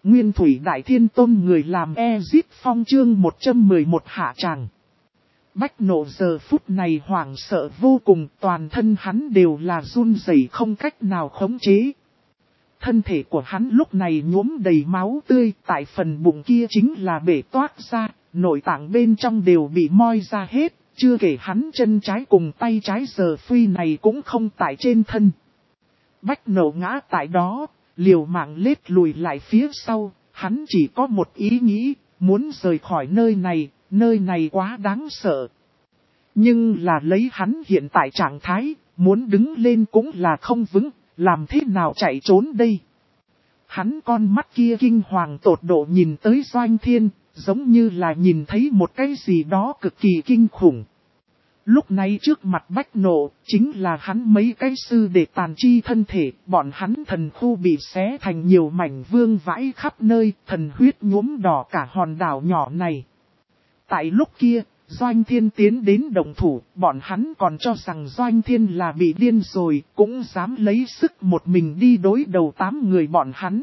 Nguyên Thủy Đại Thiên Tôn người làm Ezit Phong chương 111 hạ tràng. Bách Nộ giờ phút này hoảng sợ vô cùng, toàn thân hắn đều là run rẩy không cách nào khống chế. Thân thể của hắn lúc này nhuốm đầy máu tươi, tại phần bụng kia chính là bể toát ra, nội tạng bên trong đều bị moi ra hết, chưa kể hắn chân trái cùng tay trái giờ phi này cũng không tại trên thân. Bách Nộ ngã tại đó, liều mạng lết lùi lại phía sau, hắn chỉ có một ý nghĩ, muốn rời khỏi nơi này quá đáng sợ. Nhưng là lấy hắn hiện tại trạng thái, muốn đứng lên cũng là không vững, làm thế nào chạy trốn đây? Hắn con mắt kia kinh hoàng tột độ nhìn tới Doanh Thiên, giống như là nhìn thấy một cái gì đó cực kỳ kinh khủng. Lúc này trước mặt Bách Nộ, chính là hắn mấy cái sư để tàn chi thân thể, bọn hắn thần khu bị xé thành nhiều mảnh vương vãi khắp nơi, thần huyết nhuốm đỏ cả hòn đảo nhỏ này. Tại lúc kia, Doanh Thiên tiến đến động thủ, bọn hắn còn cho rằng Doanh Thiên là bị điên rồi, cũng dám lấy sức một mình đi đối đầu 8 người bọn hắn.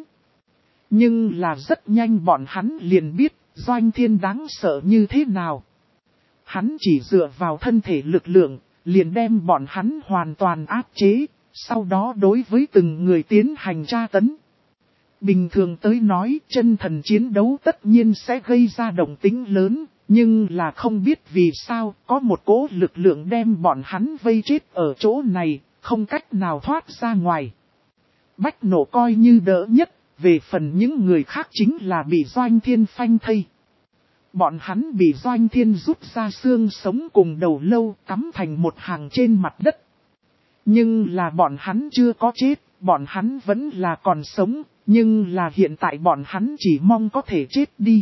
Nhưng là rất nhanh bọn hắn liền biết, Doanh Thiên đáng sợ như thế nào. Hắn chỉ dựa vào thân thể lực lượng, liền đem bọn hắn hoàn toàn áp chế, sau đó đối với từng người tiến hành tra tấn. Bình thường tới nói, chân thần chiến đấu tất nhiên sẽ gây ra động tĩnh lớn, nhưng là không biết vì sao có một cỗ lực lượng đem bọn hắn vây chết ở chỗ này, không cách nào thoát ra ngoài. Bách Nộ coi như đỡ nhất, về phần những người khác chính là bị Doanh Thiên phanh thây. Bọn hắn bị Doanh Thiên rút ra xương sống cùng đầu lâu cắm thành một hàng trên mặt đất. Nhưng là bọn hắn chưa có chết, bọn hắn vẫn là còn sống, nhưng là hiện tại bọn hắn chỉ mong có thể chết đi.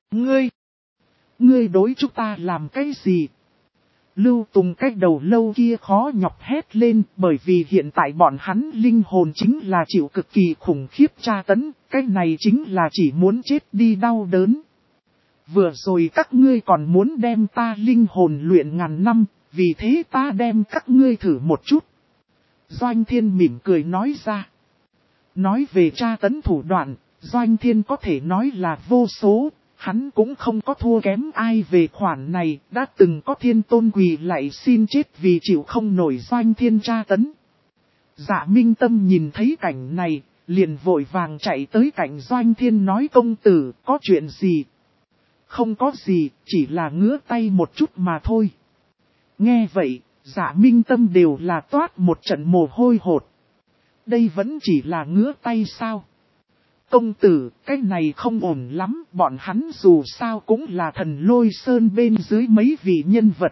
Ngươi đối chúng ta làm cái gì? Lưu Tùng cái đầu lâu kia khó nhọc hét lên, bởi vì hiện tại bọn hắn linh hồn chính là chịu cực kỳ khủng khiếp tra tấn, cái này chính là chỉ muốn chết đi đau đớn. Vừa rồi các ngươi còn muốn đem ta linh hồn luyện ngàn năm, vì thế ta đem các ngươi thử một chút. Doanh Thiên mỉm cười nói ra. Nói về tra tấn thủ đoạn, Doanh Thiên có thể nói là vô số, hắn cũng không có thua kém ai về khoản này, đã từng có thiên tôn quỳ lại xin chết vì chịu không nổi Doanh Thiên tra tấn. Dạ Minh Tâm nhìn thấy cảnh này, liền vội vàng chạy tới cạnh Doanh Thiên nói công tử, có chuyện gì? Không có gì, chỉ là ngứa tay một chút mà thôi. Nghe vậy, Dạ Minh Tâm đều là toát một trận mồ hôi hột. Đây vẫn chỉ là ngứa tay sao? Công tử, cái này không ổn lắm, bọn hắn dù sao cũng là Thần Lôi Sơn bên dưới mấy vị nhân vật.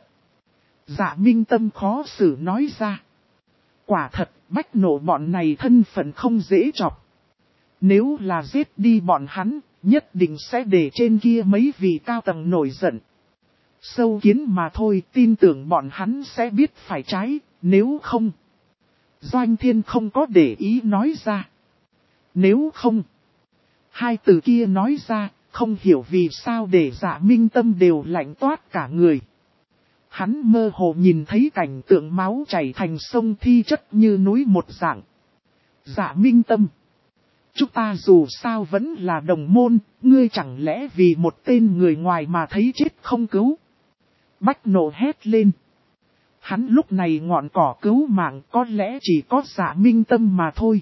Dạ Minh Tâm khó xử nói ra. Quả thật, Bách Nộ bọn này thân phận không dễ chọc. Nếu là giết đi bọn hắn, nhất định sẽ để trên kia mấy vị cao tầng nổi giận. Sâu kiến mà thôi, tin tưởng bọn hắn sẽ biết phải trái, nếu không. Doanh Thiên không có để ý nói ra. Nếu không. Hai từ kia nói ra, không hiểu vì sao để Dạ Minh Tâm đều lạnh toát cả người. Hắn mơ hồ nhìn thấy cảnh tượng máu chảy thành sông thi chất như núi một dạng. Dạ Minh Tâm. Chúng ta dù sao vẫn là đồng môn, ngươi chẳng lẽ vì một tên người ngoài mà thấy chết không cứu. Bách Nộ hét lên. Hắn lúc này ngọn cỏ cứu mạng có lẽ chỉ có Dạ Minh Tâm mà thôi.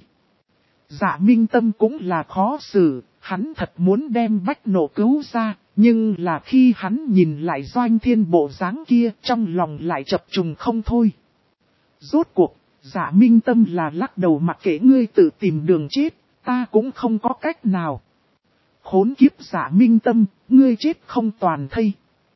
Dạ Minh Tâm cũng là khó xử, hắn thật muốn đem Bách Nộ cứu ra, nhưng là khi hắn nhìn lại Doanh Thiên bộ dáng kia trong lòng lại chập trùng không thôi. Rốt cuộc, Dạ Minh Tâm là lắc đầu mặc kệ ngươi tự tìm đường chết, ta cũng không có cách nào. Khốn kiếp Dạ Minh Tâm, ngươi chết không toàn thây.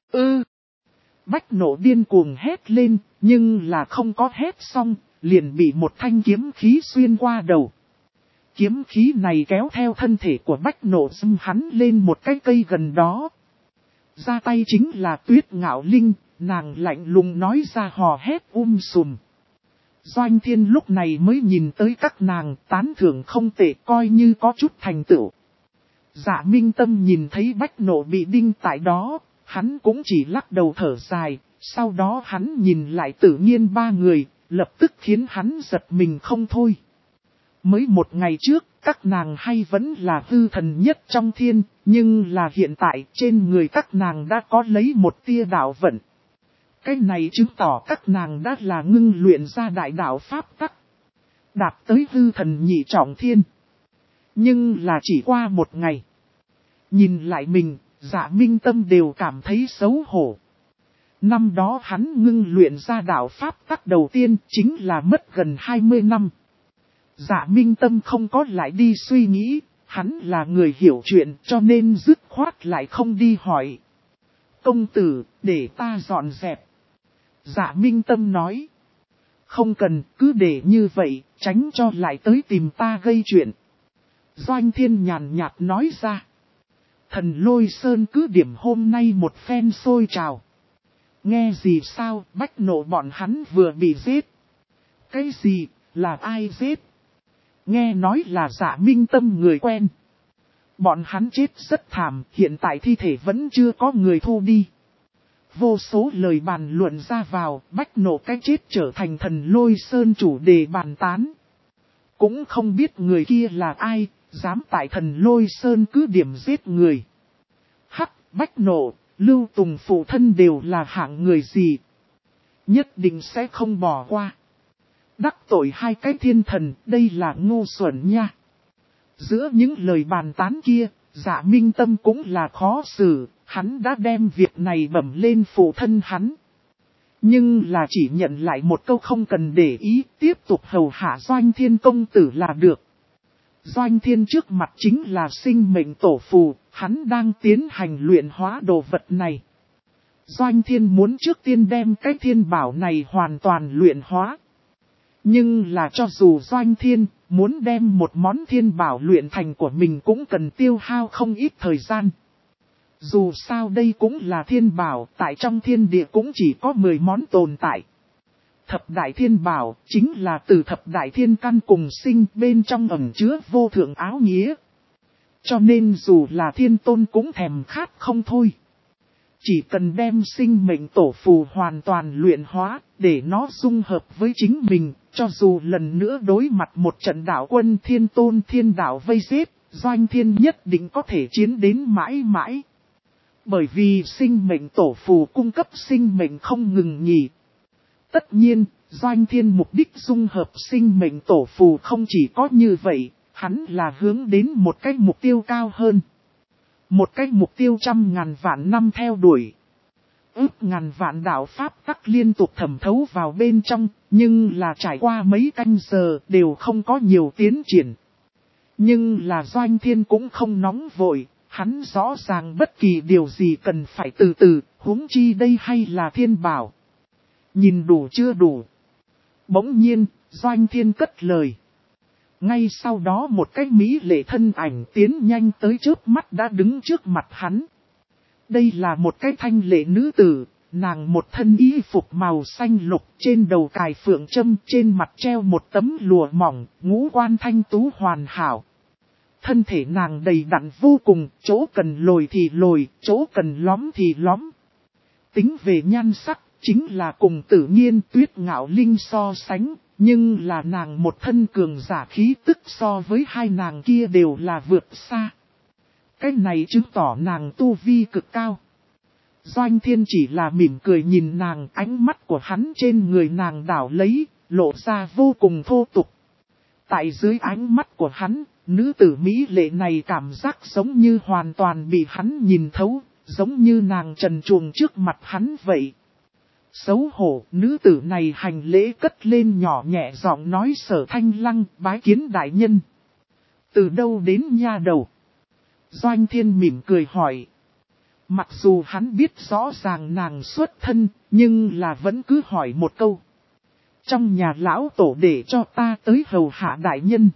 Bách Nộ điên cuồng hét lên, nhưng là không có hét xong, liền bị một thanh kiếm khí xuyên qua đầu. Kiếm khí này kéo theo thân thể của Bách Nộ dâm hắn lên một cái cây gần đó. Ra tay chính là Tuyết Ngạo Linh, nàng lạnh lùng nói ra hò hét sùm. Doanh Thiên lúc này mới nhìn tới các nàng tán thưởng không tệ coi như có chút thành tựu. Dạ Minh Tâm nhìn thấy Bách Nộ bị đinh tại đó, hắn cũng chỉ lắc đầu thở dài, sau đó hắn nhìn lại Tử Nghiên ba người, lập tức khiến hắn giật mình không thôi. Mới một ngày trước, các nàng hay vẫn là hư thần nhất trong thiên, nhưng là hiện tại trên người các nàng đã có lấy một tia đạo vận. Cái này chứng tỏ các nàng đã là ngưng luyện ra đại đạo pháp tắc, đạt tới hư thần nhị trọng thiên. Nhưng là chỉ qua một ngày, nhìn lại mình, Dạ Minh Tâm đều cảm thấy xấu hổ. Năm đó hắn ngưng luyện ra đạo pháp tắc đầu tiên chính là mất gần 20 năm. Dạ Minh Tâm không có lại đi suy nghĩ, hắn là người hiểu chuyện cho nên dứt khoát lại không đi hỏi. Công tử, để ta dọn dẹp. Dạ Minh Tâm nói. Không cần, cứ để như vậy, tránh cho lại tới tìm ta gây chuyện. Doanh Thiên nhàn nhạt nói ra. Thần Lôi Sơn cứ điểm hôm nay một phen sôi trào. Nghe gì sao, Bách Nộ bọn hắn vừa bị giết. Cái gì, là ai giết? Nghe nói là Dạ Minh Tâm người quen. Bọn hắn chết rất thảm, hiện tại thi thể vẫn chưa có người thu đi. Vô số lời bàn luận ra vào, Bách Nộ cái chết trở thành Thần Lôi Sơn chủ đề bàn tán. Cũng không biết người kia là ai, dám tại Thần Lôi Sơn cứ điểm giết người. Hắc, Bách Nộ, Lưu Tùng phụ thân đều là hạng người gì? Nhất định sẽ không bỏ qua. Đắc tội hai cái thiên thần, đây là ngu xuẩn nha. Giữa những lời bàn tán kia, Dạ Minh Tâm cũng là khó xử, hắn đã đem việc này bẩm lên phụ thân hắn. Nhưng là chỉ nhận lại một câu không cần để ý, tiếp tục hầu hạ Doanh Thiên công tử là được. Doanh Thiên trước mặt chính là sinh mệnh tổ phù, hắn đang tiến hành luyện hóa đồ vật này. Doanh Thiên muốn trước tiên đem cái thiên bảo này hoàn toàn luyện hóa. Nhưng là cho dù Doanh Thiên muốn đem một món thiên bảo luyện thành của mình cũng cần tiêu hao không ít thời gian. Dù sao đây cũng là thiên bảo, tại trong thiên địa cũng chỉ có 10 món tồn tại. Thập đại thiên bảo chính là từ thập đại thiên căn cùng sinh bên trong ẩn chứa vô thượng áo nghĩa. Cho nên dù là thiên tôn cũng thèm khát không thôi. Chỉ cần đem sinh mệnh tổ phù hoàn toàn luyện hóa, để nó dung hợp với chính mình, cho dù lần nữa đối mặt một trận đạo quân thiên tôn thiên đạo vây giết, Doanh Thiên nhất định có thể chiến đến mãi mãi. Bởi vì sinh mệnh tổ phù cung cấp sinh mệnh không ngừng nghỉ. Tất nhiên, Doanh Thiên mục đích dung hợp sinh mệnh tổ phù không chỉ có như vậy, hắn là hướng đến một cái mục tiêu cao hơn. Một cái mục tiêu 100.000 vạn năm theo đuổi. Ước ngàn vạn đạo pháp tắc liên tục thẩm thấu vào bên trong, nhưng là trải qua mấy canh giờ đều không có nhiều tiến triển. Nhưng là Doanh Thiên cũng không nóng vội, hắn rõ ràng bất kỳ điều gì cần phải từ từ, huống chi đây hay là thiên bảo. Nhìn đủ chưa đủ. Bỗng nhiên, Doanh Thiên cất lời. Ngay sau đó một cái mỹ lệ thân ảnh tiến nhanh tới trước mắt đã đứng trước mặt hắn. Đây là một cái thanh lệ nữ tử, nàng một thân y phục màu xanh lục, trên đầu cài phượng châm, trên mặt treo một tấm lụa mỏng, ngũ quan thanh tú hoàn hảo. Thân thể nàng đầy đặn vô cùng, chỗ cần lồi thì lồi, chỗ cần lõm thì lõm. Tính về nhan sắc, chính là cùng Tử Nhiên Tuyết Ngạo Linh so sánh, nhưng là nàng một thân cường giả khí tức so với hai nàng kia đều là vượt xa. Cái này chứng tỏ nàng tu vi cực cao. Doanh Thiên chỉ là mỉm cười nhìn nàng, ánh mắt của hắn trên người nàng đảo lấy, lộ ra vô cùng thô tục. Tại dưới ánh mắt của hắn, nữ tử mỹ lệ này cảm giác giống như hoàn toàn bị hắn nhìn thấu, giống như nàng trần truồng trước mặt hắn vậy. Xấu hổ, nữ tử này hành lễ cất lên nhỏ nhẹ giọng nói Sở Thanh Lăng, bái kiến đại nhân. Từ đâu đến nha đầu? Doanh Thiên mỉm cười hỏi. Mặc dù hắn biết rõ ràng nàng xuất thân, nhưng là vẫn cứ hỏi một câu. Trong nhà lão tổ để cho ta tới hầu hạ đại nhân.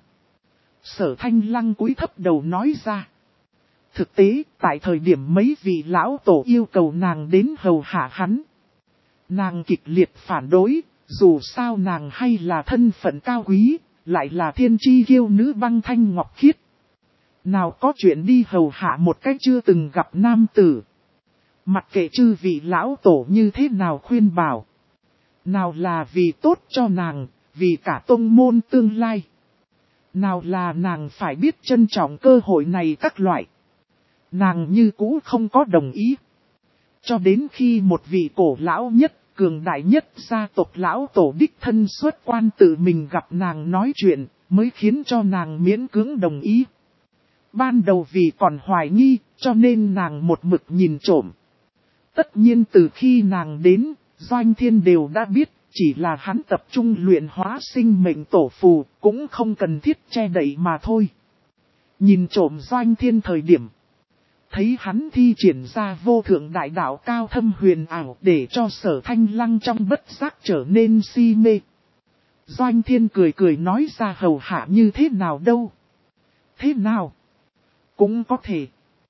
Sở Thanh Lăng cúi thấp đầu nói ra. Thực tế, tại thời điểm mấy vị lão tổ yêu cầu nàng đến hầu hạ hắn. Nàng kịch liệt phản đối, dù sao nàng hay là thân phận cao quý, lại là thiên chi kiêu nữ Băng Thanh Ngọc Khiết. Nào có chuyện đi hầu hạ một cách chưa từng gặp nam tử. Mặc kệ chư vị lão tổ như thế nào khuyên bảo. Nào là vì tốt cho nàng, vì cả tông môn tương lai. Nào là nàng phải biết trân trọng cơ hội này các loại. Nàng như cũ không có đồng ý. Cho đến khi một vị cổ lão nhất, cường đại nhất gia tộc lão tổ đích thân xuất quan tự mình gặp nàng nói chuyện, mới khiến cho nàng miễn cưỡng đồng ý. Ban đầu vì còn hoài nghi, cho nên nàng một mực nhìn trộm. Tất nhiên từ khi nàng đến, Doanh Thiên đều đã biết, chỉ là hắn tập trung luyện hóa sinh mệnh tổ phù, cũng không cần thiết che đậy mà thôi. Nhìn trộm Doanh Thiên thời điểm, thấy hắn thi triển ra vô thượng đại đạo cao thâm huyền ảo để cho Sở Thanh Lăng trong bất giác trở nên si mê. Doanh Thiên cười cười nói ra hầu hạ như thế nào đâu. Thế nào? Cũng có thể.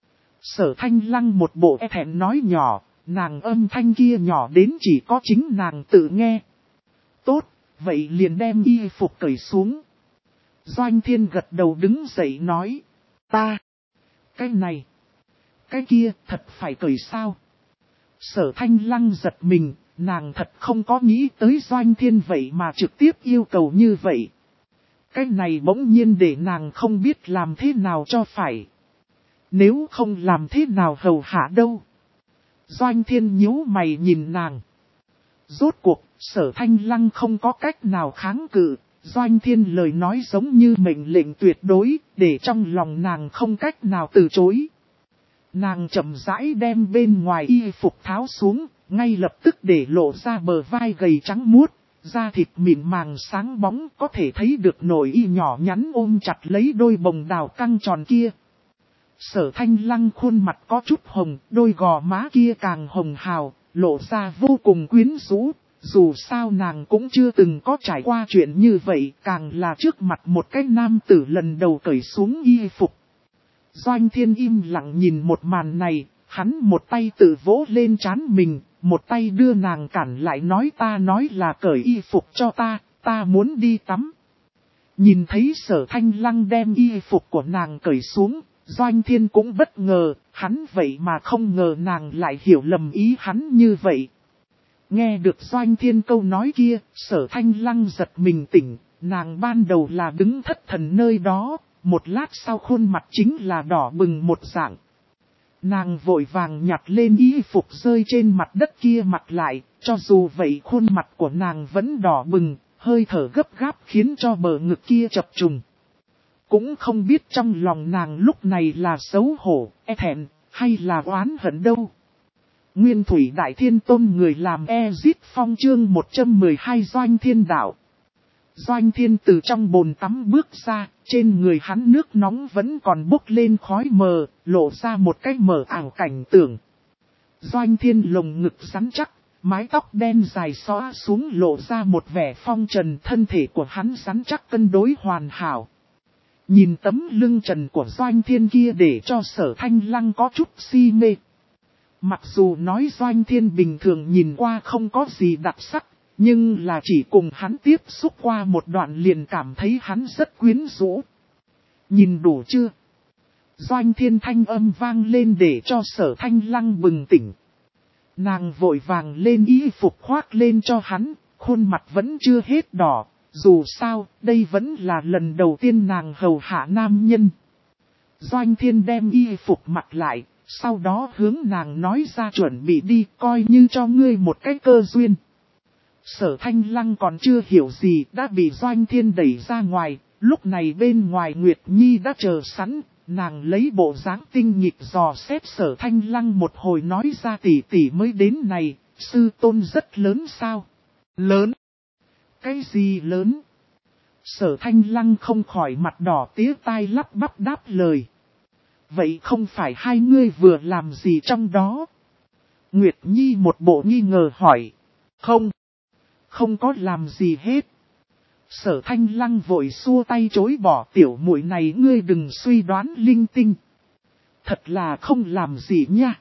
Sở Thanh Lăng một bộ e thẹn nói nhỏ, nàng âm thanh kia nhỏ đến chỉ có chính nàng tự nghe. Tốt, vậy liền đem y phục cởi xuống. Doanh Thiên gật đầu đứng dậy nói, ta, cái này, cái kia thật phải cởi sao? Sở Thanh Lăng giật mình, nàng thật không có nghĩ tới Doanh Thiên vậy mà trực tiếp yêu cầu như vậy. Cái này bỗng nhiên để nàng không biết làm thế nào cho phải. Nếu không làm thế nào hầu hạ đâu. Doanh Thiên nhíu mày nhìn nàng. Rốt cuộc, Sở Thanh Lăng không có cách nào kháng cự. Doanh Thiên lời nói giống như mệnh lệnh tuyệt đối, để trong lòng nàng không cách nào từ chối. Nàng chậm rãi đem bên ngoài y phục tháo xuống, ngay lập tức để lộ ra bờ vai gầy trắng muốt, da thịt mịn màng sáng bóng có thể thấy được nội y nhỏ nhắn ôm chặt lấy đôi bồng đào căng tròn kia. Sở Thanh Lăng khuôn mặt có chút hồng, đôi gò má kia càng hồng hào, lộ ra vô cùng quyến rũ. Dù sao nàng cũng chưa từng có trải qua chuyện như vậy, càng là trước mặt một cái nam tử lần đầu cởi xuống y phục. Doanh Thiên im lặng nhìn một màn này, hắn một tay tự vỗ lên trán mình, một tay đưa nàng cản lại nói ta nói là cởi y phục cho ta muốn đi tắm. Nhìn thấy Sở Thanh Lăng đem y phục của nàng cởi xuống, Doanh Thiên cũng bất ngờ, hắn vậy mà không ngờ nàng lại hiểu lầm ý hắn như vậy. Nghe được Doanh Thiên câu nói kia, Sở Thanh Lăng giật mình tỉnh, nàng ban đầu là đứng thất thần nơi đó, một lát sau khuôn mặt chính là đỏ bừng một dạng. Nàng vội vàng nhặt lên y phục rơi trên mặt đất kia mặc lại, cho dù vậy khuôn mặt của nàng vẫn đỏ bừng, hơi thở gấp gáp khiến cho bờ ngực kia chập trùng. Cũng không biết trong lòng nàng lúc này là xấu hổ, e thẹn, hay là oán hận đâu. Nguyên Thủy Đại Thiên Tôn người làm Ezit Phong chương 112 Doanh Thiên đạo. Doanh Thiên từ trong bồn tắm bước ra, trên người hắn nước nóng vẫn còn bốc lên khói mờ, lộ ra một cái mờ ảo cảnh tượng. Doanh Thiên lồng ngực rắn chắc, mái tóc đen dài xõa xuống lộ ra một vẻ phong trần, thân thể của hắn rắn chắc cân đối hoàn hảo. Nhìn tấm lưng trần của Doanh Thiên kia để cho Sở Thanh Lăng có chút si mê. Mặc dù nói Doanh Thiên bình thường nhìn qua không có gì đặc sắc, nhưng là chỉ cùng hắn tiếp xúc qua một đoạn liền cảm thấy hắn rất quyến rũ. Nhìn đủ chưa? Doanh Thiên thanh âm vang lên để cho Sở Thanh Lăng bừng tỉnh. Nàng vội vàng lên y phục khoác lên cho hắn, khuôn mặt vẫn chưa hết đỏ, dù sao, đây vẫn là lần đầu tiên nàng hầu hạ nam nhân. Doanh Thiên đem y phục mặc lại, sau đó hướng nàng nói ra chuẩn bị đi, coi như cho ngươi một cái cơ duyên. Sở Thanh Lăng còn chưa hiểu gì đã bị Doanh Thiên đẩy ra ngoài, lúc này bên ngoài Nguyệt Nhi đã chờ sẵn, nàng lấy bộ dáng tinh nghịch dò xét Sở Thanh Lăng một hồi nói ra tỷ tỷ mới đến này, sư tôn rất lớn sao? Lớn? Cái gì lớn? Sở Thanh Lăng không khỏi mặt đỏ tía tai lắp bắp đáp lời. Vậy không phải hai ngươi vừa làm gì trong đó? Nguyệt Nhi một bộ nghi ngờ hỏi. Không có làm gì hết. Sở Thanh Lăng vội xua tay chối bỏ tiểu muội này ngươi đừng suy đoán linh tinh. Thật là không làm gì nha.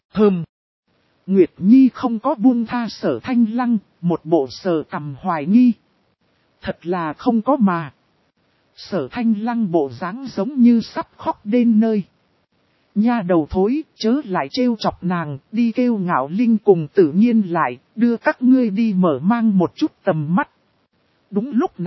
Nguyệt Nhi không có buông tha Sở Thanh Lăng, một bộ sờ cằm hoài nghi. Thật là không có mà. Sở Thanh Lăng bộ dáng giống như sắp khóc đến nơi. Nha đầu thối, chớ lại trêu chọc nàng, đi kêu Ngạo Linh cùng Tử Nhiên lại, đưa các ngươi đi mở mang một chút tầm mắt. Đúng lúc này,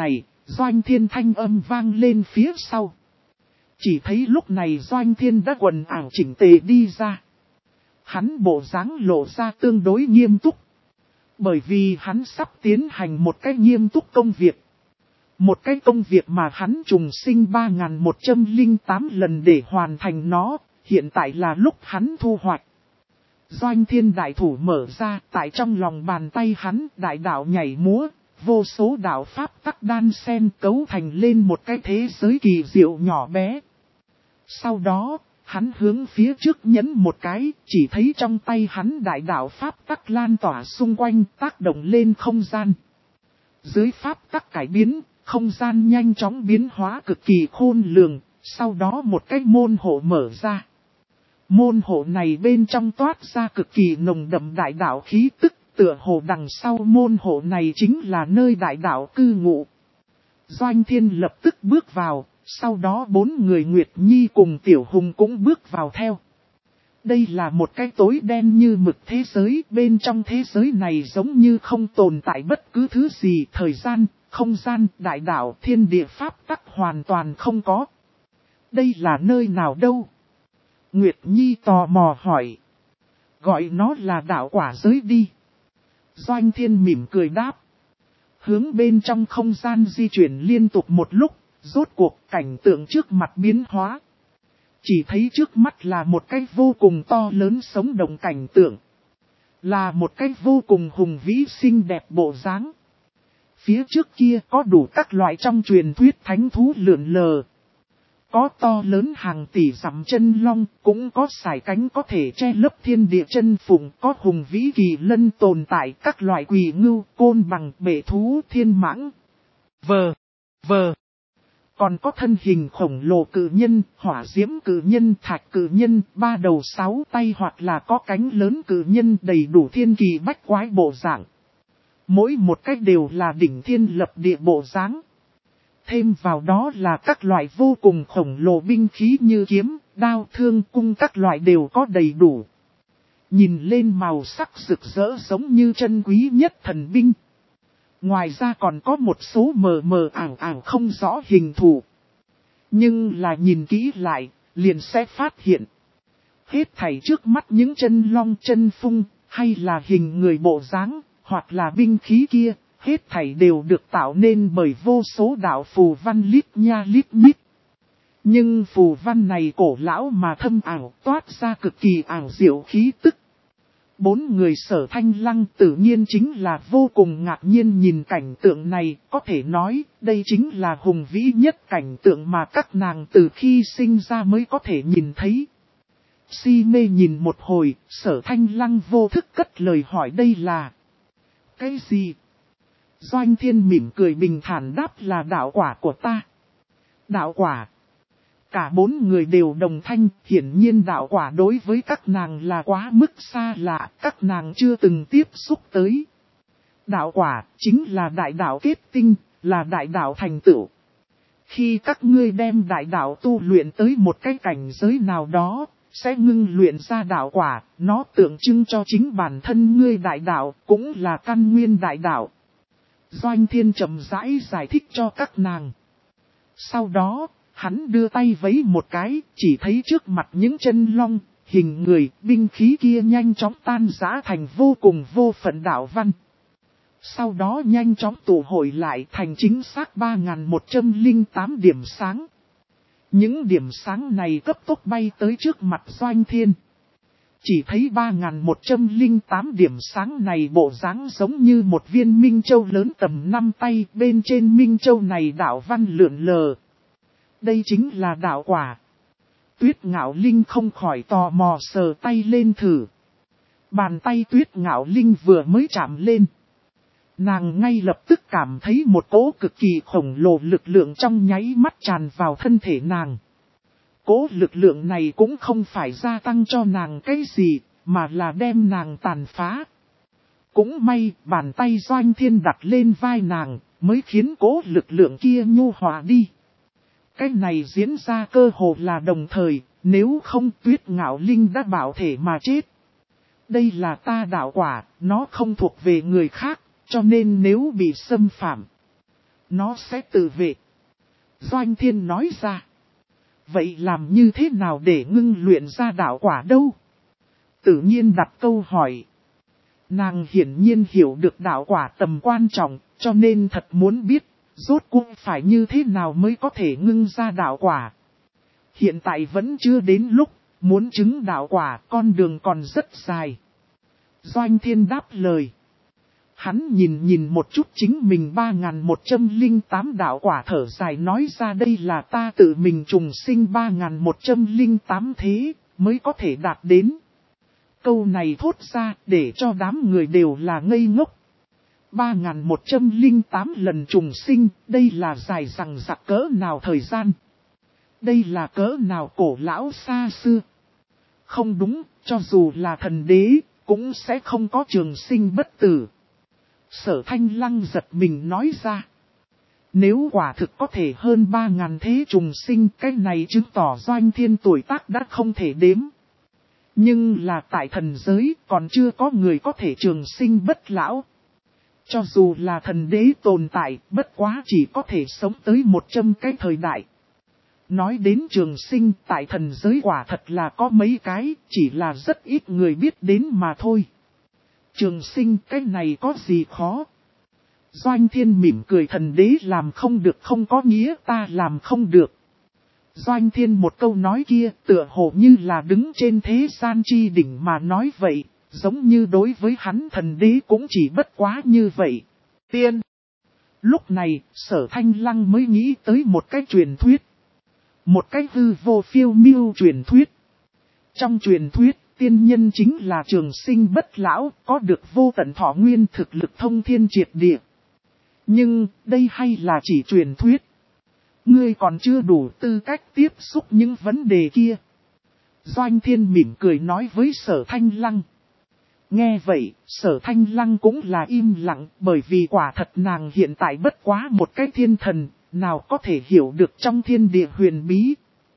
Doanh Thiên thanh âm vang lên phía sau. Chỉ thấy lúc này Doanh Thiên đã quần áo chỉnh tề đi ra. Hắn bộ dáng lộ ra tương đối nghiêm túc. Bởi vì hắn sắp tiến hành một cái nghiêm túc công việc. Một cái công việc mà hắn trùng sinh 3108 lần để hoàn thành nó, hiện tại là lúc hắn thu hoạch. Doanh Thiên đại thủ mở ra, tại trong lòng bàn tay hắn đại đạo nhảy múa, vô số đạo pháp tắc đan xen cấu thành lên một cái thế giới kỳ diệu nhỏ bé. Sau đó, hắn hướng phía trước nhấn một cái, chỉ thấy trong tay hắn đại đạo pháp tắc lan tỏa xung quanh tác động lên không gian. Dưới pháp tắc cải biến, không gian nhanh chóng biến hóa cực kỳ khôn lường, sau đó một cái môn hộ mở ra. Môn hộ này bên trong toát ra cực kỳ nồng đậm đại đạo khí tức, tựa hồ đằng sau môn hộ này chính là nơi đại đạo cư ngụ. Doanh Thiên lập tức bước vào, sau đó 4 người Nguyệt Nhi cùng Tiểu Hùng cũng bước vào theo. Đây là một cái tối đen như mực thế giới, bên trong thế giới này giống như không tồn tại bất cứ thứ gì, thời gian, không gian, đại đạo, thiên địa pháp tắc hoàn toàn không có. Đây là nơi nào đâu? Nguyệt Nhi tò mò hỏi. Gọi nó là đạo quả giới đi. Doanh Thiên mỉm cười đáp. Hướng bên trong không gian di chuyển liên tục một lúc, rốt cuộc cảnh tượng trước mặt biến hóa. Chỉ thấy trước mắt là một cái vô cùng to lớn sống động cảnh tượng. Là một cái vô cùng hùng vĩ xinh đẹp bộ dáng. Phía trước kia có đủ các loại trong truyền thuyết thánh thú lượn lờ. Có to lớn hàng tỷ dặm chân long, cũng có sải cánh có thể che lấp thiên địa chân phụng, có hùng vĩ kỳ lân tồn tại các loại quỷ ngưu, côn bằng, bể thú, thiên mãng. Còn có thân hình khổng lồ cự nhân, hỏa diễm cự nhân, thạch cự nhân, 3 đầu 6 tay hoặc là có cánh lớn cự nhân đầy đủ thiên kỳ bách quái bộ dạng. Mỗi một cách đều là đỉnh thiên lập địa bộ dáng. Thêm vào đó là các loại vô cùng khổng lồ binh khí như kiếm, đao, thương, cung các loại đều có đầy đủ. Nhìn lên màu sắc rực rỡ giống như chân quý nhất thần binh. Ngoài ra còn có một số mờ mờ ảo ảo không rõ hình thù. Nhưng là nhìn kỹ lại, liền sẽ phát hiện. Hết thảy trước mắt những chân long chân phung, hay là hình người bộ dáng, hoặc là binh khí kia, hết thảy đều được tạo nên bởi vô số đạo phù văn lít nha lít nhít. Nhưng phù văn này cổ lão mà thâm ảo, toát ra cực kỳ ảo diệu khí tức. 4 người Sở Thanh Lăng tự nhiên chính là vô cùng ngạc nhiên nhìn cảnh tượng này, có thể nói đây chính là hùng vĩ nhất cảnh tượng mà các nàng từ khi sinh ra mới có thể nhìn thấy. Si mê nhìn một hồi, Sở Thanh Lăng vô thức cất lời hỏi đây là cái gì? Doanh Thiên mỉm cười bình thản đáp là đạo quả của ta. Đạo quả. Cả 4 người đều đồng thanh, hiển nhiên đạo quả đối với các nàng là quá mức xa lạ, các nàng chưa từng tiếp xúc tới. Đạo quả chính là đại đạo kết tinh, là đại đạo thành tựu. Khi các ngươi đem đại đạo tu luyện tới một cái cảnh giới nào đó, sẽ ngưng luyện ra đạo quả, nó tượng trưng cho chính bản thân ngươi đại đạo, cũng là căn nguyên đại đạo. Doanh Thiên chậm rãi giải thích cho các nàng. Sau đó, hắn đưa tay vẫy một cái, chỉ thấy trước mặt những chân long, hình người, binh khí kia nhanh chóng tan rã thành vô cùng vô phận đạo văn. Sau đó nhanh chóng tụ hội lại thành chính xác 3108 điểm sáng. Những điểm sáng này cấp tốc bay tới trước mặt Doanh Thiên. Chỉ thấy 3108 điểm sáng này bộ dáng giống như một viên minh châu lớn tầm 5 tay, bên trên minh châu này đạo văn lượn lờ. Đây chính là đạo quả. Tuyết Ngạo Linh không khỏi tò mò sờ tay lên thử. Bàn tay Tuyết Ngạo Linh vừa mới chạm lên. Nàng ngay lập tức cảm thấy một cỗ cực kỳ khổng lồ lực lượng trong nháy mắt tràn vào thân thể nàng. Cỗ lực lượng này cũng không phải gia tăng cho nàng cái gì, mà là đem nàng tàn phá. Cũng may, bàn tay Doanh Thiên đặt lên vai nàng, mới khiến cỗ lực lượng kia nhu hòa đi. Cái này diễn ra cơ hồ là đồng thời, nếu không Tuyết Ngạo Linh đã bảo thể mà chết. Đây là ta đạo quả, nó không thuộc về người khác, cho nên nếu bị xâm phạm, Nó sẽ tự vệ. Doanh Thiên nói ra. Vậy làm như thế nào để ngưng luyện ra đạo quả đâu? Tự nhiên đặt câu hỏi. Nàng hiển nhiên hiểu được đạo quả tầm quan trọng, cho nên thật muốn biết, rốt cuộc phải như thế nào mới có thể ngưng ra đạo quả. Hiện tại vẫn chưa đến lúc, muốn chứng đạo quả, con đường còn rất dài. Doanh Thiên đáp lời. Hắn nhìn một chút chính mình 3108 đạo quả, thở dài nói ra, đây là ta tự mình trùng sinh 3108 thế, mới có thể đạt đến. Câu này thốt ra để cho đám người đều là ngây ngốc. 3108 lần trùng sinh, đây là dài dằng dặc cỡ nào thời gian. Đây là cỡ nào cổ lão xa xưa. Không đúng, cho dù là thần đế, cũng sẽ không có trường sinh bất tử. Sở Thanh Lăng giật mình nói ra. Nếu quả thực có thể hơn 3.000 thế trùng sinh, cái này chứng tỏ Doanh Thiên tuổi tác đã không thể đếm. Nhưng là tại thần giới còn chưa có người có thể trường sinh bất lão. Cho dù là thần đế tồn tại, bất quá chỉ có thể sống tới 100 cái thời đại. Nói đến trường sinh, tại thần giới quả thật là có mấy cái, chỉ là rất ít người biết đến mà thôi. Trường sinh, cái này có gì khó? Doanh Thiên mỉm cười, thần đế làm không được không có nghĩa ta làm không được. Doanh Thiên một câu nói kia tựa hồ như là đứng trên thế gian chi đỉnh mà nói vậy, giống như đối với hắn thần đế cũng chỉ bất quá như vậy. Tiên. Lúc này, Sở Thanh Lăng mới nghĩ tới một cái truyền thuyết. Một cái hư vô phiêu miêu truyền thuyết. Trong truyền thuyết, tiên nhân chính là trường sinh bất lão, có được vô tận thọ nguyên, thực lực thông thiên triệt địa. Nhưng, đây hay là chỉ truyền thuyết. Ngươi còn chưa đủ tư cách tiếp xúc những vấn đề kia. Doanh Thiên mỉm cười nói với Sở Thanh Lăng. Nghe vậy, Sở Thanh Lăng cũng là im lặng, bởi vì quả thật nàng hiện tại bất quá một cái thiên thần, nào có thể hiểu được trong thiên địa huyền bí.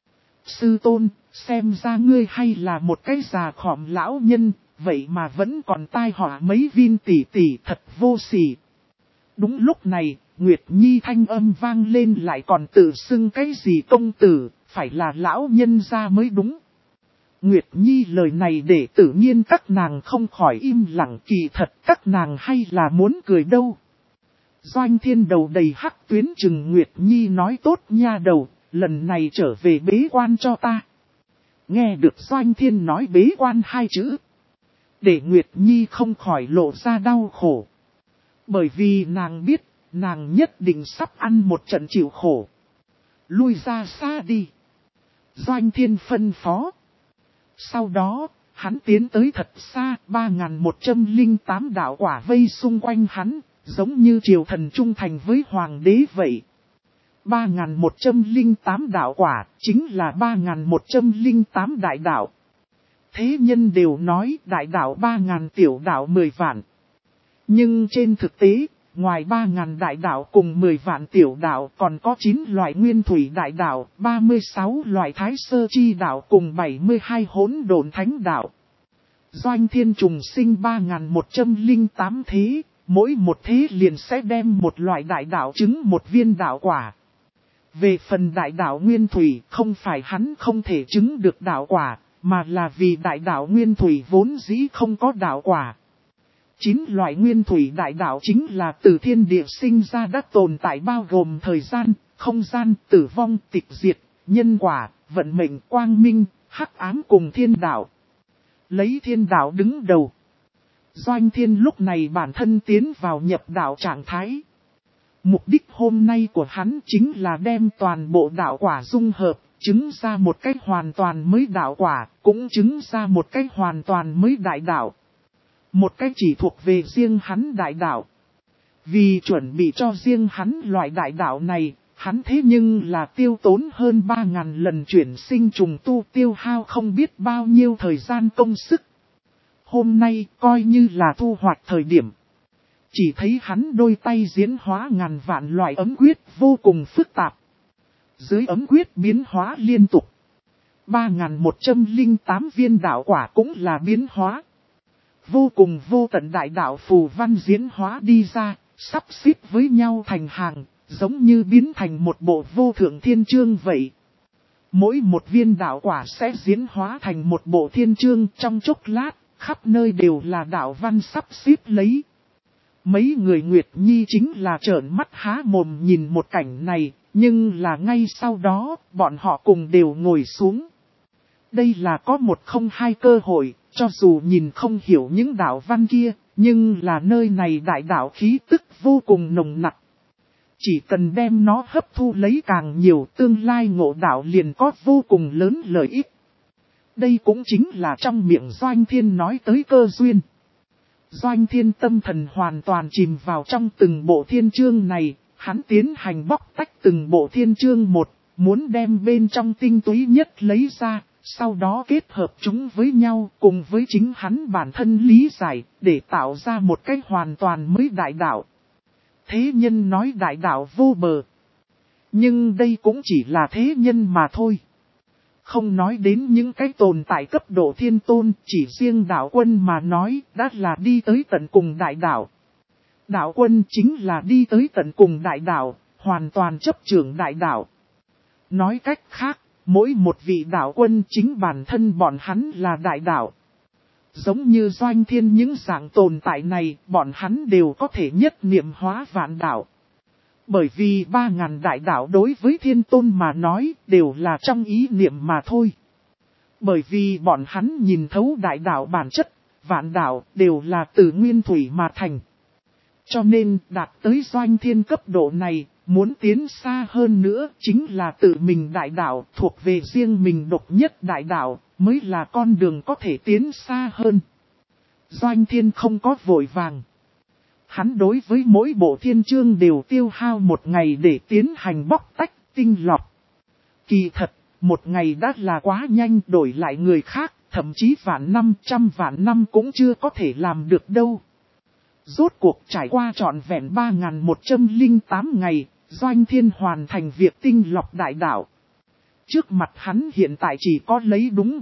Sư tôn, xem ra ngươi hay là một cái già khòm lão nhân, vậy mà vẫn còn tai họa mấy viên tỷ tỷ, thật vô sỉ. Đúng lúc này, Nguyệt Nhi thanh âm vang lên, lại còn tự xưng cái gì công tử, phải là lão nhân ra mới đúng. Nguyệt Nhi lời này để tự nhiên các nàng không khỏi im lặng, kỳ thật các nàng hay là muốn cười đâu. Doanh Thiên đầu đầy hắc tuyến chừng Nguyệt Nhi nói, tốt nha đầu, lần này trở về bế quan cho ta. Nghe được Doanh Thiên nói bế quan hai chữ, để Nguyệt Nhi không khỏi lộ ra đau khổ. Bởi vì nàng biết, nàng nhất định sắp ăn một trận chịu khổ. Lui ra xa đi. Doanh Thiên phân phó. Sau đó, hắn tiến tới thật xa, 3108 đạo quả vây xung quanh hắn, giống như triều thần trung thành với hoàng đế vậy. 3108 đạo quả, chính là 3108 đại đạo. Thế nhân đều nói đại đạo 3000, tiểu đạo 10 vạn. Nhưng trên thực tế, ngoài 3000 đại đạo cùng 10 vạn tiểu đạo còn có 9 loại nguyên thủy đại đạo, 36 loại thái sơ chi đạo cùng 72 hỗn độn thánh đạo. Doanh Thiên trùng sinh 3108 thế, mỗi một thế liền sẽ đem một loại đại đạo chứng một viên đạo quả. Về phần đại đạo nguyên thủy, không phải hắn không thể chứng được đạo quả, mà là vì đại đạo nguyên thủy vốn dĩ không có đạo quả. 9 loại nguyên thủy đại đạo chính là từ thiên địa sinh ra đã tồn tại, bao gồm thời gian, không gian, tử vong, tịch diệt, nhân quả, vận mệnh, quang minh, hắc ám cùng thiên đạo. Lấy thiên đạo đứng đầu. Doanh Thiên lúc này bản thân tiến vào nhập đạo trạng thái. Mục đích hôm nay của hắn chính là đem toàn bộ đạo quả dung hợp, chứng ra một cách hoàn toàn mới đạo quả, cũng chứng ra một cách hoàn toàn mới đại đạo. Một cách chỉ thuộc về riêng hắn đại đạo. Vì chuẩn bị cho riêng hắn loại đại đạo này, hắn thế nhưng là tiêu tốn hơn 3000 lần chuyển sinh trùng tu, tiêu hao không biết bao nhiêu thời gian công sức. Hôm nay coi như là thu hoạch thời điểm. Chỉ thấy hắn đôi tay diễn hóa ngàn vạn loại ấm quyết vô cùng phức tạp. Dưới ấm quyết biến hóa liên tục. 3108 viên đạo quả cũng là biến hóa. Vô cùng vô tận đại đạo phù văn diễn hóa đi ra, sắp xếp với nhau thành hàng, giống như biến thành một bộ vô thượng thiên chương vậy. Mỗi một viên đạo quả sẽ diễn hóa thành một bộ thiên chương trong chốc lát, khắp nơi đều là đạo văn sắp xếp lấy. Mấy người Nguyệt Nhi chính là trợn mắt há mồm nhìn một cảnh này, nhưng là ngay sau đó, bọn họ cùng đều ngồi xuống. Đây là có một không hai cơ hội, cho dù nhìn không hiểu những đạo văn kia, nhưng là nơi này đại đạo khí tức vô cùng nồng nặc. Chỉ cần đem nó hấp thu lấy càng nhiều, tương lai ngộ đạo liền có vô cùng lớn lợi ích. Đây cũng chính là trong miệng Doanh Thiên nói tới cơ duyên. Doanh Thiên tâm thần hoàn toàn chìm vào trong từng bộ thiên chương này, hắn tiến hành bóc tách từng bộ thiên chương một, muốn đem bên trong tinh túy nhất lấy ra, sau đó kết hợp chúng với nhau cùng với chính hắn bản thân lý giải, để tạo ra một cách hoàn toàn mới đại đạo. Thế nhân nói đại đạo vô bờ. Nhưng đây cũng chỉ là thế nhân mà thôi. Không nói đến những cái tồn tại cấp độ thiên tôn, chỉ riêng đạo quân mà nói đã là đi tới tận cùng đại đạo. Đạo quân chính là đi tới tận cùng đại đạo, hoàn toàn chấp trưởng đại đạo. Nói cách khác, mỗi một vị đạo quân chính bản thân bọn hắn là đại đạo. Giống như Doanh Thiên những dạng tồn tại này, bọn hắn đều có thể nhất niệm hóa vạn đạo. Bởi vì 3.000 đại đạo đối với thiên tôn mà nói đều là trong ý niệm mà thôi. Bởi vì bọn hắn nhìn thấu đại đạo bản chất, vạn đạo đều là từ nguyên thủy mà thành. Cho nên đạt tới Doanh Thiên cấp độ này, muốn tiến xa hơn nữa chính là tự mình đại đạo thuộc về riêng mình độc nhất đại đạo mới là con đường có thể tiến xa hơn. Doanh Thiên không có vội vàng. Hắn đối với mỗi bộ thiên chương đều tiêu hao một ngày để tiến hành bóc tách, tinh lọc. Kỳ thật, một ngày đã là quá nhanh, đổi lại người khác, thậm chí vạn năm, trăm vạn năm cũng chưa có thể làm được đâu. Rốt cuộc trải qua trọn vẹn 3.108 ngày, Doanh Thiên hoàn thành việc tinh lọc đại đạo. Trước mặt hắn hiện tại chỉ có lấy đúng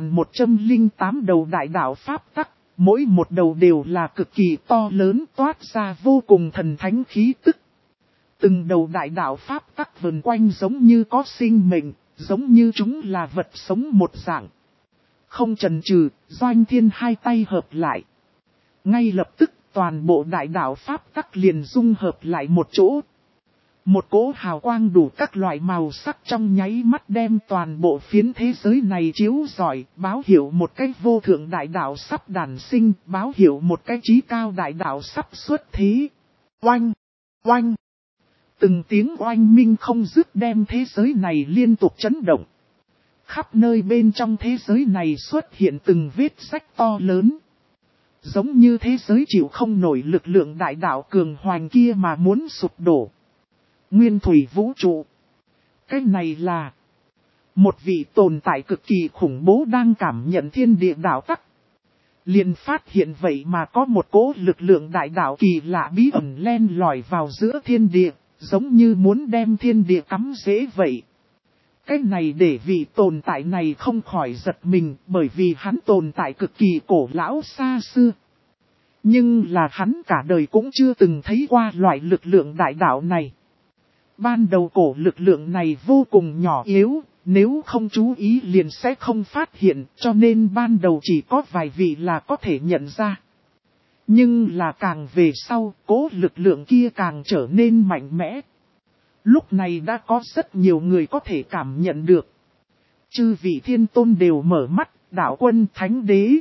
3.108 đầu đại đạo pháp tắc. Mỗi một đầu đều là cực kỳ to lớn, toát ra vô cùng thần thánh khí tức. Từng đầu đại đạo pháp tắc vần quanh giống như có sinh mệnh, giống như chúng là vật sống một dạng. Không chần chừ, Doanh Thiên hai tay hợp lại. Ngay lập tức toàn bộ đại đạo pháp tắc liền dung hợp lại một chỗ. Một cỗ hào quang đủ các loại màu sắc trong nháy mắt đem toàn bộ phiến thế giới này chiếu rọi, báo hiệu một cái vô thượng đại đạo sắp đản sinh, báo hiệu một cái chí cao đại đạo sắp xuất thế. Oanh! Oanh! Từng tiếng oanh minh không dứt đem thế giới này liên tục chấn động. Khắp nơi bên trong thế giới này xuất hiện từng vết rách to lớn. Giống như thế giới chịu không nổi lực lượng đại đạo cường hoành kia mà muốn sụp đổ. Nguyên thủy vũ trụ. Cái này là một vị tồn tại cực kỳ khủng bố đang cảm nhận thiên địa đạo tắc. Liền phát hiện vậy mà có một cỗ lực lượng đại đạo kỳ lạ bí ẩn len lỏi vào giữa thiên địa, giống như muốn đem thiên địa cắm rễ vậy. Cái này để vị tồn tại này không khỏi giật mình, bởi vì hắn tồn tại cực kỳ cổ lão xa xưa. Nhưng là hắn cả đời cũng chưa từng thấy qua loại lực lượng đại đạo này. Ban đầu cổ lực lượng này vô cùng nhỏ yếu, nếu không chú ý liền sẽ không phát hiện, cho nên ban đầu chỉ có vài vị là có thể nhận ra. Nhưng là càng về sau, cố lực lượng kia càng trở nên mạnh mẽ. Lúc này đã có rất nhiều người có thể cảm nhận được. Chư vị thiên tôn đều mở mắt, đạo quân thánh đế.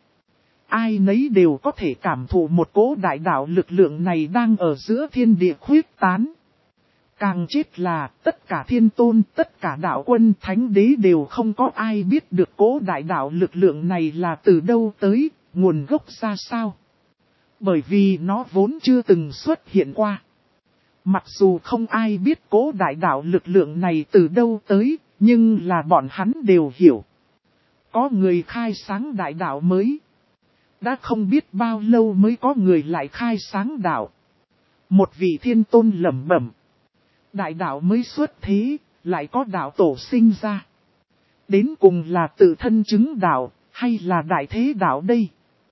Ai nấy đều có thể cảm thụ một cỗ đại đạo lực lượng này đang ở giữa thiên địa khuyết tán. Càng chết là tất cả thiên tôn, tất cả đạo quân thánh đế đều không có ai biết được cỗ đại đạo lực lượng này là từ đâu tới, nguồn gốc ra sao. Bởi vì nó vốn chưa từng xuất hiện qua. Mặc dù không ai biết cỗ đại đạo lực lượng này từ đâu tới, nhưng là bọn hắn đều hiểu. Có người khai sáng đại đạo mới. Đã không biết bao lâu mới có người lại khai sáng đạo. Một vị thiên tôn lẩm bẩm. Đại đạo mới xuất thế, lại có đạo tổ sinh ra. Đến cùng là tự thân chứng đạo, hay là đại thế đạo đây?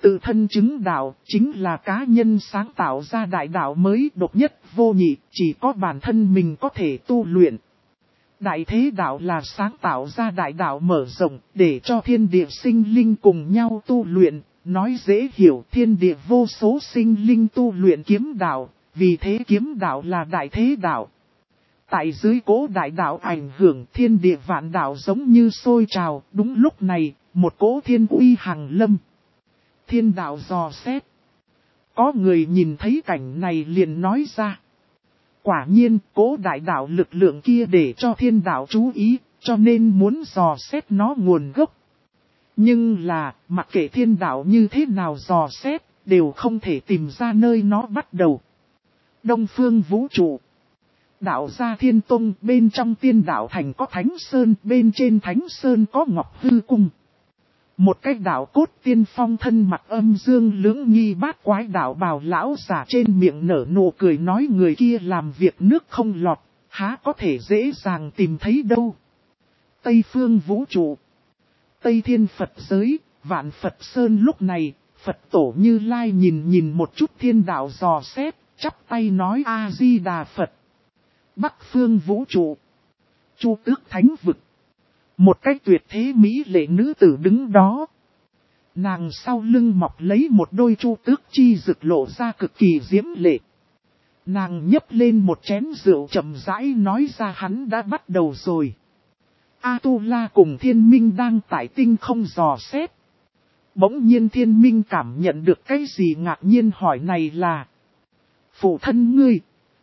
Tự thân chứng đạo chính là cá nhân sáng tạo ra đại đạo mới độc nhất vô nhị, chỉ có bản thân mình có thể tu luyện. Đại thế đạo là sáng tạo ra đại đạo mở rộng để cho thiên địa sinh linh cùng nhau tu luyện, nói dễ hiểu thiên địa vô số sinh linh tu luyện kiếm đạo, vì thế kiếm đạo là đại thế đạo. Tại dưới cỗ đại đạo ảnh hưởng thiên địa vạn đạo giống như sôi trào, đúng lúc này, một cỗ thiên uy hằng lâm. Thiên đạo dò xét. Có người nhìn thấy cảnh này liền nói ra. Quả nhiên, cỗ đại đạo lực lượng kia để cho thiên đạo chú ý, cho nên muốn dò xét nó nguồn gốc. Nhưng là, mặc kệ thiên đạo như thế nào dò xét, đều không thể tìm ra nơi nó bắt đầu. Đông phương vũ trụ. Đạo gia Thiên Tông, bên trong Tiên Đạo Thành có Thánh Sơn, bên trên Thánh Sơn có Ngọc Hư Cung. Một cái đạo cốt tiên phong thân mặt âm dương lưỡng nghi bát quái đạo bào lão giả trên miệng nở nụ cười nói người kia làm việc nước không lọt, há có thể dễ dàng tìm thấy đâu. Tây phương vũ trụ. Tây thiên Phật giới, vạn Phật Sơn lúc này, Phật tổ Như Lai nhìn một chút thiên đạo dò xét, chắp tay nói A-di-đà Phật. Bắc phương vũ trụ. Chu Tước Thánh Vực. Một cái tuyệt thế mỹ lệ nữ tử đứng đó. Nàng sau lưng mọc lấy một đôi chu tước chi rực lộ ra cực kỳ diễm lệ. Nàng nhấp lên một chén rượu chậm rãi nói ra hắn đã bắt đầu rồi. A-tu-la cùng Thiên Minh đang tại tinh không dò xét. Bỗng nhiên Thiên Minh cảm nhận được cái gì ngạc nhiên hỏi này là. Phụ thân ngươi.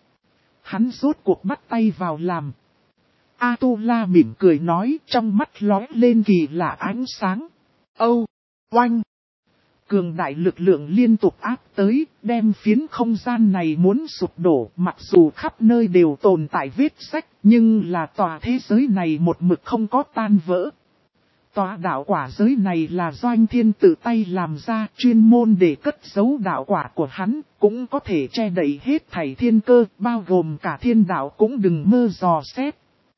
Hắn rốt cuộc bắt tay vào làm. A-tu-la mỉm cười nói trong mắt lóe lên kỳ lạ ánh sáng. Âu, oanh. Cường đại lực lượng liên tục áp tới, đem phiến không gian này muốn sụp đổ. Mặc dù khắp nơi đều tồn tại vết rách, nhưng là tòa thế giới này một mực không có tan vỡ. Tòa đạo quả giới này là Doanh Thiên tự tay làm ra, chuyên môn để cất giấu đạo quả của hắn, cũng có thể che đậy hết thảy thiên cơ, bao gồm cả thiên đạo cũng đừng mơ dò xét.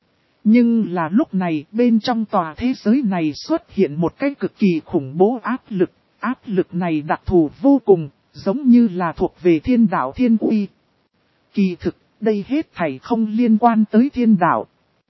Nhưng là lúc này, bên trong tòa thế giới này xuất hiện một cái cực kỳ khủng bố áp lực này đặc thù vô cùng, giống như là thuộc về thiên đạo thiên uy. Kỳ thực, đây hết thảy không liên quan tới thiên đạo,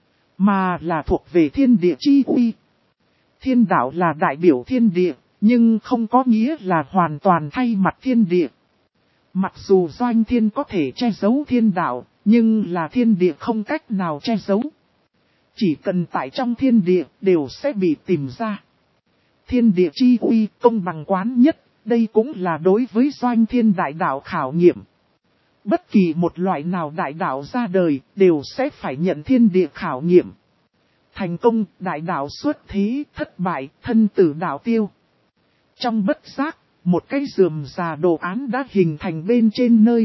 mà là thuộc về thiên địa chi uy. Thiên đạo là đại biểu thiên địa, nhưng không có nghĩa là hoàn toàn thay mặt thiên địa. Mặc dù Doanh Thiên có thể che giấu thiên đạo, nhưng là thiên địa không cách nào che giấu. Chỉ cần tại trong thiên địa đều sẽ bị tìm ra. Thiên địa chi uy công bằng quán nhất, đây cũng là đối với Doanh Thiên đại đạo khảo nghiệm. Bất kỳ một loại nào đại đạo ra đời đều sẽ phải nhận thiên địa khảo nghiệm. Thành công, đại đạo xuất thế, thất bại, thân tử đạo tiêu. Trong bất giác, một cái rườm rà đồ án đã hình thành bên trên nơi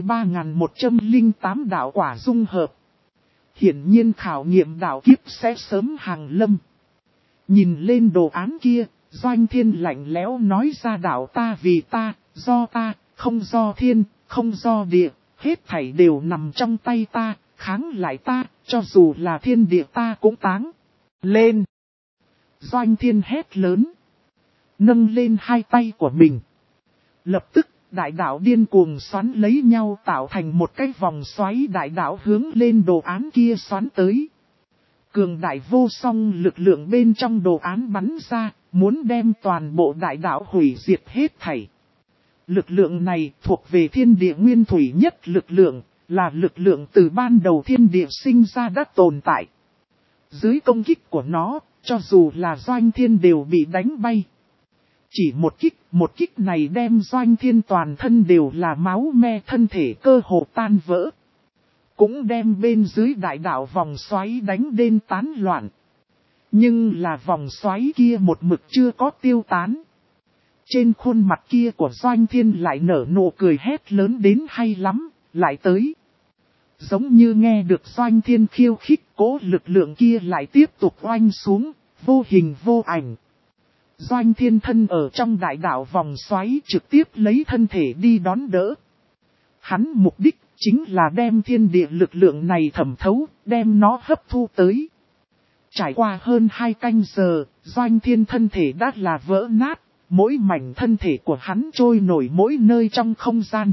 3108 đạo quả dung hợp. Hiển nhiên khảo nghiệm đạo kiếp sẽ sớm hàng lâm. Nhìn lên đồ án kia, Doanh Thiên lạnh lẽo nói ra đạo ta vì ta, do ta, không do thiên, không do địa, hết thảy đều nằm trong tay ta, kháng lại ta, cho dù là thiên địa ta cũng táng. Lên! Doanh Thiên hét lớn. Nâng lên hai tay của mình. Lập tức, đại đạo điên cuồng xoắn lấy nhau tạo thành một cái vòng xoáy đại đạo hướng lên đồ án kia xoắn tới. Cường đại vô song lực lượng bên trong đồ án bắn ra, muốn đem toàn bộ đại đạo hủy diệt hết thảy. Lực lượng này thuộc về thiên địa nguyên thủy nhất lực lượng, là lực lượng từ ban đầu thiên địa sinh ra đã tồn tại. Dưới công kích của nó, cho dù là Doanh Thiên đều bị đánh bay. Chỉ một kích này đem Doanh Thiên toàn thân đều là máu me thân thể cơ hồ tan vỡ. Cũng đem bên dưới đại đạo vòng xoáy đánh đến tán loạn. Nhưng là vòng xoáy kia một mực chưa có tiêu tán. Trên khuôn mặt kia của Doanh Thiên lại nở nụ cười hét lớn đến hay lắm, lại tới. Giống như nghe được Doanh Thiên khiêu khích, cố lực lượng kia lại tiếp tục oanh xuống, vô hình vô ảnh. Doanh Thiên thân ở trong đại đạo vòng xoáy trực tiếp lấy thân thể đi đón đỡ. Hắn mục đích chính là đem thiên địa lực lượng này thẩm thấu, đem nó hấp thu tới. Trải qua hơn 2 canh giờ, Doanh Thiên thân thể đã là vỡ nát, mỗi mảnh thân thể của hắn trôi nổi mỗi nơi trong không gian.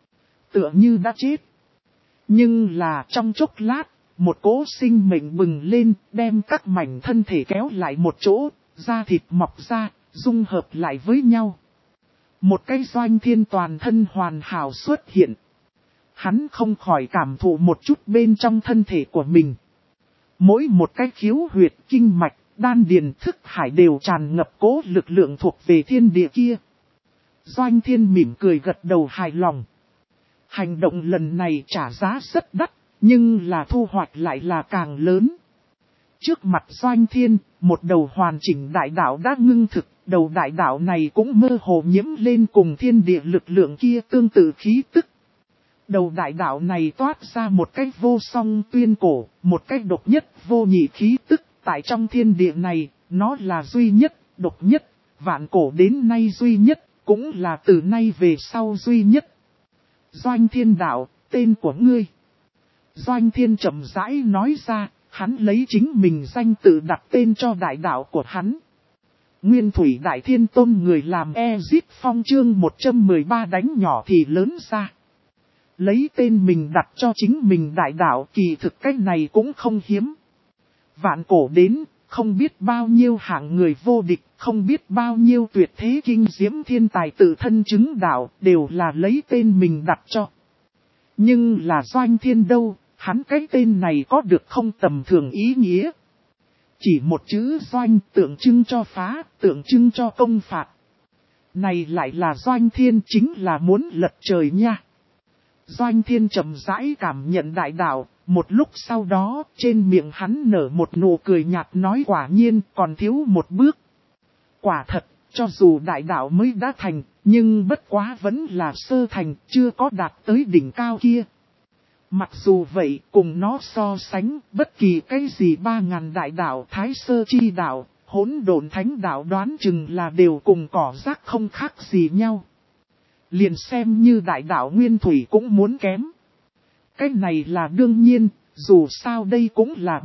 Tựa như đã chết. Nhưng là trong chốc lát, một cỗ sinh mệnh bừng lên, đem các mảnh thân thể kéo lại một chỗ, da thịt mọc ra, dung hợp lại với nhau. Một cái Doanh Thiên toàn thân hoàn hảo xuất hiện. Hắn không khỏi cảm thụ một chút bên trong thân thể của mình. Mỗi một cái khiếu huyệt kinh mạch, đan điền thức hải đều tràn ngập cố lực lượng thuộc về thiên địa kia. Doanh Thiên mỉm cười gật đầu hài lòng. Hành động lần này trả giá rất đắt, nhưng là thu hoạch lại là càng lớn. Trước mặt Doanh Thiên, một đầu hoàn chỉnh đại đạo đã ngưng thực, đầu đại đạo này cũng mơ hồ nhiễm lên cùng thiên địa lực lượng kia tương tự khí tức. Đầu đại đạo này toát ra một cách vô song tuyên cổ, một cách độc nhất vô nhị khí tức, tại trong thiên địa này, nó là duy nhất, độc nhất, vạn cổ đến nay duy nhất, cũng là từ nay về sau duy nhất. Doanh Thiên đạo, tên của ngươi. Doanh Thiên chậm rãi nói ra, hắn lấy chính mình danh tự đặt tên cho đại đạo của hắn. Nguyên Thủy Đại Thiên Tôn người làm Ezit Phong chương 113 đánh nhỏ thì lớn ra. Lấy tên mình đặt cho chính mình đại đạo, kỳ thực cách này cũng không hiếm. Vạn cổ đến, không biết bao nhiêu hạng người vô địch, không biết bao nhiêu tuyệt thế kinh diễm thiên tài tự thân chứng đạo, đều là lấy tên mình đặt cho. Nhưng là Doanh Thiên đâu, hắn cái tên này có được không tầm thường ý nghĩa. Chỉ một chữ Doanh tượng trưng cho phá, tượng trưng cho công phạt. Này lại là Doanh Thiên, chính là muốn lật trời nha. Doanh Thiên chậm rãi cảm nhận đại đạo, một lúc sau đó trên miệng hắn nở một nụ cười nhạt nói quả nhiên còn thiếu một bước. Quả thật, cho dù đại đạo mới đã thành, nhưng bất quá vẫn là sơ thành, chưa có đạt tới đỉnh cao kia. Mặc dù vậy, cùng nó so sánh, bất kỳ cái gì 3.000 đại đạo, thái sơ chi đạo, hỗn độn thánh đạo đoán chừng là đều cùng cỏ rác không khác gì nhau. Liền xem như đại đạo nguyên thủy cũng muốn kém. Cái này là đương nhiên, dù sao đây cũng là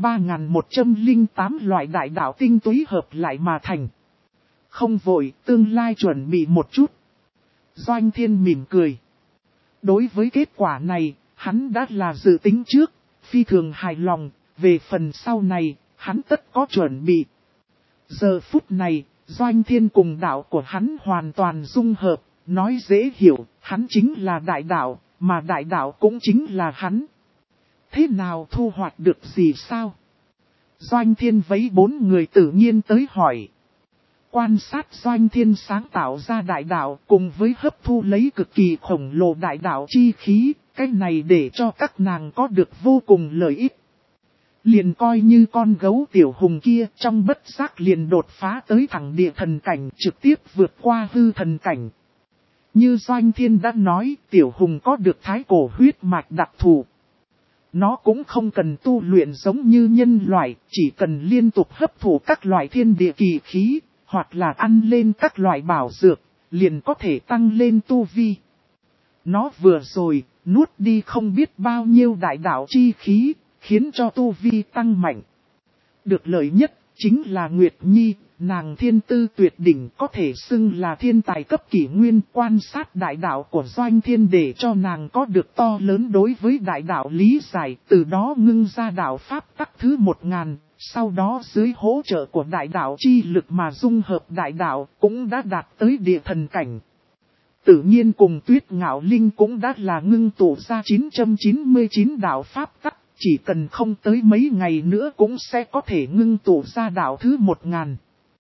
3.108 loại đại đạo tinh túy hợp lại mà thành. Không vội, tương lai chuẩn bị một chút. Doanh Thiên mỉm cười. Đối với kết quả này, hắn đã là dự tính trước, phi thường hài lòng, về phần sau này, hắn tất có chuẩn bị. Giờ phút này, Doanh Thiên cùng đạo của hắn hoàn toàn dung hợp, nói dễ hiểu, hắn chính là đại đạo, mà đại đạo cũng chính là hắn. Thế nào thu hoạch được gì sao? Doanh Thiên vấy 4 người tự nhiên tới hỏi. Quan sát Doanh Thiên sáng tạo ra đại đạo cùng với hấp thu lấy cực kỳ khổng lồ đại đạo chi khí, cái này để cho các nàng có được vô cùng lợi ích. Liền coi như con gấu tiểu hùng kia trong bất giác liền đột phá tới thẳng địa thần cảnh trực tiếp vượt qua hư thần cảnh. Như Doanh Thiên đã nói, tiểu hùng có được thái cổ huyết mạch đặc thù. Nó cũng không cần tu luyện giống như nhân loại, chỉ cần liên tục hấp thụ các loại thiên địa kỳ khí, hoặc là ăn lên các loại bảo dược, liền có thể tăng lên tu vi. Nó vừa rồi, nuốt đi không biết bao nhiêu đại đạo chi khí, khiến cho tu vi tăng mạnh. Được lợi nhất, chính là Nguyệt Nhi, nàng thiên tư tuyệt đỉnh có thể xưng là thiên tài cấp kỷ nguyên quan sát đại đạo của Doanh Thiên để cho nàng có được to lớn đối với đại đạo lý giải, từ đó ngưng ra đạo pháp tắc thứ 1000, sau đó dưới hỗ trợ của đại đạo chi lực mà dung hợp đại đạo cũng đã đạt tới địa thần cảnh. Tự nhiên cùng Tuyết Ngạo Linh cũng đã là ngưng tụ ra 999 đạo pháp tắc. Chỉ cần không tới mấy ngày nữa cũng sẽ có thể ngưng tụ ra đạo thứ 1000.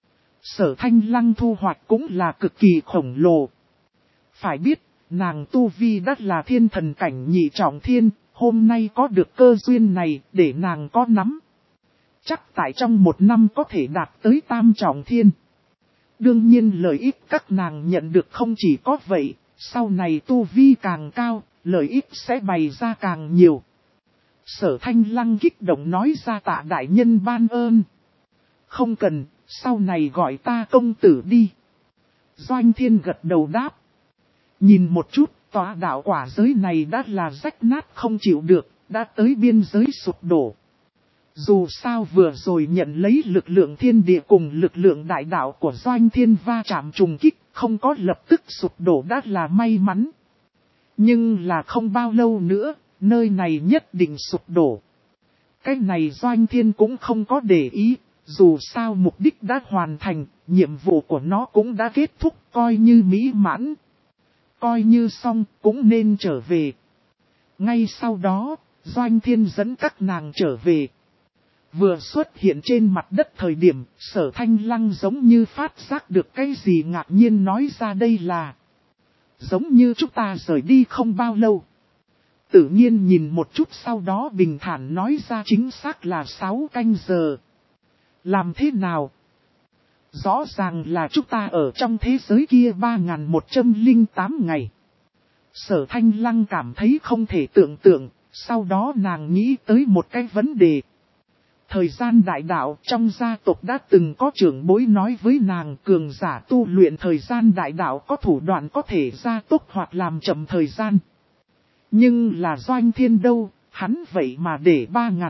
Sở Thanh Lăng thu hoạch cũng là cực kỳ khổng lồ. Phải biết, nàng tu vi đắt là thiên thần cảnh nhị trọng thiên, hôm nay có được cơ duyên này để nàng có nắm. Chắc tại trong 1 năm có thể đạt tới tam trọng thiên. Đương nhiên lợi ích các nàng nhận được không chỉ có vậy, sau này tu vi càng cao, lợi ích sẽ bày ra càng nhiều. Sở Thanh Lăng kích động nói ra tạ đại nhân ban ơn. Không cần, sau này gọi ta công tử đi. Doanh Thiên gật đầu đáp. Nhìn một chút, tòa đạo quả giới này đã là rách nát không chịu được, đã tới biên giới sụp đổ. Dù sao vừa rồi nhận lấy lực lượng thiên địa cùng lực lượng đại đạo của Doanh Thiên va chạm trùng kích, không có lập tức sụp đổ đã là may mắn. Nhưng là không bao lâu nữa, nơi này nhất định sụp đổ. Cái này Doanh Thiên cũng không có để ý, dù sao mục đích đã hoàn thành, nhiệm vụ của nó cũng đã kết thúc, coi như mỹ mãn. Coi như xong, cũng nên trở về. Ngay sau đó, Doanh Thiên dẫn các nàng trở về. Vừa xuất hiện trên mặt đất thời điểm, Sở Thanh Lăng giống như phát giác được cái gì ngạc nhiên nói ra đây là. Giống như chúng ta rời đi không bao lâu. Tự nhiên nhìn một chút sau đó bình thản nói ra chính xác là 6 canh giờ. Làm thế nào? Rõ ràng là chúng ta ở trong thế giới kia 3108 ngày. Sở Thanh Lăng cảm thấy không thể tưởng tượng, sau đó nàng nghĩ tới một cái vấn đề. Thời gian đại đạo trong gia tộc đã từng có trưởng bối nói với nàng cường giả tu luyện thời gian đại đạo có thủ đoạn có thể gia tốc hoặc làm chậm thời gian. Nhưng là Doanh Thiên đâu, hắn vậy mà để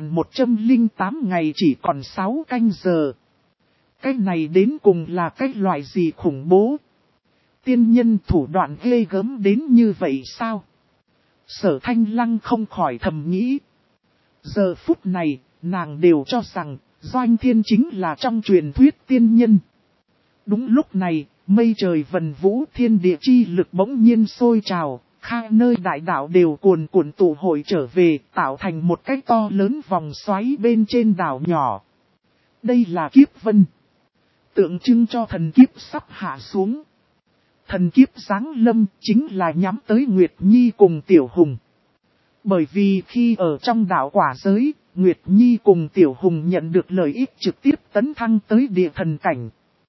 3108 ngày chỉ còn 6 canh giờ. Cái này đến cùng là cái loại gì khủng bố? Tiên nhân thủ đoạn ghê gớm đến như vậy sao? Sở Thanh Lăng không khỏi thầm nghĩ. Giờ phút này, nàng đều cho rằng, Doanh Thiên chính là trong truyền thuyết tiên nhân. Đúng lúc này, mây trời vần vũ thiên địa chi lực bỗng nhiên sôi trào, khắp nơi đại đạo đều cuồn cuộn tụ hội trở về, tạo thành một cái to lớn vòng xoáy bên trên đảo nhỏ. Đây là kiếp vân. Tượng trưng cho thần kiếp sắp hạ xuống. Thần kiếp giáng lâm chính là nhắm tới Nguyệt Nhi cùng Tiểu Hùng. Bởi vì khi ở trong đạo quả giới, Nguyệt Nhi cùng Tiểu Hùng nhận được lợi ích trực tiếp tấn thăng tới địa thần cảnh.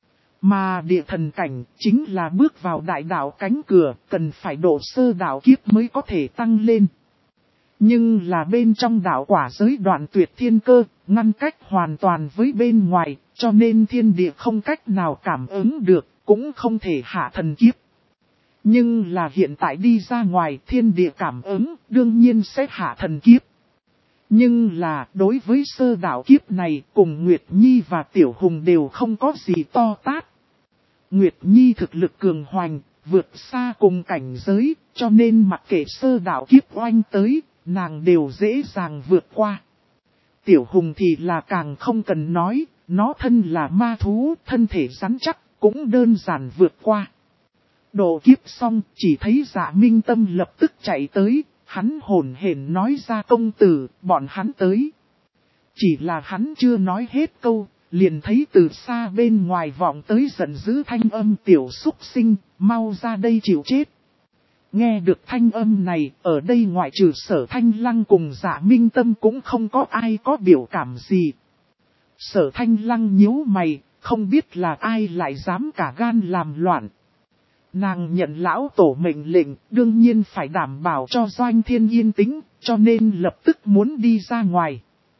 Mà địa thần cảnh chính là bước vào đại đạo cánh cửa, cần phải độ sơ đạo kiếp mới có thể tăng lên. Nhưng là bên trong đạo quả giới đoạn tuyệt thiên cơ, ngăn cách hoàn toàn với bên ngoài, cho nên thiên địa không cách nào cảm ứng được, cũng không thể hạ thần kiếp. Nhưng là hiện tại đi ra ngoài thiên địa cảm ứng, đương nhiên sẽ hạ thần kiếp. Nhưng là đối với sơ đạo kiếp này, cùng Nguyệt Nhi và Tiểu Hùng đều không có gì to tát. Nguyệt Nhi thực lực cường hoành, vượt xa cùng cảnh giới, cho nên mặc kệ sơ đạo kiếp oanh tới, nàng đều dễ dàng vượt qua. Tiểu Hùng thì là càng không cần nói, nó thân là ma thú, thân thể rắn chắc, cũng đơn giản vượt qua. Độ kiếp xong, chỉ thấy Dạ Minh Tâm lập tức chạy tới, hắn hồn hển nói ra công tử, bọn hắn tới. Chỉ là hắn chưa nói hết câu, liền thấy từ xa bên ngoài vọng tới giận dữ thanh âm tiểu súc sinh, mau ra đây chịu chết. Nghe được thanh âm này, ở đây ngoại trừ Sở Thanh Lăng cùng Dạ Minh Tâm cũng không có ai có biểu cảm gì. Sở Thanh Lăng nhíu mày, không biết là ai lại dám cả gan làm loạn. Nàng nhận lão tổ mệnh lệnh, đương nhiên phải đảm bảo cho Doanh Thiên yên tĩnh, cho nên lập tức muốn đi ra ngoài.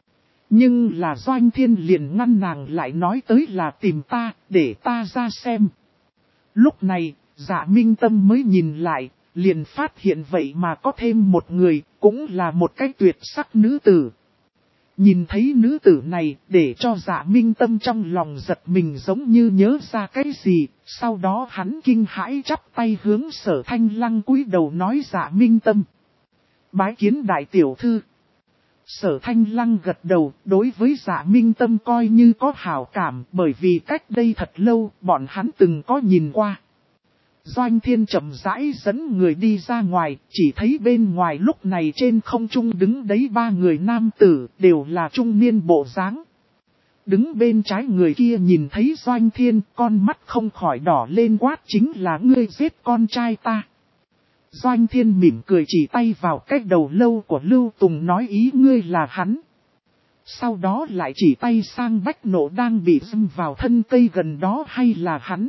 Nhưng là Doanh Thiên liền ngăn nàng lại nói tới là tìm ta, để ta ra xem. Lúc này, Dạ Minh Tâm mới nhìn lại, liền phát hiện vậy mà có thêm một người, cũng là một cái tuyệt sắc nữ tử. Nhìn thấy nữ tử này, để cho Dạ Minh Tâm trong lòng giật mình giống như nhớ ra cái gì, sau đó hắn kinh hãi chắp tay hướng Sở Thanh Lăng cúi đầu nói Dạ Minh Tâm. Bái kiến đại tiểu thư. Sở Thanh Lăng gật đầu, đối với Dạ Minh Tâm coi như có hảo cảm, bởi vì cách đây thật lâu, bọn hắn từng có nhìn qua. Doanh Thiên chậm rãi dẫn người đi ra ngoài, chỉ thấy bên ngoài lúc này trên không trung đứng đấy 3 người nam tử, đều là trung niên bộ dáng. Đứng bên trái người kia nhìn thấy Doanh Thiên, con mắt không khỏi đỏ lên quát chính là ngươi giết con trai ta. Doanh Thiên mỉm cười chỉ tay vào cái đầu lâu của Lưu Tùng nói ý ngươi là hắn. Sau đó lại chỉ tay sang Bách Nộ đang bị dâm vào thân cây gần đó hay là hắn.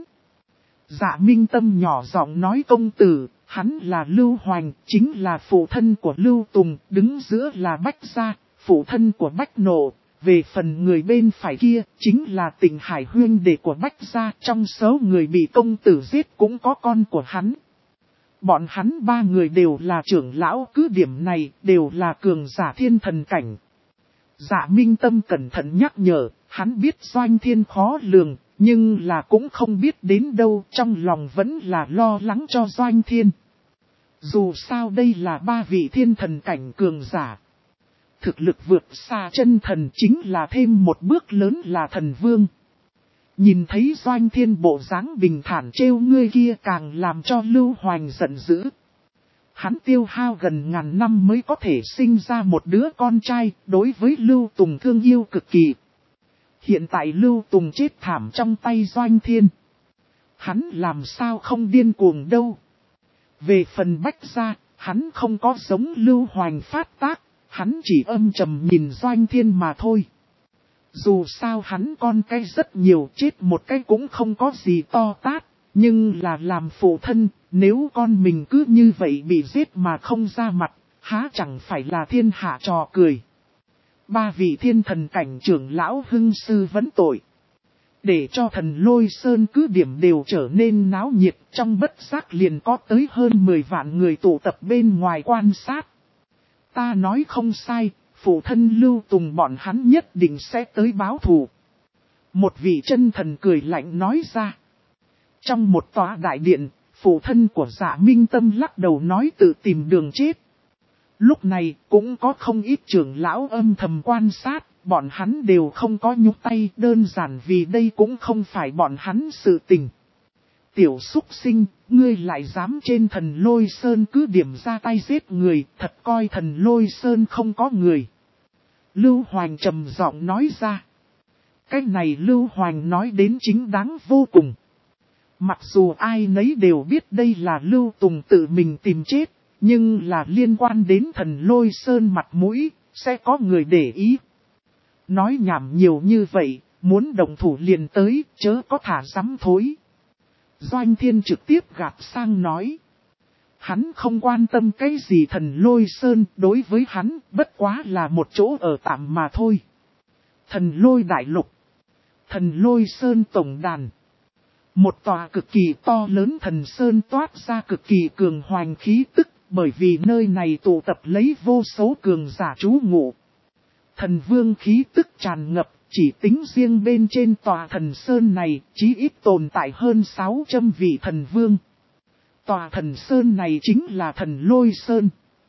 Dạ Minh Tâm nhỏ giọng nói công tử, hắn là Lưu Hoành, chính là phụ thân của Lưu Tùng, đứng giữa là Bách Gia, phụ thân của Bách Nộ. Về phần người bên phải kia, chính là Tịnh Hải huynh đệ của Bách Gia, trong số người bị công tử giết cũng có con của hắn. Bọn hắn 3 người đều là trưởng lão, cứ điểm này đều là cường giả thiên thần cảnh. Dạ Minh Tâm cẩn thận nhắc nhở, hắn biết Doanh Thiên khó lường, Nhưng là cũng không biết đến đâu, trong lòng vẫn là lo lắng cho Doanh Thiên. Dù sao đây là 3 vị thiên thần cảnh cường giả. Thực lực vượt xa chân thần, chính là thêm một bước lớn là thần vương. Nhìn thấy Doanh Thiên bộ dáng bình thản trêu ngươi kia càng làm cho Lưu Hoành giận dữ. Hắn tiêu hao gần ngàn năm mới có thể sinh ra một đứa con trai, đối với Lưu Tùng thương yêu cực kỳ. Hiện tại Lưu Tùng chết thảm trong tay Doanh Thiên. Hắn làm sao không điên cuồng đâu. Về phần Bách Gia, hắn không có giống Lưu Hoành phát tác, hắn chỉ âm trầm nhìn Doanh Thiên mà thôi. Dù sao hắn con cái rất nhiều, chết một cái cũng không có gì to tát, nhưng là làm phụ thân, nếu con mình cứ như vậy bị giết mà không ra mặt, há chẳng phải là thiên hạ trò cười. 3 vị thiên thần cảnh trưởng lão hưng sư vấn tội. Để cho thần Lôi Sơn cứ điểm đều trở nên náo nhiệt, trong bất giác liền có tới hơn 10 vạn người tụ tập bên ngoài quan sát. Ta nói không sai, phụ thân Lưu Tùng bọn hắn nhất định sẽ tới báo thù. Một vị chân thần cười lạnh nói ra. Trong một tòa đại điện, phụ thân của Dạ Minh Tâm lắc đầu nói tự tìm đường chết. Lúc này cũng có không ít trưởng lão âm thầm quan sát, bọn hắn đều không có nhúc tay, đơn giản vì đây cũng không phải bọn hắn sự tình. Tiểu súc sinh, ngươi lại dám trên thần Lôi Sơn cứ điểm ra tay giết người, thật coi thần Lôi Sơn không có người. Lưu Hoành trầm giọng nói ra. Cái này Lưu Hoành nói đến chính đáng vô cùng. Mặc dù ai nấy đều biết đây là Lưu Tùng tự mình tìm chết, nhưng là liên quan đến thần Lôi Sơn mặt mũi, sẽ có người để ý. Nói nhảm nhiều như vậy, muốn động thủ liền tới, chớ có thả dám thối. Doanh Thiên trực tiếp gạt sang nói. Hắn không quan tâm cái gì thần Lôi Sơn, đối với hắn bất quá là một chỗ ở tạm mà thôi. Thần Lôi Đại Lục, thần Lôi Sơn Tổng Đàn. Một tòa cực kỳ to lớn thần Sơn toát ra cực kỳ cường hoành khí tức, bởi vì nơi này tụ tập lấy vô số cường giả trú ngụ. Thần Vương khí tức tràn ngập, chỉ tính riêng bên trên tòa thần Sơn này, chí ít tồn tại hơn 600 vị thần Vương. Tòa thần Sơn này chính là thần Lôi Sơn.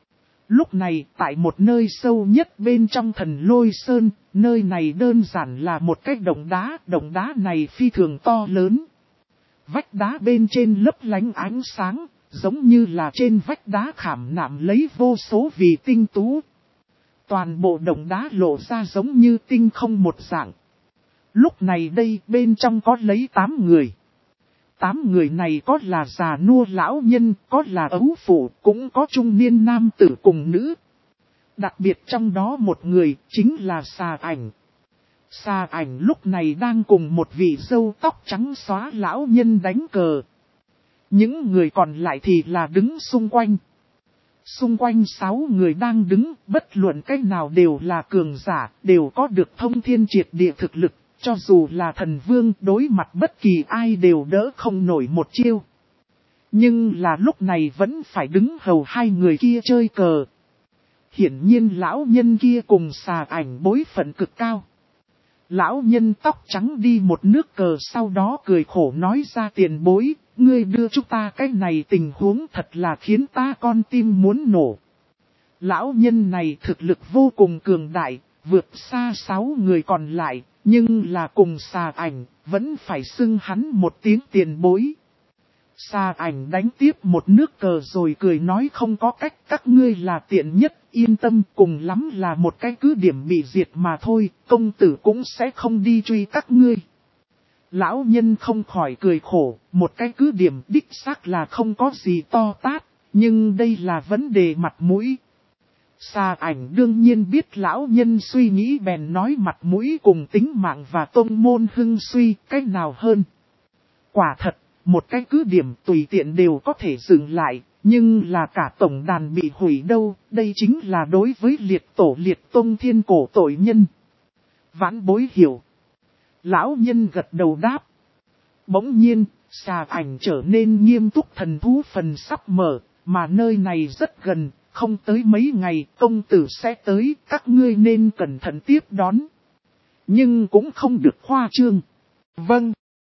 Lúc này, tại một nơi sâu nhất bên trong thần Lôi Sơn, nơi này đơn giản là một cái động đá này phi thường to lớn. Vách đá bên trên lấp lánh ánh sáng, giống như là trên vách đá khảm nạm lấy vô số vì tinh tú. Toàn bộ động đá lộ ra giống như tinh không một dạng. Lúc này đây bên trong có lấy 8 người. 8 người này có là già nua lão nhân, có là ấu phụ, cũng có trung niên nam tử cùng nữ. Đặc biệt trong đó một người chính là Xà Ảnh. Xà Ảnh lúc này đang cùng một vị râu tóc trắng xóa lão nhân đánh cờ. Những người còn lại thì là đứng xung quanh. Xung quanh 6 người đang đứng, bất luận cách nào đều là cường giả, đều có được thông thiên triệt địa thực lực, cho dù là thần vương đối mặt bất kỳ ai đều đỡ không nổi một chiêu. Nhưng là lúc này vẫn phải đứng hầu 2 người kia chơi cờ. Hiển nhiên lão nhân kia cùng Xà Ảnh bối phận cực cao. Lão nhân tóc trắng đi một nước cờ sau đó cười khổ nói ra tiền bối, ngươi đưa chúng ta cái này tình huống thật là khiến ta con tim muốn nổ. Lão nhân này thực lực vô cùng cường đại, vượt xa 6 người còn lại, nhưng là cùng Xà Ảnh, vẫn phải xưng hắn một tiếng tiền bối. Xà Ảnh đánh tiếp một nước cờ rồi cười nói không có cách, các ngươi là tiện nhất, yên tâm, cùng lắm là một cái cứ điểm bị diệt mà thôi, công tử cũng sẽ không đi truy các ngươi. Lão nhân không khỏi cười khổ, một cái cứ điểm đích xác là không có gì to tát, nhưng đây là vấn đề mặt mũi. Xà Ảnh đương nhiên biết lão nhân suy nghĩ bèn nói mặt mũi cùng tính mạng và tông môn hưng suy, cái nào hơn. Quả thật, một cái cứ điểm tùy tiện đều có thể dừng lại, nhưng là cả tổng đàn bị hủy đâu, đây chính là đối với liệt tổ liệt tông thiên cổ tội nhân. Vãn bối hiểu. Lão nhân gật đầu đáp. Bỗng nhiên, Xà Ảnh trở nên nghiêm túc, thần thú phần sắp mở, mà nơi này rất gần, không tới mấy ngày công tử sẽ tới, các ngươi nên cẩn thận tiếp đón. Nhưng cũng không được khoa trương. Vâng.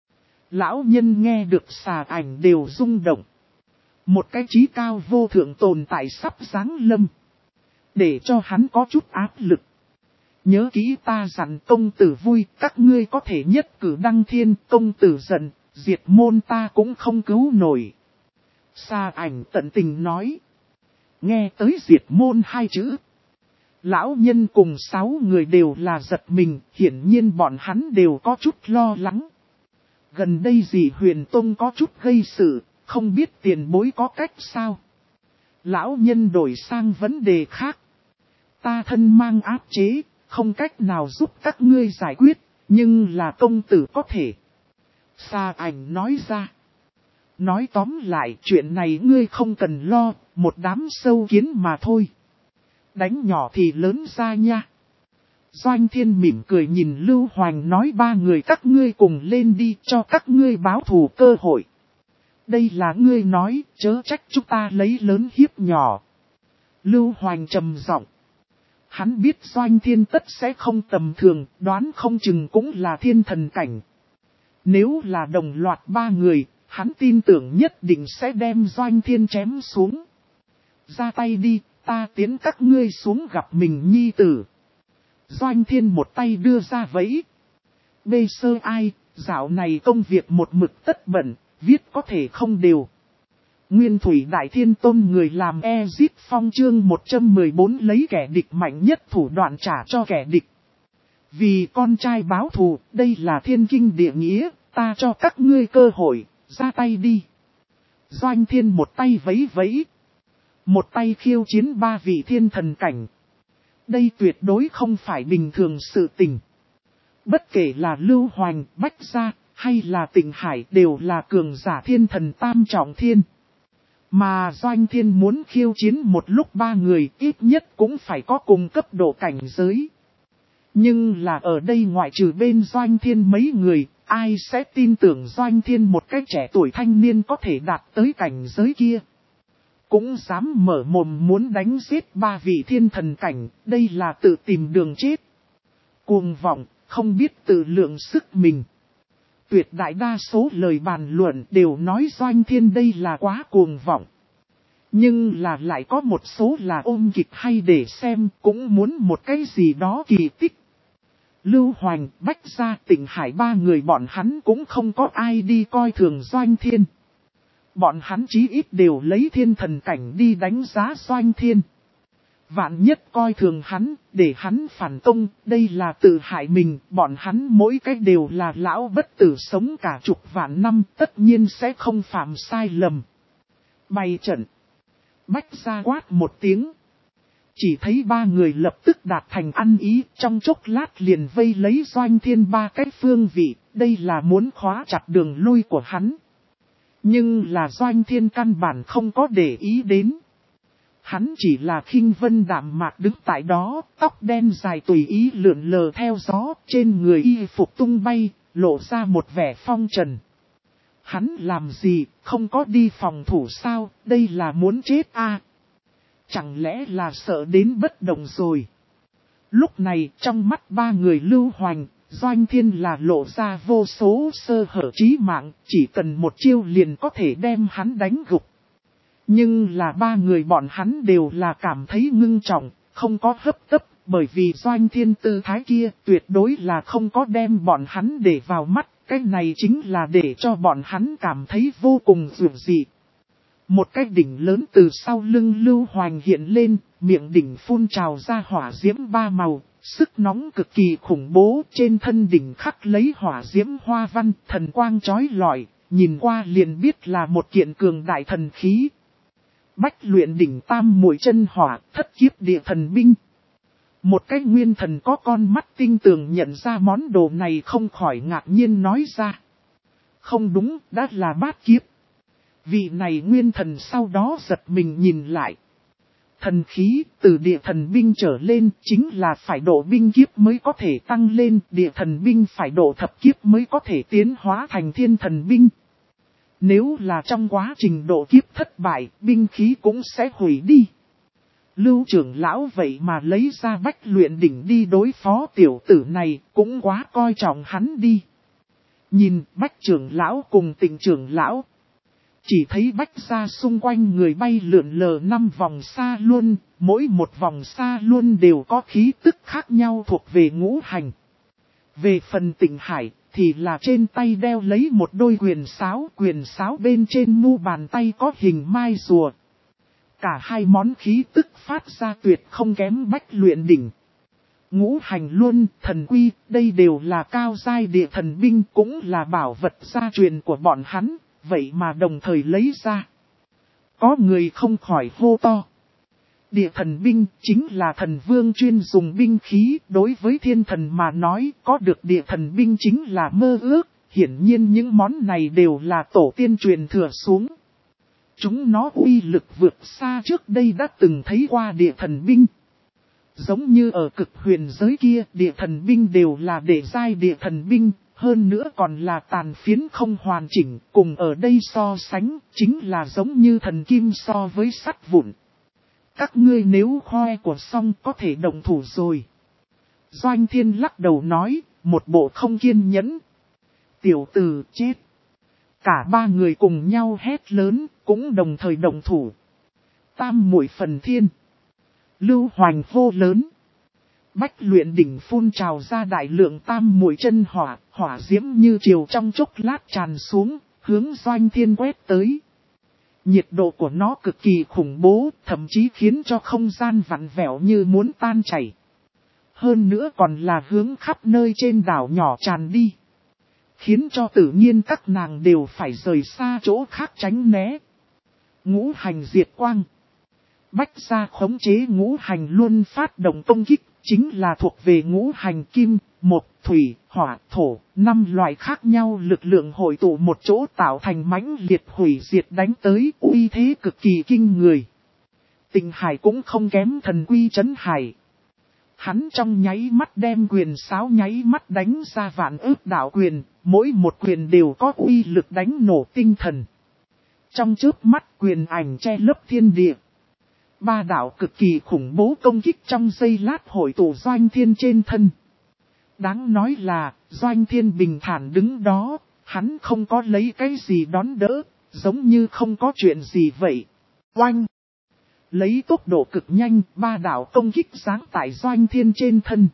Lão nhân nghe được xà ảnh đều rung động. Một cái trí cao vô thượng tồn tại sắp giáng lâm. Để cho hắn có chút áp lực. Nhớ kỹ ta dặn công tử vui, các ngươi có thể nhất cử đăng thiên, công tử giận, diệt môn ta cũng không cứu nổi. Xà ảnh tận tình nói. Nghe tới diệt môn hai chữ. Lão nhân cùng 6 người đều là giật mình, hiển nhiên bọn hắn đều có chút lo lắng. Gần đây dì Huyền Tông có chút gây sự, không biết tiền bối có cách sao. Lão nhân đổi sang vấn đề khác. Ta thân mang áp chế, không cách nào giúp các ngươi giải quyết, nhưng là công tử có thể. Xà ảnh nói ra. Nói tóm lại chuyện này ngươi không cần lo, một đám sâu kiến mà thôi. Đánh nhỏ thì lớn ra nha. Doanh Thiên mỉm cười nhìn Lưu Hoành nói 3 người các ngươi cùng lên đi cho các ngươi báo thù cơ hội. Đây là ngươi nói, chớ trách chúng ta lấy lớn hiếp nhỏ. Lưu Hoành trầm giọng. Hắn biết Doanh Thiên tất sẽ không tầm thường, đoán không chừng cũng là thiên thần cảnh. Nếu là đồng loạt 3 người, hắn tin tưởng nhất định sẽ đem Doanh Thiên chém xuống. Ra tay đi, ta tiến các ngươi xuống gặp mình nhi tử. Doanh Thiên một tay đưa ra vẫy. Bê sơ ai, dạo này công việc một mực tất bận, viết có thể không đều. Nguyên Thủy Đại Thiên Tôn người làm Ezip Phong chương 114 lấy kẻ địch mạnh nhất thủ đoạn trả cho kẻ địch. Vì con trai báo thù, đây là thiên kinh địa nghĩa, ta cho các ngươi cơ hội, ra tay đi. Doanh Thiên một tay vẫy vẫy. Một tay khiêu chiến 3 vị thiên thần cảnh. Đây tuyệt đối không phải bình thường sự tình. Bất kể là Lưu Hoành, Bách Gia, hay là Tịnh Hải đều là cường giả thiên thần tam trọng thiên. Mà Doanh Thiên muốn khiêu chiến một lúc 3 người ít nhất cũng phải có cùng cấp độ cảnh giới. Nhưng là ở đây ngoại trừ bên Doanh Thiên mấy người, ai sẽ tin tưởng Doanh Thiên một cái trẻ tuổi thanh niên có thể đạt tới cảnh giới kia. Cũng dám mở mồm muốn đánh giết 3 vị thiên thần cảnh, đây là tự tìm đường chết. Cuồng vọng, không biết tự lượng sức mình. Tuyệt đại đa số lời bàn luận đều nói Doanh Thiên đây là quá cuồng vọng. Nhưng là lại có một số là ôm kịch hay để xem, cũng muốn một cái gì đó kỳ tích. Lưu Hoành, Bách Gia, Tịnh Hải 3 người bọn hắn cũng không có ai đi coi thường Doanh Thiên. Bọn hắn chí ít đều lấy thiên thần cảnh đi đánh giá Doanh Thiên. Vạn nhất coi thường hắn, để hắn phản công, đây là tự hại mình, bọn hắn mỗi cách đều là lão bất tử sống cả chục vạn năm, tất nhiên sẽ không phạm sai lầm. Bày trận. Bách Gia quát một tiếng. Chỉ thấy 3 người lập tức đạt thành ăn ý, trong chốc lát liền vây lấy Doanh Thiên 3 cái phương vị, đây là muốn khóa chặt đường lui của hắn. Nhưng là Doanh Thiên căn bản không có để ý đến. Hắn chỉ là khinh vân đạm mạc đứng tại đó, tóc đen dài tùy ý lượn lờ theo gió, trên người y phục tung bay, lộ ra một vẻ phong trần. Hắn làm gì, không có đi phòng thủ sao, đây là muốn chết à? Chẳng lẽ là sợ đến bất động rồi? Lúc này, trong mắt 3 người Lưu Hoành, Doanh Thiên là lộ ra vô số sơ hở chí mạng, chỉ cần một chiêu liền có thể đem hắn đánh gục. Nhưng là 3 người bọn hắn đều là cảm thấy ngưng trọng, không có hấp tấp, bởi vì Doanh Thiên tư thái kia tuyệt đối là không có đem bọn hắn để vào mắt, cái này chính là để cho bọn hắn cảm thấy vô cùng dường dị. Một cái đỉnh lớn từ sau lưng Lưu Hoành hiện lên, miệng đỉnh phun trào ra hỏa diễm 3 màu, sức nóng cực kỳ khủng bố, trên thân đỉnh khắc lấy hỏa diễm hoa văn, thần quang chói lọi, nhìn qua liền biết là một kiện cường đại thần khí. Bách luyện đỉnh tam muội chân hỏa, thất kiếp địa thần binh. Một cái nguyên thần có con mắt tinh tường nhận ra món đồ này không khỏi ngạc nhiên nói ra. Không đúng, đã là bát kiếp. Vị này nguyên thần sau đó giật mình nhìn lại. Thần khí từ địa thần binh trở lên chính là phải độ binh kiếp mới có thể tăng lên, địa thần binh phải độ thập kiếp mới có thể tiến hóa thành thiên thần binh. Nếu là trong quá trình độ kiếp thất bại, binh khí cũng sẽ hủy đi. Lưu trưởng lão vậy mà lấy ra bách luyện đỉnh đi đối phó tiểu tử này, cũng quá coi trọng hắn đi. Nhìn Bách trưởng lão cùng Tịnh trưởng lão. Chỉ thấy Bách gia xung quanh người bay lượn lờ 5 vòng xa luôn, mỗi một vòng xa luôn đều có khí tức khác nhau thuộc về ngũ hành. Về phần Tịnh Hải thì là trên tay đeo lấy một đôi quyền sáo bên trên mu bàn tay có hình mai rùa. Cả hai món khí tức phát ra tuyệt không kém Bách luyện đỉnh. Ngũ hành luân, thần quy, đây đều là cao giai địa thần binh, cũng là bảo vật gia truyền của bọn hắn, vậy mà đồng thời lấy ra. Có người không khỏi hô to. Địa thần binh chính là thần vương chuyên dùng binh khí, đối với thiên thần mà nói có được địa thần binh chính là mơ ước, hiển nhiên những món này đều là tổ tiên truyền thừa xuống. Chúng nó uy lực vượt xa trước đây đã từng thấy qua địa thần binh. Giống như ở cực huyền giới kia, địa thần binh đều là để giai địa thần binh, hơn nữa còn là tàn phiến không hoàn chỉnh, cùng ở đây so sánh, chính là giống như thần kim so với sắt vụn. Các ngươi nếu khoe của xong có thể động thủ rồi. Doanh Thiên lắc đầu nói, một bộ không kiên nhẫn. Tiểu tử chết. Cả ba người cùng nhau hét lớn, cũng đồng thời động thủ. Tam muội phần thiên. Lưu hoành hô lớn. Bách luyện đỉnh phun trào ra đại lượng tam muội chân hỏa, hỏa diễm như chiều trong chốc lát tràn xuống, hướng Doanh Thiên quét tới. Nhiệt độ của nó cực kỳ khủng bố, thậm chí khiến cho không gian vặn vẹo như muốn tan chảy. Hơn nữa còn là hướng khắp nơi trên đảo nhỏ tràn đi. Khiến cho tự nhiên các nàng đều phải rời xa chỗ khác tránh né. Ngũ hành diệt quang. Bách gia khống chế ngũ hành luôn phát động công kích, chính là thuộc về ngũ hành kim, mộc, thủy, hỏa, thổ, 5 loại khác nhau lực lượng hội tụ một chỗ tạo thành mãnh liệt hủy diệt đánh tới, uy thế cực kỳ kinh người. Tịnh Hải cũng không kém thần quy trấn hải. Hắn trong nháy mắt đem quyền sáo nháy mắt đánh ra vạn ước đạo quyền, mỗi một quyền đều có uy lực đánh nổ tinh thần. Trong chớp mắt quyền ảnh che lấp thiên địa. Ba đạo cực kỳ khủng bố công kích trong giây lát hội tụ Doanh Thiên trên thân. Đáng nói là, Doanh Thiên bình thản đứng đó, hắn không có lấy cái gì đón đỡ, giống như không có chuyện gì vậy. Oanh! Lấy tốc độ cực nhanh, ba đạo công kích giáng tại Doanh Thiên trên thân.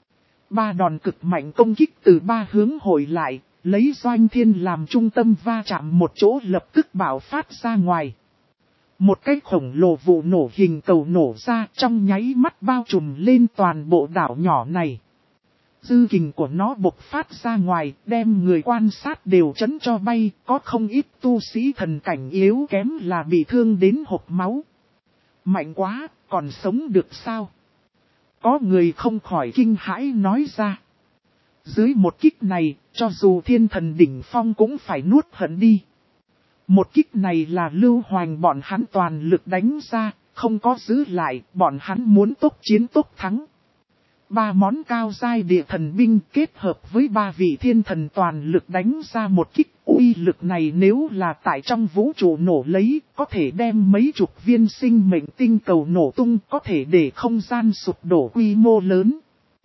Ba đòn cực mạnh công kích từ ba hướng hồi lại, lấy Doanh Thiên làm trung tâm va chạm một chỗ lập tức bạo phát ra ngoài. Một cái khổng lồ vụ nổ hình cầu nổ ra trong nháy mắt bao trùm lên toàn bộ đảo nhỏ này. Dư kình của nó bộc phát ra ngoài, đem người quan sát đều chấn cho bay, có không ít tu sĩ thần cảnh yếu kém là bị thương đến hộc máu. Mạnh quá, còn sống được sao? Có người không khỏi kinh hãi nói ra. Dưới một kích này, cho dù thiên thần đỉnh phong cũng phải nuốt hận đi. Một kích này là Lưu Hoành bọn hắn toàn lực đánh ra, không có giữ lại, bọn hắn muốn tốc chiến tốc thắng. 3 món cao giai địa thần binh kết hợp với 3 vị thiên thần toàn lực đánh ra một kích, uy lực này nếu là tại trong vũ trụ nổ lấy, có thể đem mấy chục viên sinh mệnh tinh cầu nổ tung, có thể để không gian sụp đổ quy mô lớn.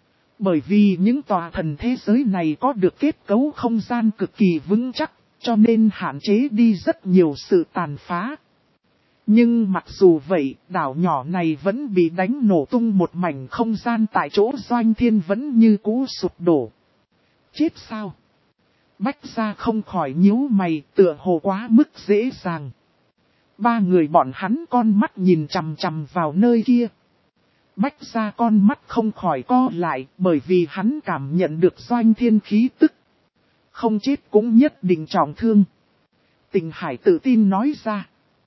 Bởi vì những tòa thần thế giới này có được kết cấu không gian cực kỳ vững chắc, cho nên hạn chế đi rất nhiều sự tàn phá. Nhưng mặc dù vậy, đảo nhỏ này vẫn bị đánh nổ tung một mảnh không gian tại chỗ Doanh Thiên vẫn như cũ sụp đổ. Chết sao? Bách gia không khỏi nhíu mày, tựa hồ quá mức dễ dàng. 3 người bọn hắn con mắt nhìn chằm chằm vào nơi kia. Bách gia con mắt không khỏi co lại, bởi vì hắn cảm nhận được Doanh Thiên khí tức. Không chết cũng nhất định trọng thương. Tịnh Hải tự tin nói ra.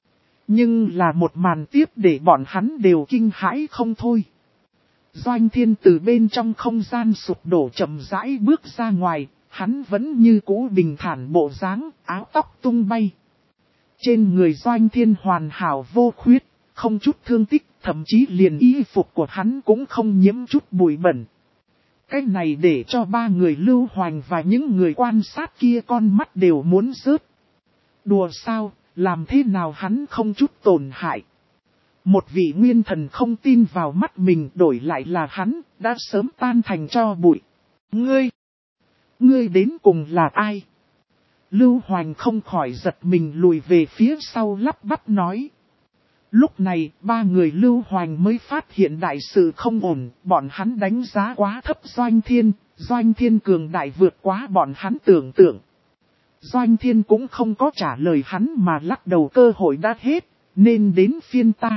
Nhưng là một màn tiếp để bọn hắn đều kinh hãi không thôi. Doanh Thiên từ bên trong không gian sụp đổ chậm rãi bước ra ngoài, hắn vẫn như cũ bình thản bộ dáng, áo tóc tung bay. Trên người Doanh Thiên hoàn hảo vô khuyết, không chút thương tích, thậm chí liền y phục của hắn cũng không nhiễm chút bụi bẩn. Cái này để cho 3 người Lưu Hoành và những người quan sát kia con mắt đều muốn rớt. Đùa sao, làm thế nào hắn không chút tổn hại. Một vị nguyên thần không tin vào mắt mình, đổi lại là hắn, đã sớm tan thành tro bụi. Ngươi đến cùng là ai? Lưu Hoành không khỏi giật mình lùi về phía sau lắp bắp nói. Lúc này, ba người Lưu Hoành mới phát hiện đại sự không ổn, bọn hắn đánh giá quá thấp Doanh Thiên cường đại vượt quá bọn hắn tưởng tượng. Doanh Thiên cũng không có trả lời hắn mà lắc đầu, cơ hội đã hết, nên đến phiên ta.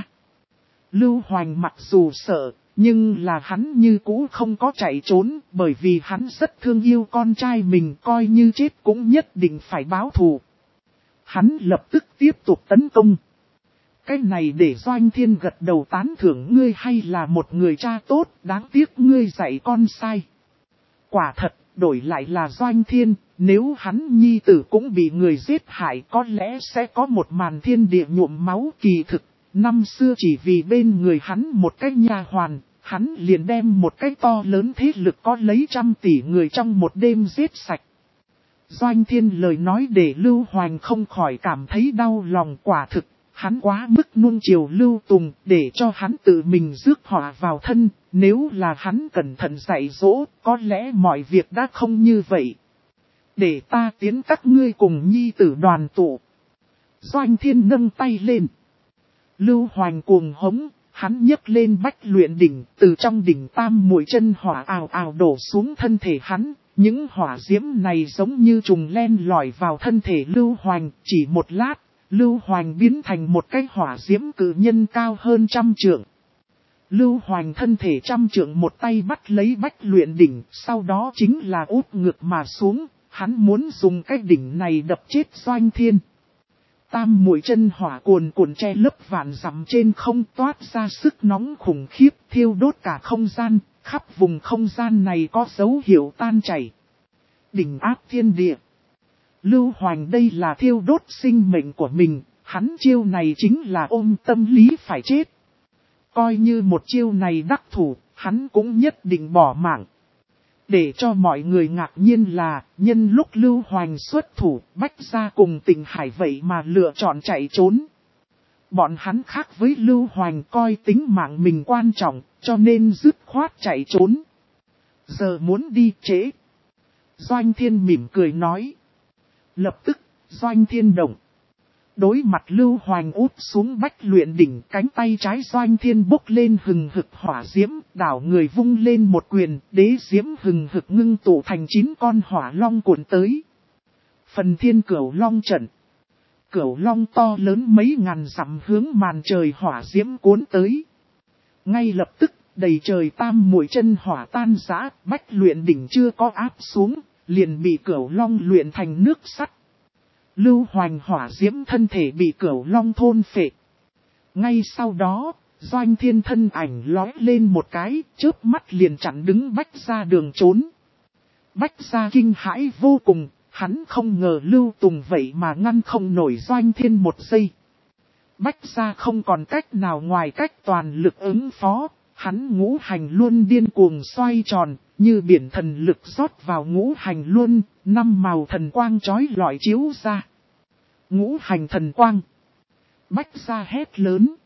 Lưu Hoành mặc dù sợ, nhưng là hắn như cũ không có chạy trốn, bởi vì hắn rất thương yêu con trai mình, coi như chết cũng nhất định phải báo thù. Hắn lập tức tiếp tục tấn công. Cái này để Doanh Thiên gật đầu tán thưởng, ngươi hay là một người cha tốt, đáng tiếc ngươi dạy con sai. Quả thật, đổi lại là Doanh Thiên, nếu hắn nhi tử cũng bị người giết hại có lẽ sẽ có một màn thiên địa nhuộm máu. Kỳ thực. Năm xưa chỉ vì bên người hắn một cái nha hoàn, hắn liền đem một cái to lớn thế lực có lấy trăm tỷ người trong một đêm giết sạch. Doanh Thiên lời nói để Lưu Hoành không khỏi cảm thấy đau lòng, quả thực, hắn quá mức nuông chiều Lưu Tùng để cho hắn tự mình rước họa vào thân, nếu là hắn cẩn thận dạy dỗ, có lẽ mọi việc đã không như vậy. Để ta tiến các ngươi cùng nhi tử đoàn tụ. Doanh Thiên nâng tay lên. Lưu Hoành cuồng hống, hắn nhấc lên bách luyện đỉnh, từ trong đỉnh tam muội chân hỏa ào ào đổ xuống thân thể hắn. Những hỏa diễm này giống như trùng len lỏi vào thân thể Lưu Hoành, chỉ một lát, Lưu Hoành biến thành một cái hỏa diễm cự nhân cao hơn 100 trượng. Lưu Hoành thân thể 100 trượng một tay bắt lấy bách luyện đỉnh, sau đó chính là úp ngược mà xuống, hắn muốn dùng cái đỉnh này đập chết Doanh Thiên. Tam muội chân hỏa cuồn cuộn che lấp vạn dặm trên không, toát ra sức nóng khủng khiếp, thiêu đốt cả không gian, khắp vùng không gian này có dấu hiệu tan chảy. Đỉnh áp thiên địa. Lưu Hoành đây là thiêu đốt sinh mệnh của mình, hắn chiêu này chính là ôm tâm lý phải chết. Coi như một chiêu này đắc thủ, hắn cũng nhất định bỏ mạng. Để cho mọi người ngạc nhiên là, nhân lúc Lưu Hoành xuất thủ, Bách Gia cùng Tình Hải vậy mà lựa chọn chạy trốn. Bọn hắn khác với Lưu Hoành coi tính mạng mình quan trọng, cho nên dứt khoát chạy trốn. Giờ muốn đi trễ. Doanh Thiên mỉm cười nói. Lập tức, Doanh Thiên động. Đối mặt Lưu Hoành út xuống bách luyện đỉnh, cánh tay trái Doanh Thiên bốc lên hừng hực hỏa diễm, đảo người vung lên một quyền, đế diễm hừng hực ngưng tụ thành 9 con hỏa long cuộn tới. Phần thiên cửu long trận. Cửu long to lớn mấy ngàn dặm hướng màn trời hỏa diễm cuốn tới. Ngay lập tức, đầy trời tam muội chân hỏa tan rã, bách luyện đỉnh chưa có áp xuống, liền bị cửu long luyện thành nước sắt. Lưu Hoành hỏa diễm thân thể bị cửu long thôn phệ. Ngay sau đó, Doanh Thiên thân ảnh lói lên một cái, chớp mắt liền chặn đứng Bách Gia đường trốn. Bách Gia kinh hãi vô cùng, hắn không ngờ Lưu Tùng vậy mà ngăn không nổi Doanh Thiên một giây. Bách Gia không còn cách nào ngoài cách toàn lực ứng phó, hắn ngũ hành luân điên cuồng xoay tròn, như biển thần lực rót vào ngũ hành luân, 5 màu thần quang chói lọi chiếu ra. Ngũ hành thần quang. Bách Gia hét lớn.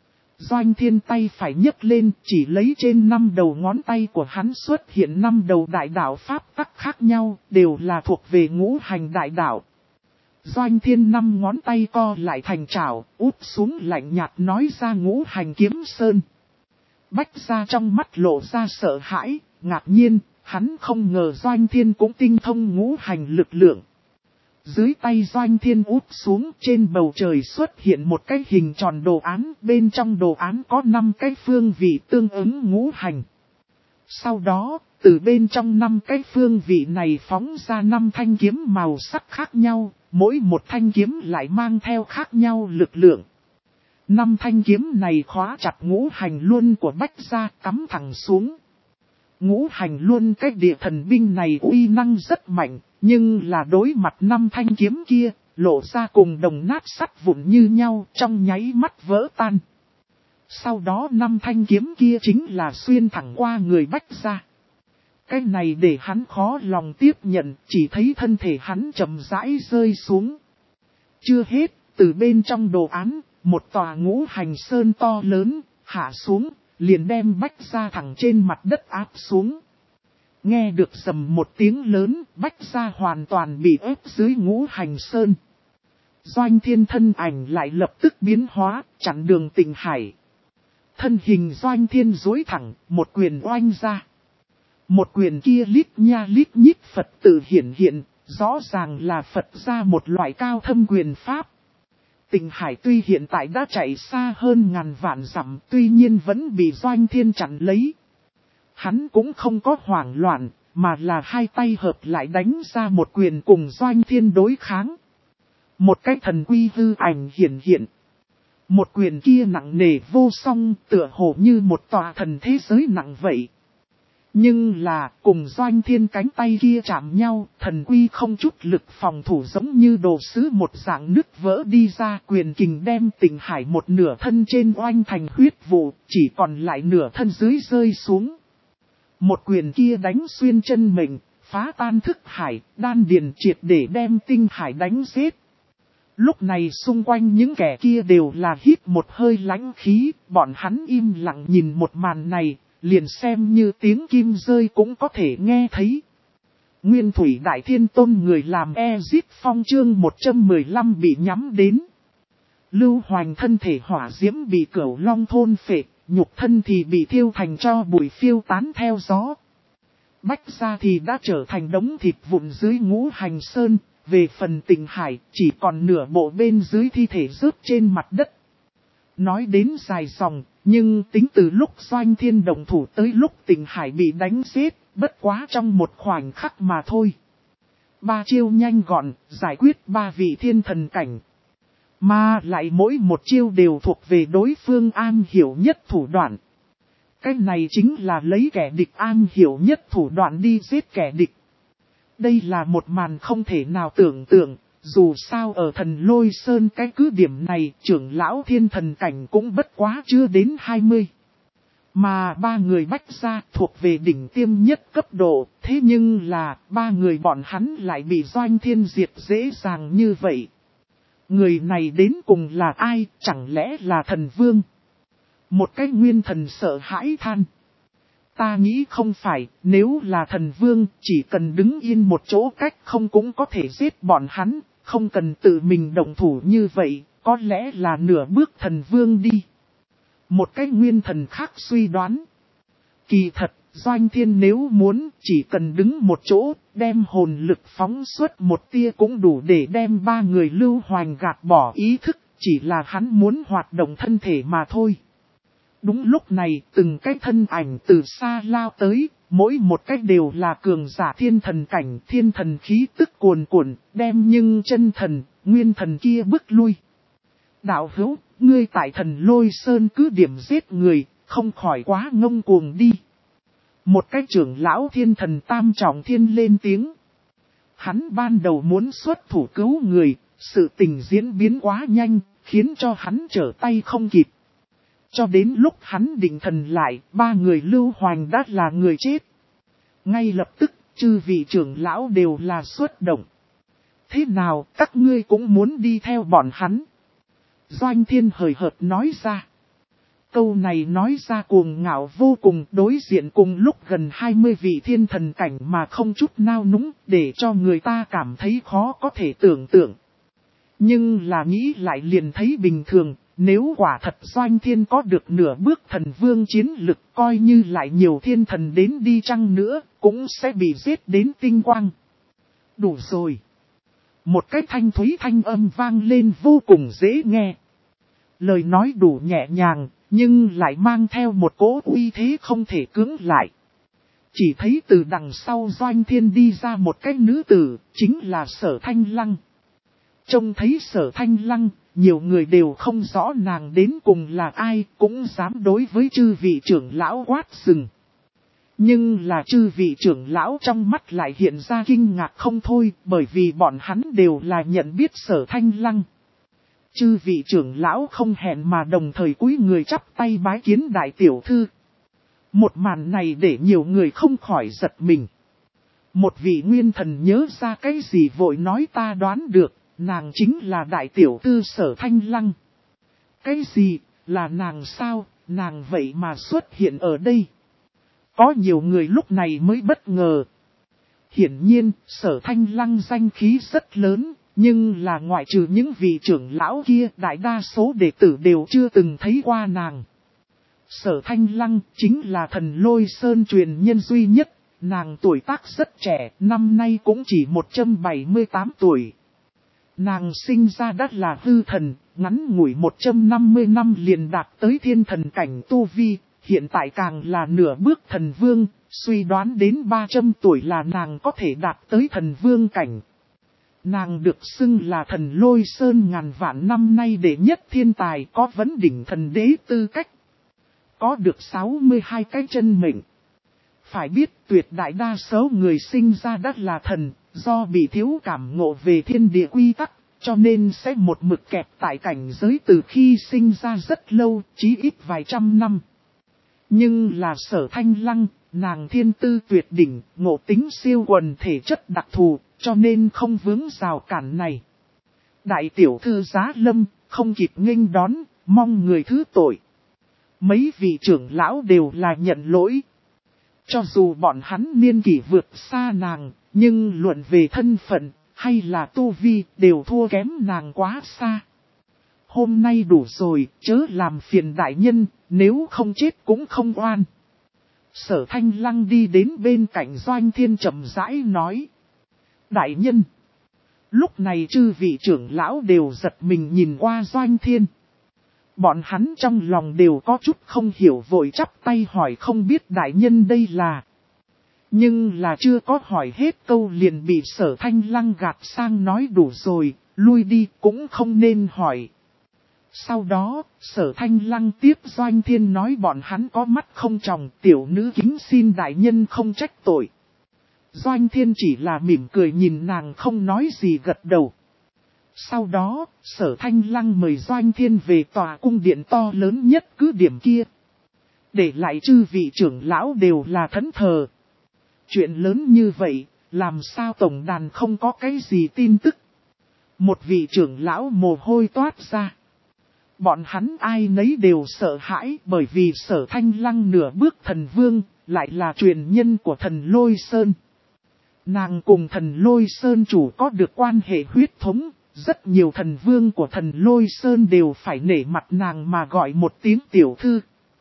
Doanh Thiên tay phải nhấc lên, chỉ lấy trên 5 đầu ngón tay của hắn xuất hiện 5 đầu đại đạo pháp tắc khác nhau, đều là thuộc về ngũ hành đại đạo. Doanh Thiên 5 ngón tay co lại thành trảo, úp xuống lạnh nhạt nói ra ngũ hành kiếm sơn. Bách Gia trong mắt lộ ra sợ hãi, ngạc nhiên, hắn không ngờ Doanh Thiên cũng tinh thông ngũ hành lực lượng. Dưới tay Doanh Thiên úp xuống, trên bầu trời xuất hiện một cái hình tròn đồ án, bên trong đồ án có 5 cái phương vị tương ứng ngũ hành. Sau đó, từ bên trong 5 cái phương vị này phóng ra 5 thanh kiếm màu sắc khác nhau, mỗi một thanh kiếm lại mang theo khác nhau lực lượng. 5 thanh kiếm này khóa chặt ngũ hành luân của Bách Gia, cắm thẳng xuống. Ngũ hành luân cái địa thần binh này uy năng rất mạnh, nhưng là đối mặt 5 thanh kiếm kia, lộ ra cùng đồng nát sắt vụn như nhau, trong nháy mắt vỡ tan. Sau đó 5 thanh kiếm kia chính là xuyên thẳng qua người Bách Gia. Cái này để hắn khó lòng tiếp nhận, chỉ thấy thân thể hắn chậm rãi rơi xuống. Chưa hết, từ bên trong đồ án, một tòa ngũ hành sơn to lớn, hạ xuống, liền đem Bách Gia thẳng trên mặt đất áp xuống. Nghe được rầm một tiếng lớn, Bách Gia hoàn toàn bị ép dưới Ngũ Hành Sơn. Doanh Thiên thân ảnh lại lập tức biến hóa, chặn đường Tịnh Hải. Thân hình Doanh Thiên duỗi thẳng, một quyền oanh ra. Một quyền kia lít nha lít nhít Phật tự hiển hiện, rõ ràng là Phật ra một loại cao thâm quyền pháp. Tịnh Hải tuy hiện tại đã chạy xa hơn ngàn vạn dặm, tuy nhiên vẫn bị Doanh Thiên chặn lấy. Hắn cũng không có hoảng loạn, mà là hai tay hợp lại đánh ra một quyền cùng Doanh Thiên đối kháng. Một cái thần quy hư ảnh hiển hiện. Một quyền kia nặng nề vô song, tựa hồ như một tòa thần thế giới nặng vậy. Nhưng là, cùng Doanh Thiên cánh tay kia chạm nhau, thần quy không chút lực phòng thủ giống như đồ sứ một dạng nứt vỡ đi ra, quyền kình đem Tịnh Hải một nửa thân trên oanh thành huyết vụ, chỉ còn lại nửa thân dưới rơi xuống. Một quyền kia đánh xuyên chân mệnh, phá tan thức hải, đan điền triệt để đem Tinh Hải đánh giết. Lúc này xung quanh những kẻ kia đều là hít một hơi lãnh khí, bọn hắn im lặng nhìn một màn này, liền xem như tiếng kim rơi cũng có thể nghe thấy. Nguyên Thủy Đại Thiên Tôn người làm Ezit Phong chương 115 bị nhắm đến. Lưu Hoành thân thể hỏa diễm bị Cửu Long thôn phệ, nhục thân thì bị thiêu thành cho bụi phiêu tán theo gió. Bách Gia thì đã trở thành đống thịt vụn dưới Ngũ Hành Sơn, về phần Tịnh Hải chỉ còn nửa bộ bên dưới thi thể rớt trên mặt đất. Nói đến dài dòng, nhưng tính từ lúc Doanh Thiên động thủ tới lúc Tịnh Hải bị đánh giết, bất quá trong một khoảnh khắc mà thôi. 3 chiêu nhanh gọn, giải quyết 3 vị thiên thần cảnh. Mà lại mỗi một chiêu đều thuộc về đối phương am hiểu nhất thủ đoạn. Cái này chính là lấy kẻ địch am hiểu nhất thủ đoạn đi giết kẻ địch. Đây là một màn không thể nào tưởng tượng, dù sao ở Thần Lôi Sơn cái cứ điểm này trưởng lão thiên thần cảnh cũng bất quá chưa đến 20. Mà 3 người Bách Gia thuộc về đỉnh tiêm nhất cấp độ, thế nhưng là 3 người bọn hắn lại bị Doanh Thiên diệt dễ dàng như vậy. Người này đến cùng là ai, chẳng lẽ là thần vương? Một cái nguyên thần sợ hãi than. Ta nghĩ không phải, nếu là thần vương, chỉ cần đứng yên một chỗ cách không cũng có thể giết bọn hắn, không cần tự mình động thủ như vậy, có lẽ là nửa bước thần vương đi. Một cái nguyên thần khác suy đoán. Kỳ thật, Doanh Thiên nếu muốn, chỉ cần đứng một chỗ, đem hồn lực phóng xuất một tia cũng đủ để đem 3 người Lưu Hoành gạt bỏ ý thức, chỉ là hắn muốn hoạt động thân thể mà thôi. Đúng lúc này, từng cái thân ảnh từ xa lao tới, mỗi một cách đều là cường giả thiên thần cảnh, thiên thần khí tức cuồn cuộn, đem nhưng chân thần, nguyên thần kia bước lui. Đạo hữu, ngươi tại Thần Lôi Sơn cứ điểm giết người, không khỏi quá ngông cuồng đi. Một cái trưởng lão thiên thần tam trọng thiên lên tiếng. Hắn ban đầu muốn xuất thủ cứu người, sự tình diễn biến quá nhanh, khiến cho hắn trở tay không kịp. Cho đến lúc hắn định thần lại, 3 người Lưu Hoành đã là người chết. Ngay lập tức, chư vị trưởng lão đều là xuất động. Thế nào, các ngươi cũng muốn đi theo bọn hắn? Doanh Thiên hời hợt nói ra. Câu này nói ra cuồng ngạo vô cùng, đối diện cùng lúc gần 20 vị thiên thần cảnh mà không chút nao núng, để cho người ta cảm thấy khó có thể tưởng tượng. Nhưng là nghĩ lại liền thấy bình thường, nếu quả thật Doanh Thiên có được nửa bước thần vương chiến lực, coi như lại nhiều thiên thần đến đi chăng nữa, cũng sẽ bị giết đến tinh quang. Đủ rồi. Một cái thanh thúy thanh âm vang lên vô cùng dễ nghe. Lời nói đủ nhẹ nhàng, nhưng lại mang theo một cỗ uy thế không thể cưỡng lại. Chỉ thấy từ đằng sau Doanh Thiên đi ra một cái nữ tử, chính là Sở Thanh Lăng. Trông thấy Sở Thanh Lăng, nhiều người đều không rõ nàng đến cùng là ai, cũng dám đối với chư vị trưởng lão quát sừng. Nhưng là chư vị trưởng lão trong mắt lại hiện ra kinh ngạc không thôi, bởi vì bọn hắn đều là nhận biết Sở Thanh Lăng. Chư vị trưởng lão không hẹn mà đồng thời cúi người chắp tay bái kiến đại tiểu thư. Một màn này để nhiều người không khỏi giật mình. Một vị nguyên thần nhớ ra cái gì vội nói ta đoán được, nàng chính là đại tiểu thư Sở Thanh Lăng. Cái gì, là nàng sao, nàng vậy mà xuất hiện ở đây. Có nhiều người lúc này mới bất ngờ. Hiển nhiên, Sở Thanh Lăng danh khí rất lớn, nhưng là ngoại trừ những vị trưởng lão kia, đại đa số đệ tử đều chưa từng thấy qua nàng. Sở Thanh Lăng chính là Thần Lôi Sơn truyền nhân duy nhất, nàng tuổi tác rất trẻ, năm nay cũng chỉ 178 tuổi. Nàng sinh ra đã là hư thần, ngắn ngủi 150 năm liền đạt tới thiên thần cảnh tu vi, hiện tại càng là nửa bước thần vương, suy đoán đến 300 tuổi là nàng có thể đạt tới thần vương cảnh. Nàng được xưng là Thần Lôi Sơn ngàn vạn năm nay đệ nhất thiên tài, có vấn đỉnh thần đế tư cách. Có được 62 cái chân mệnh. Phải biết tuyệt đại đa số người sinh ra đã là thần, do bị thiếu cảm ngộ về thiên địa quy tắc, cho nên sẽ một mực kẹp tại cảnh giới từ khi sinh ra rất lâu, chí ít vài trăm năm. Nhưng là Sở Thanh Lăng, nàng thiên tư tuyệt đỉnh, ngộ tính siêu quần thể chất đặc thù, cho nên không vướng rào cản này. Đại tiểu thư Giá Lâm, không kịp nghênh đón, mong người thứ tội. Mấy vị trưởng lão đều là nhận lỗi. Cho dù bọn hắn niên kỷ vượt xa nàng, nhưng luận về thân phận, hay là tu vi, đều thua kém nàng quá xa. Hôm nay đủ rồi, chớ làm phiền đại nhân, nếu không chết cũng không oan. Sở Thanh Lăng đi đến bên cạnh Doanh Thiên chậm rãi nói. Đại nhân. Lúc này chư vị trưởng lão đều giật mình nhìn qua Doanh Thiên. Bọn hắn trong lòng đều có chút không hiểu, vội chắp tay hỏi không biết đại nhân đây là. Nhưng là chưa có hỏi hết câu liền bị Sở Thanh Lăng gạt sang nói đủ rồi, lui đi cũng không nên hỏi. Sau đó, Sở Thanh Lăng tiếp Doanh Thiên nói bọn hắn có mắt không tròng, tiểu nữ kính xin đại nhân không trách tội. Doanh Thiên chỉ là mỉm cười nhìn nàng không nói gì gật đầu. Sau đó, Sở Thanh Lăng mời Doanh Thiên về tòa cung điện to lớn nhất cứ điểm kia. Để lại chư vị trưởng lão đều là thẫn thờ. Chuyện lớn như vậy, làm sao tổng đàn không có cái gì tin tức. Một vị trưởng lão mồ hôi toát ra. Bọn hắn ai nấy đều sợ hãi bởi vì Sở Thanh Lăng nửa bước thần vương, lại là truyền nhân của Thần Lôi Sơn. Nàng cùng Thần Lôi Sơn chủ có được quan hệ huyết thống, rất nhiều thần vương của Thần Lôi Sơn đều phải nể mặt nàng mà gọi một tiếng tiểu thư.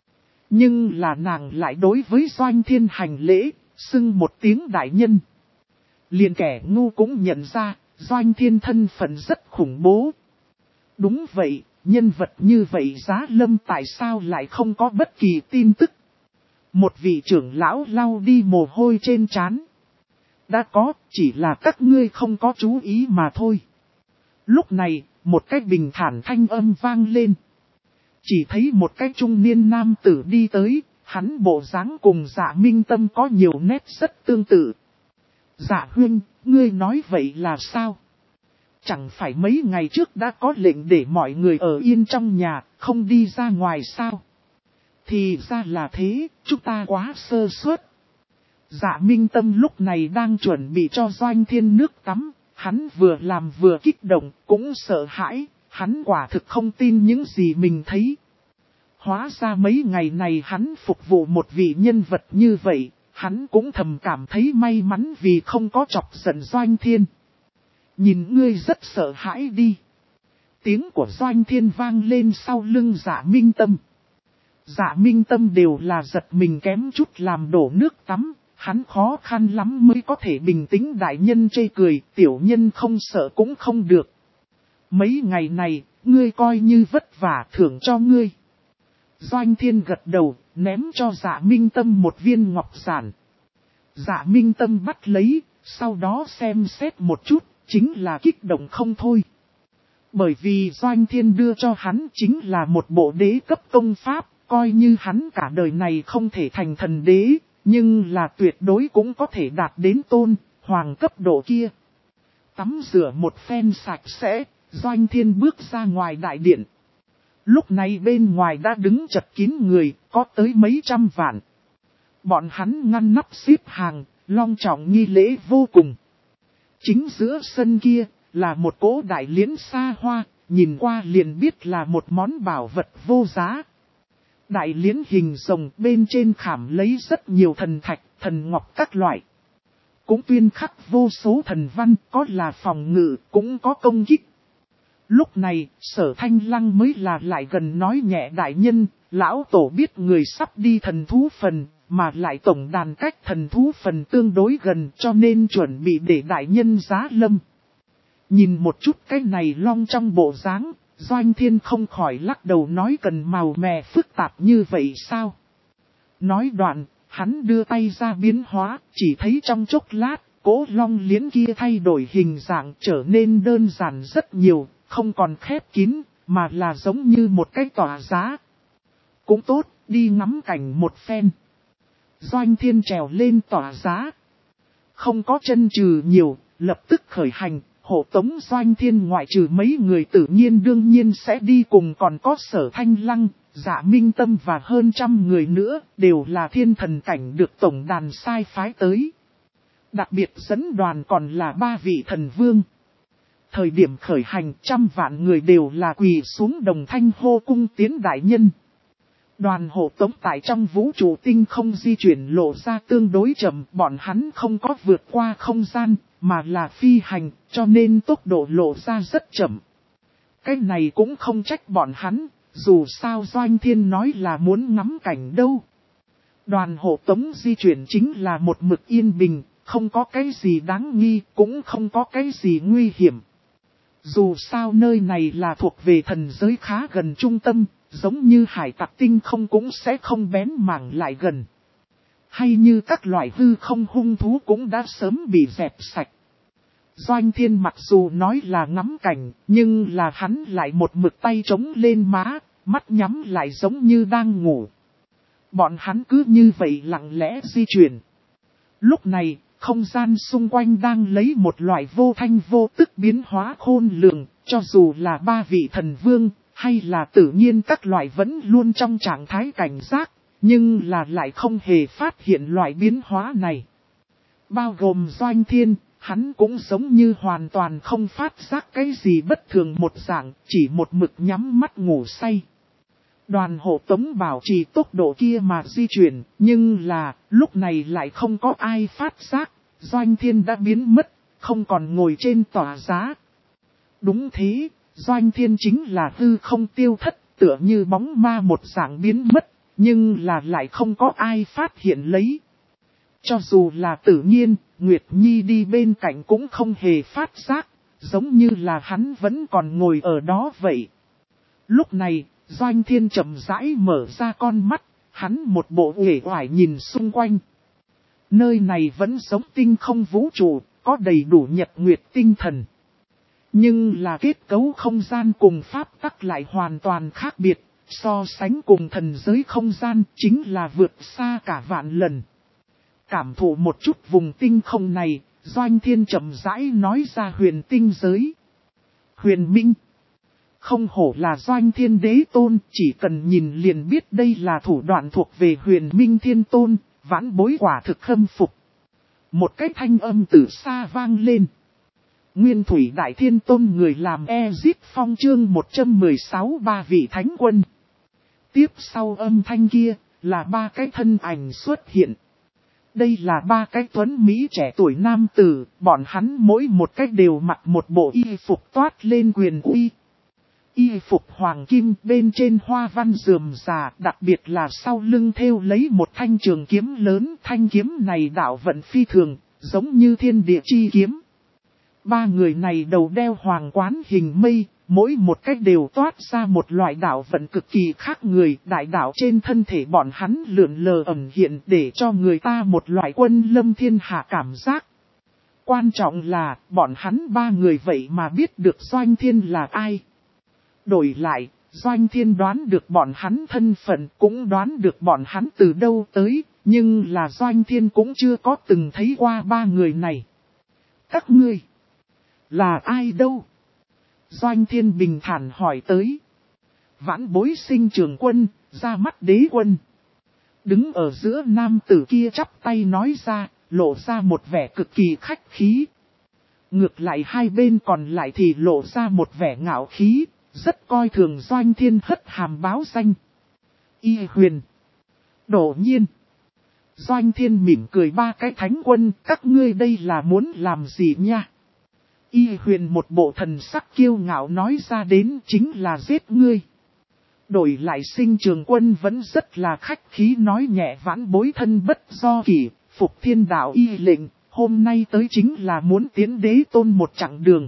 Nhưng là nàng lại đối với Doanh Thiên hành lễ, xưng một tiếng đại nhân. Liền kẻ ngu cũng nhận ra, Doanh Thiên thân phận rất khủng bố. Đúng vậy, nhân vật như vậy Giá Lâm tại sao lại không có bất kỳ tin tức. Một vị trưởng lão lau đi mồ hôi trên trán. Đã có, chỉ là các ngươi không có chú ý mà thôi. Lúc này, một cái bình thản thanh âm vang lên. Chỉ thấy một cái trung niên nam tử đi tới, hắn bộ dáng cùng Dạ Minh Tâm có nhiều nét rất tương tự. Dạ huynh, ngươi nói vậy là sao? Chẳng phải mấy ngày trước đã có lệnh để mọi người ở yên trong nhà, không đi ra ngoài sao? Thì ra là thế, chúng ta quá sơ suất. Dạ Minh Tâm lúc này đang chuẩn bị cho Doanh Thiên nước tắm, hắn vừa làm vừa kích động, cũng sợ hãi, hắn quả thực không tin những gì mình thấy. Hóa ra mấy ngày này hắn phục vụ một vị nhân vật như vậy, hắn cũng thầm cảm thấy may mắn vì không có chọc giận Doanh Thiên. Nhìn ngươi rất sợ hãi đi. Tiếng của Doanh Thiên vang lên sau lưng Dạ Minh Tâm. Dạ Minh Tâm đều là giật mình kém chút làm đổ nước tắm. Hắn khó khăn lắm mới có thể bình tĩnh đại nhân chê cười, tiểu nhân không sợ cũng không được. Mấy ngày này, ngươi coi như vất vả thưởng cho ngươi. Doanh Thiên gật đầu, ném cho Dạ Minh Tâm một viên ngọc giản. Dạ Minh Tâm bắt lấy, sau đó xem xét một chút, chính là kích động không thôi. Bởi vì Doanh Thiên đưa cho hắn chính là một bộ đế cấp công pháp, coi như hắn cả đời này không thể thành thần đế, nhưng là tuyệt đối cũng có thể đạt đến tôn, hoàng cấp độ kia. Tắm rửa một phen sạch sẽ, Doanh Thiên bước ra ngoài đại điện. Lúc này bên ngoài đã đứng chật kín người, có tới mấy trăm vạn. Bọn hắn ngăn nắp xếp hàng, long trọng nghi lễ vô cùng. Chính giữa sân kia, là một cỗ đại liễn xa hoa, nhìn qua liền biết là một món bảo vật vô giá. Đại liễn hình rồng bên trên khảm lấy rất nhiều thần thạch, thần ngọc các loại. Cũng tuyên khắc vô số thần văn, có là phòng ngự, cũng có công kích. Lúc này, Sở Thanh Lăng mới là lại gần nói nhẹ đại nhân, lão tổ biết người sắp đi thần thú phần, mà lại tổng đàn cách thần thú phần tương đối gần cho nên chuẩn bị để đại nhân giá lâm. Nhìn một chút cái này long trong bộ dáng, Doanh Thiên không khỏi lắc đầu nói cần màu mè phức tạp như vậy sao? Nói đoạn, hắn đưa tay ra biến hóa, chỉ thấy trong chốc lát, cỗ long liễn kia thay đổi hình dạng trở nên đơn giản rất nhiều, không còn khép kín, mà là giống như một cái tỏa giá. Cũng tốt, đi ngắm cảnh một phen. Doanh Thiên trèo lên tỏa giá. Không có chân trừ nhiều, lập tức khởi hành, hộ tống Doanh Thiên ngoại trừ mấy người tự nhiên đương nhiên sẽ đi cùng còn có Sở Thanh Lăng, Dạ Minh Tâm và hơn 100 người nữa, đều là thiên thần cảnh được tổng đàn sai phái tới. Đặc biệt dẫn đoàn còn là 3 vị thần vương. Thời điểm khởi hành 100 vạn người đều là quỳ xuống đồng thanh hô cung tiến đại nhân. Đoàn hộ tống tại trong vũ trụ tinh không di chuyển lộ ra tương đối chậm, bọn hắn không có vượt qua không gian, mà là phi hành, cho nên tốc độ lộ ra rất chậm. Cái này cũng không trách bọn hắn, dù sao Doanh Thiên nói là muốn ngắm cảnh đâu. Đoàn hộ tống di chuyển chính là một mực yên bình, không có cái gì đáng nghi, cũng không có cái gì nguy hiểm. Dù sao nơi này là thuộc về thần giới khá gần trung tâm, giống như hải tặc tinh không cũng sẽ không bén mảng lại gần. Hay như các loại hư không hung thú cũng đã sớm bị dẹp sạch. Doanh Thiên mặc dù nói là ngắm cảnh, nhưng là hắn lại một mực tay trống lên má, mắt nhắm lại giống như đang ngủ. Bọn hắn cứ như vậy lặng lẽ di chuyển. Lúc này, không gian xung quanh đang lấy một loại vô thanh vô tức biến hóa khôn lường, cho dù là 3 vị thần vương, hay là tự nhiên các loại vẫn luôn trong trạng thái cảnh giác, nhưng là lại không hề phát hiện loại biến hóa này. Bao gồm Doanh Thiên, hắn cũng giống như hoàn toàn không phát giác cái gì bất thường một dạng, chỉ một mực nhắm mắt ngủ say. Đoàn hộ tống bảo trì tốc độ kia mà di chuyển, nhưng là, lúc này lại không có ai phát giác, Doanh Thiên đã biến mất, không còn ngồi trên tỏa giá. Đúng thế, Doanh Thiên chính là hư không tiêu thất, tựa như bóng ma một dạng biến mất, nhưng là lại không có ai phát hiện lấy. Cho dù là tự nhiên, Nguyệt Nhi đi bên cạnh cũng không hề phát giác, giống như là hắn vẫn còn ngồi ở đó vậy. Lúc này, Doanh Thiên chậm rãi mở ra con mắt, hắn một bộ uể oải nhìn xung quanh. Nơi này vẫn giống tinh không vũ trụ, có đầy đủ nhật nguyệt tinh thần. Nhưng là kết cấu không gian cùng pháp tắc lại hoàn toàn khác biệt, so sánh cùng thần giới không gian chính là vượt xa cả vạn lần. Cảm thụ một chút vùng tinh không này, Doanh Thiên chậm rãi nói ra huyền tinh giới. Huyền Minh. Không hổ là Doanh Thiên đế tôn, chỉ cần nhìn liền biết đây là thủ đoạn thuộc về Huyền Minh Thiên Tôn, vãn bối quả thực khâm phục. Một cái thanh âm từ xa vang lên. Nguyên Thủy Đại Thiên Tôn người làm Ezip Phong chương 116 3 vị thánh quân. Tiếp sau âm thanh kia, là 3 cái thân ảnh xuất hiện. Đây là 3 cái tuấn Mỹ trẻ tuổi nam tử, bọn hắn mỗi một cách đều mặc một bộ y phục toát lên quyền uy. Y phục hoàng kim bên trên hoa văn rườm rà, đặc biệt là sau lưng thêu lấy một thanh trường kiếm lớn. Thanh kiếm này đạo vận phi thường, giống như thiên địa chi kiếm. 3 người này đầu đeo hoàng quán hình mây, mỗi một cách đều toát ra một loại đạo vận cực kỳ khác người. Đại đạo trên thân thể bọn hắn lượn lờ ẩn hiện để cho người ta một loại quân lâm thiên hạ cảm giác. Quan trọng là bọn hắn 3 người vậy mà biết được Doanh Thiên là ai. Đổi lại, Doanh Thiên đoán được bọn hắn thân phận, cũng đoán được bọn hắn từ đâu tới, nhưng là Doanh Thiên cũng chưa có từng thấy qua 3 người này. Các ngươi là ai đâu? Doanh Thiên bình thản hỏi tới. Vãn bối Sinh Trường Quân, ra mắt đế quân. Đứng ở giữa nam tử kia chắp tay nói ra, lộ ra một vẻ cực kỳ khách khí. Ngược lại hai bên còn lại thì lộ ra một vẻ ngạo khí, rất coi thường Doanh Thiên hất hàm báo danh. Y Huyền, Đỗ Nhiên, Doanh Thiên mỉm cười ba cái thánh quân, các ngươi đây là muốn làm gì nha? Y Huyền một bộ thần sắc kiêu ngạo nói ra đến chính là giết ngươi. Đổi lại Sinh Trường Quân vẫn rất là khách khí nói nhẹ vãn bối thân bất do kỷ, phục thiên đạo y lệnh, hôm nay tới chính là muốn tiến đế tôn một chặng đường.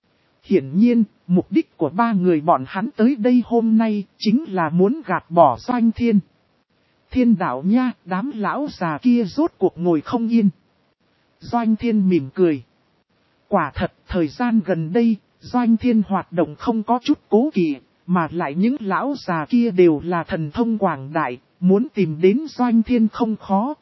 Hiển nhiên, mục đích của ba người bọn hắn tới đây hôm nay chính là muốn gạt bỏ Doanh Thiên. Thiên đạo nha, đám lão già kia rốt cuộc ngồi không yên. Doanh Thiên mỉm cười. Quả thật, thời gian gần đây, Doanh Thiên hoạt động không có chút cố kỵ, mà lại những lão già kia đều là thần thông quảng đại, muốn tìm đến Doanh Thiên không khó.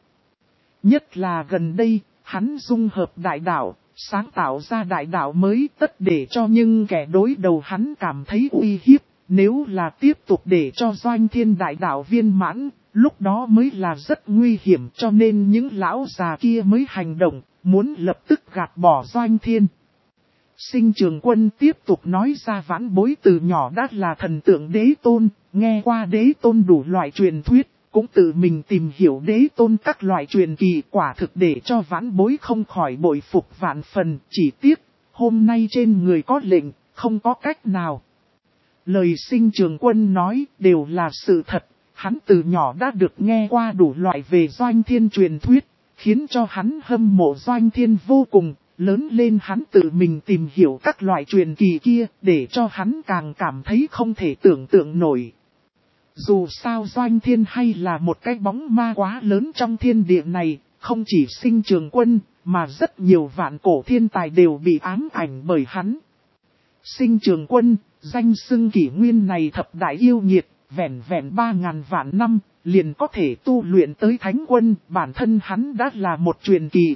Nhất là gần đây, hắn dung hợp đại đạo, sáng tạo ra đại đạo mới tất để cho những kẻ đối đầu hắn cảm thấy uy hiếp, nếu là tiếp tục để cho Doanh Thiên đại đạo viên mãn, lúc đó mới là rất nguy hiểm cho nên những lão già kia mới hành động, muốn lập tức gạt bỏ Doanh Thiên. Sinh Trường Quân tiếp tục nói ra vãn bối từ nhỏ đã là thần tượng đế tôn, nghe qua đế tôn đủ loại truyền thuyết, cũng tự mình tìm hiểu đế tôn các loại truyền kỳ quả thực để cho vãn bối không khỏi bội phục vạn phần, chỉ tiếc, hôm nay trên người có lệnh, không có cách nào. Lời Sinh Trường Quân nói đều là sự thật, hắn từ nhỏ đã được nghe qua đủ loại về Doanh Thiên truyền thuyết, khiến cho hắn hâm mộ Doanh Thiên vô cùng. Lớn lên hắn tự mình tìm hiểu các loại truyền kỳ kia để cho hắn càng cảm thấy không thể tưởng tượng nổi. Dù sao Doanh Thiên hay là một cái bóng ma quá lớn trong thiên địa này, không chỉ Sinh Trường Quân mà rất nhiều vạn cổ thiên tài đều bị ám ảnh bởi hắn. Sinh Trường Quân, danh xưng kỷ nguyên này thập đại yêu nghiệt, vẹn 3.000 vạn năm, liền có thể tu luyện tới thánh quân, bản thân hắn đã là một truyền kỳ.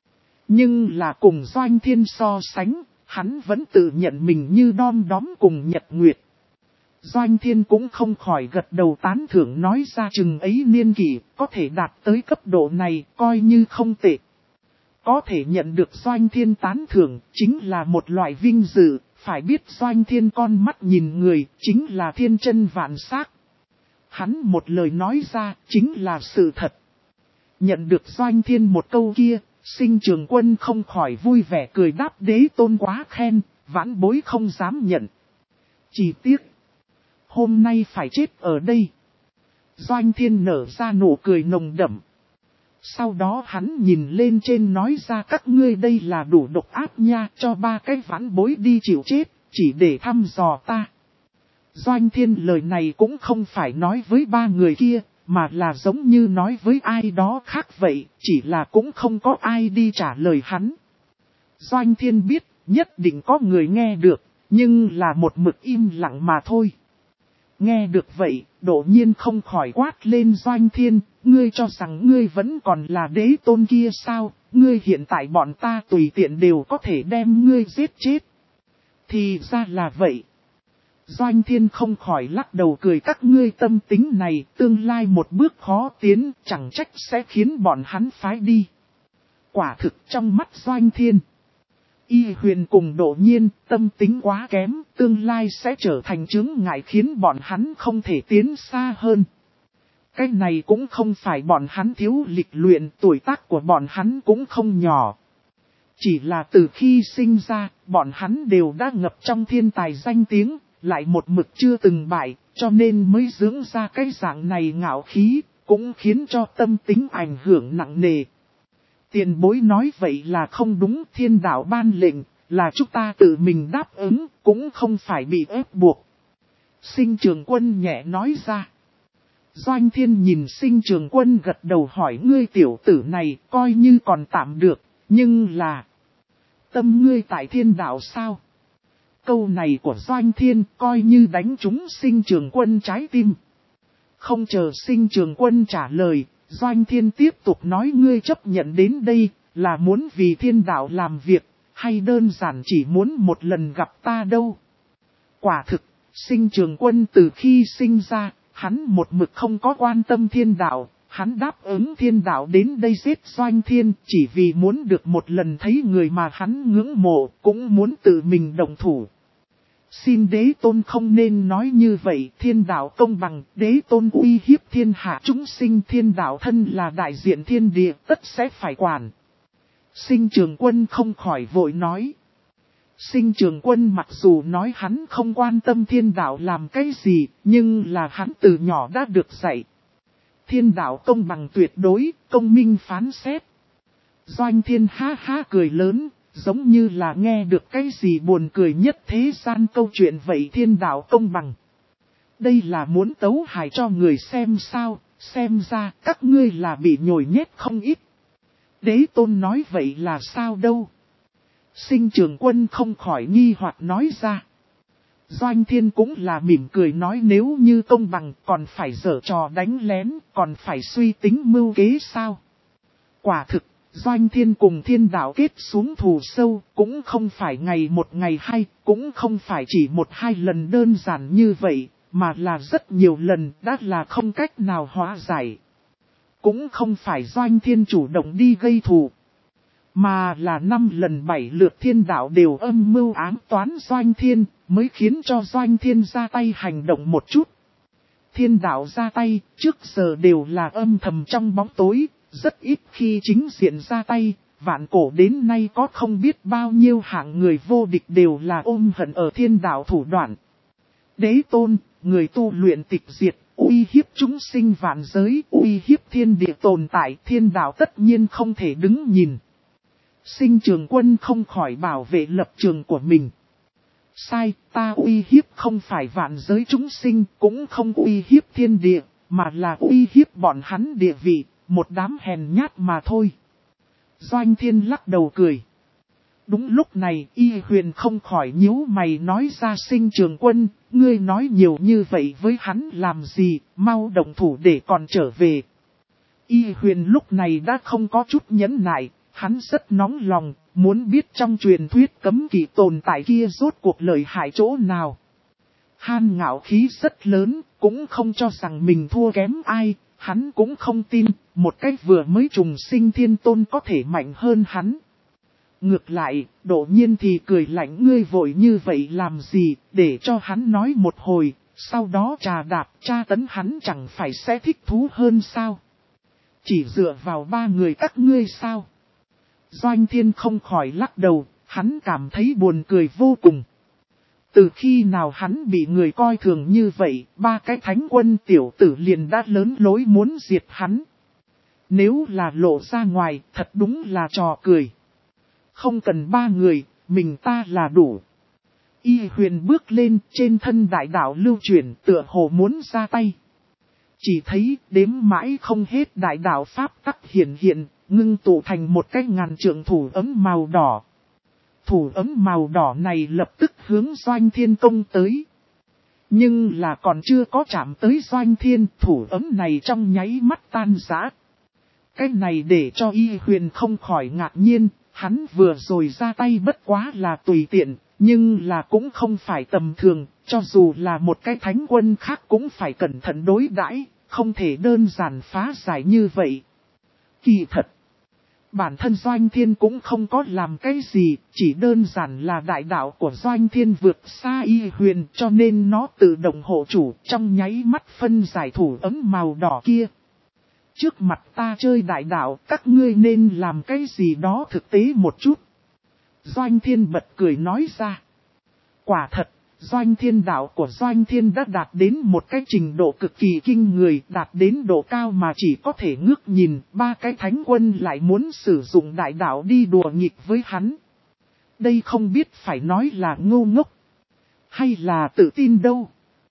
Nhưng là cùng Doanh Thiên so sánh, hắn vẫn tự nhận mình như đom đóm cùng Nhật Nguyệt. Doanh Thiên cũng không khỏi gật đầu tán thưởng nói ra chừng ấy niên kỷ, có thể đạt tới cấp độ này, coi như không tệ. Có thể nhận được Doanh Thiên tán thưởng, chính là một loại vinh dự, phải biết Doanh Thiên con mắt nhìn người, chính là thiên chân vạn sắc. Hắn một lời nói ra, chính là sự thật. Nhận được Doanh Thiên một câu kia, Sinh Trường Quân không khỏi vui vẻ cười đáp đế tôn quá khen, vãn bối không dám nhận. Chỉ tiếc, hôm nay phải chết ở đây. Doanh Thiên nở ra nụ cười nồng đậm. Sau đó hắn nhìn lên trên nói ra các ngươi đây là đủ độc ác nha, cho ba cái vãn bối đi chịu chết, chỉ để thăm dò ta. Doanh Thiên lời này cũng không phải nói với ba người kia, mà là giống như nói với ai đó khác vậy, chỉ là cũng không có ai đi trả lời hắn. Doanh Thiên biết, nhất định có người nghe được, nhưng là một mực im lặng mà thôi. Nghe được vậy, Đỗ Nhiên không khỏi quát lên Doanh Thiên, ngươi cho rằng ngươi vẫn còn là đế tôn kia sao, ngươi hiện tại bọn ta tùy tiện đều có thể đem ngươi giết chết. Thì ra là vậy. Doanh Thiên không khỏi lắc đầu cười các ngươi tâm tính này, tương lai một bước khó tiến, chẳng trách sẽ khiến bọn hắn phái đi. Quả thực trong mắt Doanh Thiên, Y Huyền cùng Đỗ Nhiên, tâm tính quá kém, tương lai sẽ trở thành chướng ngại khiến bọn hắn không thể tiến xa hơn. Cái này cũng không phải bọn hắn thiếu lịch luyện, tuổi tác của bọn hắn cũng không nhỏ. Chỉ là từ khi sinh ra, bọn hắn đều đã ngập trong thiên tài danh tiếng, lại một mực chưa từng bại, cho nên mới dưỡng ra cái dạng này ngạo khí, cũng khiến cho tâm tính ảnh hưởng nặng nề. Tiền bối nói vậy là không đúng, thiên đạo ban lệnh, là chúng ta tự mình đáp ứng, cũng không phải bị ép buộc. Sinh Trường Quân nhẹ nói ra. Doanh Thiên nhìn Sinh Trường Quân gật đầu hỏi ngươi tiểu tử này coi như còn tạm được, nhưng là tâm ngươi tại thiên đạo sao? Câu này của Doanh Thiên coi như đánh trúng Sinh Trường Quân trái tim. Không chờ Sinh Trường Quân trả lời, Doanh Thiên tiếp tục nói ngươi chấp nhận đến đây là muốn vì thiên đạo làm việc, hay đơn giản chỉ muốn một lần gặp ta đâu. Quả thực, Sinh Trường Quân từ khi sinh ra, hắn một mực không có quan tâm thiên đạo, hắn đáp ứng thiên đạo đến đây giết Doanh Thiên chỉ vì muốn được một lần thấy người mà hắn ngưỡng mộ, cũng muốn tự mình động thủ. Xin đế tôn không nên nói như vậy, thiên đạo công bằng, đế tôn uy hiếp thiên hạ chúng sinh, thiên đạo thân là đại diện thiên địa, tất sẽ phải quản. Sinh Trường Quân không khỏi vội nói. Sinh Trường Quân mặc dù nói hắn không quan tâm thiên đạo làm cái gì, nhưng là hắn từ nhỏ đã được dạy. Thiên đạo công bằng tuyệt đối, công minh phán xét. Doanh Thiên ha ha cười lớn, giống như là nghe được cái gì buồn cười nhất thế gian câu chuyện vậy. Thiên đạo công bằng. Đây là muốn tấu hài cho người xem sao, xem ra các ngươi là bị nhồi nhét không ít. Đế tôn nói vậy là sao đâu? Sinh Trường Quân không khỏi nghi hoặc nói ra. Doanh Thiên cũng là mỉm cười nói nếu như công bằng còn phải giở trò đánh lén, còn phải suy tính mưu kế sao? Quả thực, Doanh Thiên cùng thiên đạo kết xuống thù sâu, cũng không phải ngày một ngày hai, cũng không phải chỉ một hai lần đơn giản như vậy, mà là rất nhiều lần đã là không cách nào hóa giải. Cũng không phải Doanh Thiên chủ động đi gây thù, mà là 5 lần 7 lượt thiên đạo đều âm mưu ám toán Doanh Thiên, mới khiến cho Doanh Thiên ra tay hành động một chút. Thiên đạo ra tay, trước giờ đều là âm thầm trong bóng tối, rất ít khi chính diện ra tay, vạn cổ đến nay có không biết bao nhiêu hạng người vô địch đều là ôm hận ở thiên đạo thủ đoạn. Đế tôn, người tu luyện tịch diệt, uy hiếp chúng sinh vạn giới, uy hiếp thiên địa tồn tại, thiên đạo tất nhiên không thể đứng nhìn. Sinh Trường Quân không khỏi bảo vệ lập trường của mình. Sai, ta uy hiếp không phải vạn giới chúng sinh, cũng không uy hiếp thiên địa, mà là uy hiếp bọn hắn địa vị, một đám hèn nhát mà thôi. Doanh Thiên lắc đầu cười. Đúng lúc này, Y Huyền không khỏi nhíu mày nói ra Sinh Trường Quân, ngươi nói nhiều như vậy với hắn làm gì, mau động thủ để còn trở về. Y Huyền lúc này đã không có chút nhẫn nại. Hắn rất nóng lòng, muốn biết trong truyền thuyết cấm kỵ tồn tại kia rốt cuộc lợi hại chỗ nào. Han ngạo khí rất lớn, cũng không cho rằng mình thua kém ai, hắn cũng không tin, một cách vừa mới trùng sinh thiên tôn có thể mạnh hơn hắn. Ngược lại, Đỗ Nhiên thì cười lạnh ngươi vội như vậy làm gì, để cho hắn nói một hồi, sau đó trà đạp tra tấn hắn chẳng phải sẽ thích thú hơn sao. Chỉ dựa vào 3 người các ngươi sao? Doanh Thiên không khỏi lắc đầu, hắn cảm thấy buồn cười vô cùng. Từ khi nào hắn bị người coi thường như vậy, 3 cái thánh quân tiểu tử liền đã lớn lối muốn diệt hắn. Nếu là lộ ra ngoài, thật đúng là trò cười. Không cần 3 người, mình ta là đủ. Y Huyền bước lên, trên thân đại đạo lưu chuyển, tựa hồ muốn ra tay. Chỉ thấy đếm mãi không hết đại đạo pháp tắc hiện hiện, ngưng tụ thành một cái ngàn trượng thủ ấm màu đỏ. Thủ ấm màu đỏ này lập tức hướng Doanh Thiên công tới. Nhưng là còn chưa có chạm tới Doanh Thiên, thủ ấm này trong nháy mắt tan rã. Cái này để cho Y Huyền không khỏi ngạc nhiên, hắn vừa rồi ra tay bất quá là tùy tiện, nhưng là cũng không phải tầm thường, cho dù là một cái thánh quân khác cũng phải cẩn thận đối đãi, không thể đơn giản phá giải như vậy. Kỳ thật, bản thân Doanh Thiên cũng không có làm cái gì, chỉ đơn giản là đại đạo của Doanh Thiên vượt xa Y Huyền cho nên nó tự động hộ chủ trong nháy mắt phân giải thủ ấm màu đỏ kia. Trước mặt ta chơi đại đạo, các ngươi nên làm cái gì đó thực tế một chút. Doanh Thiên bật cười nói ra. Quả thật, Doanh Thiên đạo của Doanh Thiên đã đạt đến một cái trình độ cực kỳ kinh người, đạt đến độ cao mà chỉ có thể ngước nhìn, 3 cái thánh quân lại muốn sử dụng đại đạo đi đùa nghịch với hắn. Đây không biết phải nói là ngu ngốc, hay là tự tin đâu.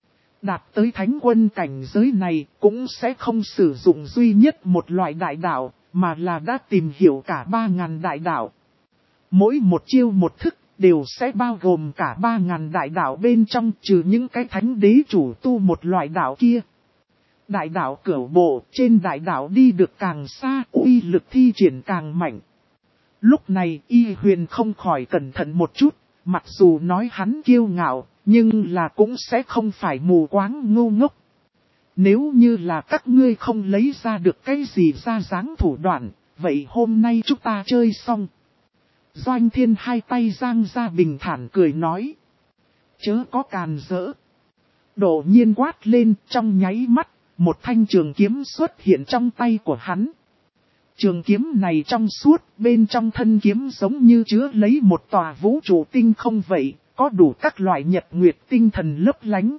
Đạt tới thánh quân cảnh giới này cũng sẽ không sử dụng duy nhất một loại đại đạo, mà là đã tìm hiểu cả 3.000 đại đạo. Mỗi một chiêu một thức đều sẽ bao gồm cả 3.000 đại đạo bên trong, trừ những cái thánh đế chủ tu một loại đạo kia. Đại đạo cửu bộ, trên đại đạo đi được càng xa, uy lực thi triển càng mạnh. Lúc này Y Huyền không khỏi cẩn thận một chút, mặc dù nói hắn kiêu ngạo, nhưng là cũng sẽ không phải mù quáng ngu ngốc. Nếu như là các ngươi không lấy ra được cái gì ra dáng thủ đoạn, vậy hôm nay chúng ta chơi xong. Doanh Thiên hai tay giang ra bình thản cười nói. Chớ có càn rỡ. Đột nhiên quát lên, trong nháy mắt, một thanh trường kiếm xuất hiện trong tay của hắn. Trường kiếm này trong suốt, bên trong thân kiếm giống như chứa lấy một tòa vũ trụ tinh không vậy, có đủ các loại nhật nguyệt tinh thần lấp lánh.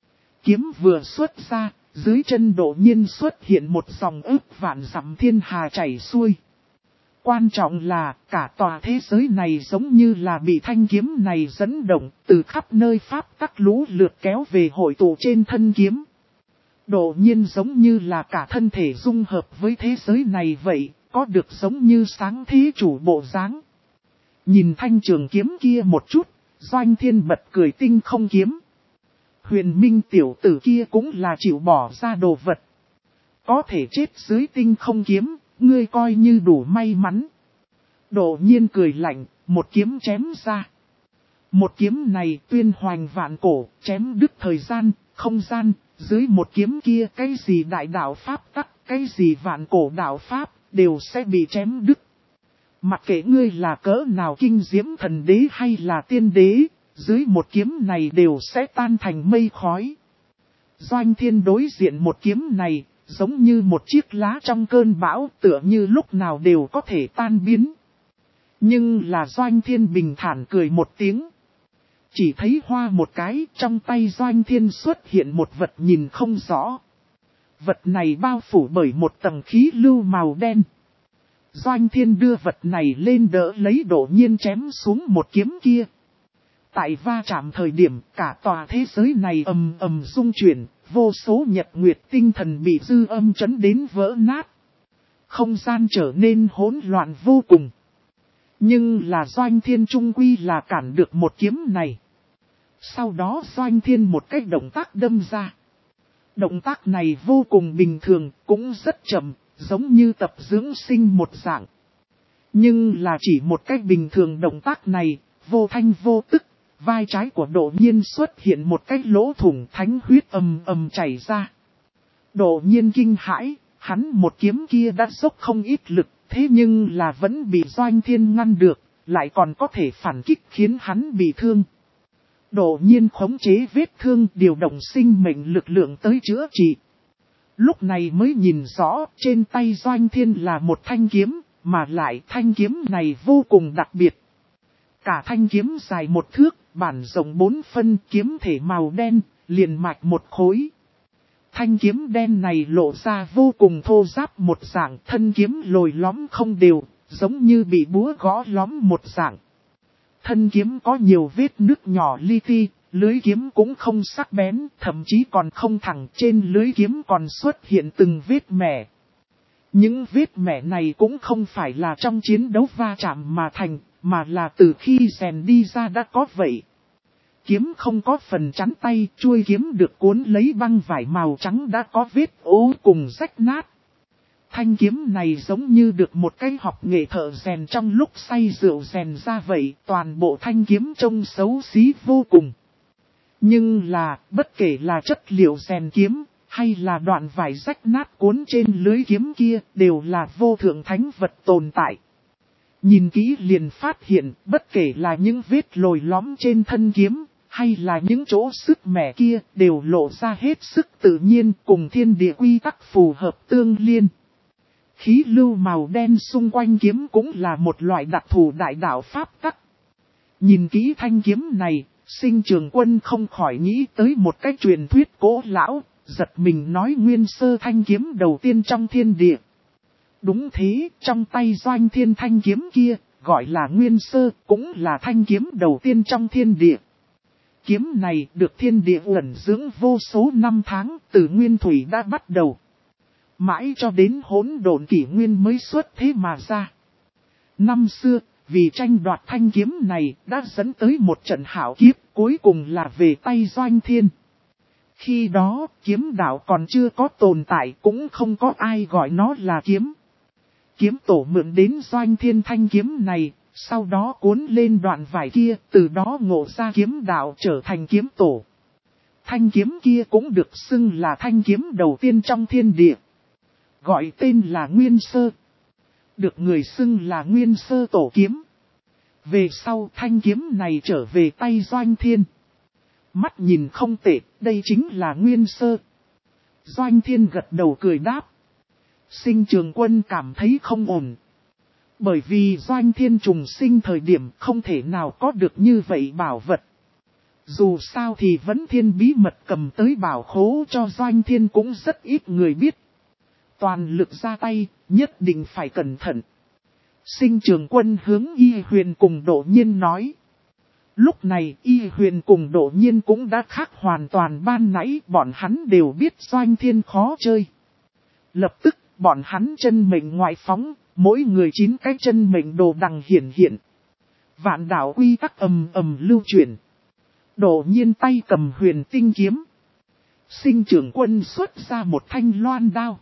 Kiếm vừa xuất ra, dưới chân đột nhiên xuất hiện một dòng ước vạn dặm thiên hà chảy xuôi. Quan trọng là cả tòa thế giới này giống như là bị thanh kiếm này dẫn động, từ khắp nơi pháp tắc lũ lượt kéo về hội tụ trên thân kiếm. Đột nhiên giống như là cả thân thể dung hợp với thế giới này vậy, có được giống như sáng thế chủ bộ dáng. Nhìn thanh trường kiếm kia một chút, Doanh Thiên bật cười tinh không kiếm. Huyền Minh tiểu tử kia cũng là chịu bỏ ra đồ vật. Có thể chết dưới tinh không kiếm, ngươi coi như đủ may mắn. Đột nhiên cười lạnh, một kiếm chém ra. Một kiếm này tuyên hoành vạn cổ, chém đứt thời gian, không gian, dưới một kiếm kia cái gì đại đạo pháp tắc, cái gì vạn cổ đạo pháp, đều sẽ bị chém đứt. Mặc kệ ngươi là cỡ nào kinh diễm thần đế hay là tiên đế, dưới một kiếm này đều sẽ tan thành mây khói. Doanh Thiên đối diện một kiếm này, giống như một chiếc lá trong cơn bão, tựa như lúc nào đều có thể tan biến. Nhưng là Doanh Thiên bình thản cười một tiếng. Chỉ thấy hoa một cái, trong tay Doanh Thiên xuất hiện một vật nhìn không rõ. Vật này bao phủ bởi một tầng khí lưu màu đen. Doanh Thiên đưa vật này lên đỡ lấy đột nhiên chém xuống một kiếm kia. Tại va chạm thời điểm cả tòa thế giới này ầm ầm rung chuyển, vô số nhật nguyệt tinh thần bị dư âm chấn đến vỡ nát. Không gian trở nên hỗn loạn vô cùng. Nhưng là Doanh Thiên trung quy là cản được một kiếm này. Sau đó Doanh Thiên một cái động tác đâm ra. Động tác này vô cùng bình thường, cũng rất chậm, giống như tập dưỡng sinh một dạng. Nhưng là chỉ một cách bình thường động tác này, vô thanh vô tức, vai trái của Đỗ Nhiên xuất hiện một cái lỗ thủng, thánh huyết ầm ầm chảy ra. Đỗ Nhiên kinh hãi, hắn một kiếm kia đã dốc không ít lực, thế nhưng là vẫn bị Doanh Thiên ngăn được, lại còn có thể phản kích khiến hắn bị thương. Đỗ Nhiên khống chế vết thương, điều động sinh mệnh lực lượng tới chữa trị. Lúc này mới nhìn rõ trên tay Doanh Thiên là một thanh kiếm, mà lại thanh kiếm này vô cùng đặc biệt. Cả thanh kiếm dài 1 thước, bản rộng 4 phân, kiếm thể màu đen, liền mạch một khối. Thanh kiếm đen này lộ ra vô cùng thô ráp một dạng, thân kiếm lồi lõm không đều, giống như bị búa gõ lõm một dạng. Thân kiếm có nhiều vết nứt nhỏ li ti, lưới kiếm cũng không sắc bén, thậm chí còn không thẳng, trên lưới kiếm còn xuất hiện từng vết mẻ. Những vết mẻ này cũng không phải là trong chiến đấu va chạm mà thành, mà là từ khi rèn đi ra đã có vậy. Kiếm không có phần chắn tay, chuôi kiếm được cuốn lấy băng vải màu trắng đã có vết ố cùng rách nát. Thanh kiếm này giống như được một cái học nghệ thợ rèn trong lúc say rượu rèn ra vậy, toàn bộ thanh kiếm trông xấu xí vô cùng. Nhưng là, bất kể là chất liệu rèn kiếm, hay là đoạn vải rách nát cuốn trên lưới kiếm kia, đều là vô thượng thánh vật tồn tại. Nhìn kỹ liền phát hiện, bất kể là những vết lồi lõm trên thân kiếm, hay là những chỗ sức mẻ kia, đều lộ ra hết sức tự nhiên cùng thiên địa quy tắc phù hợp tương liên. Khí lưu màu đen xung quanh kiếm cũng là một loại đặc thù đại đạo pháp tắc. Nhìn kỹ thanh kiếm này, Sinh Trường Quân không khỏi nghĩ tới một cái truyền thuyết cổ lão, giật mình nói nguyên sơ thanh kiếm đầu tiên trong thiên địa. Đúng thế, trong tay Doanh Thiên thanh kiếm kia, gọi là nguyên sơ, cũng là thanh kiếm đầu tiên trong thiên địa. Kiếm này được thiên địa ẩn dưỡng vô số năm tháng, từ nguyên thủy đã bắt đầu. Mãi cho đến hỗn độn kỷ nguyên mới xuất thế mà ra. Năm xưa, vì tranh đoạt thanh kiếm này đã dẫn tới một trận hạo kiếp, cuối cùng là về tay Doanh Thiên. Khi đó, kiếm đạo còn chưa có tồn tại, cũng không có ai gọi nó là kiếm. Kiếm tổ mượn đến Doanh Thiên thanh kiếm này, sau đó cuốn lên đoạn vải kia, từ đó ngộ ra kiếm đạo trở thành kiếm tổ. Thanh kiếm kia cũng được xưng là thanh kiếm đầu tiên trong thiên địa. Gọi tên là Nguyên Sơ. Được người xưng là Nguyên Sơ tổ kiếm. Về sau thanh kiếm này trở về tay Doanh Thiên. Mắt nhìn không tệ, đây chính là nguyên sơ. Doanh Thiên gật đầu cười đáp. Sinh Trường Quân cảm thấy không ổn. Bởi vì Doanh Thiên trùng sinh thời điểm không thể nào có được như vậy bảo vật. Dù sao thì vẫn thiên bí mật cầm tới bảo khố cho Doanh Thiên cũng rất ít người biết. Toàn lực ra tay, nhất định phải cẩn thận. Sinh Trường Quân hướng Y Huyền cùng Đỗ Nhiên nói. Lúc này Y Huyền cùng Đỗ Nhiên cũng đã khác hoàn toàn ban nãy, bọn hắn đều biết Doanh Thiên khó chơi. Lập tức bọn hắn chân mệnh ngoại phóng, mỗi người 9 cái chân mệnh đồ đằng hiển hiện. Vạn đạo quy tắc ầm ầm lưu chuyển. Đỗ Nhiên tay cầm huyền tinh kiếm. Sinh Trường Quân xuất ra một thanh loan đao.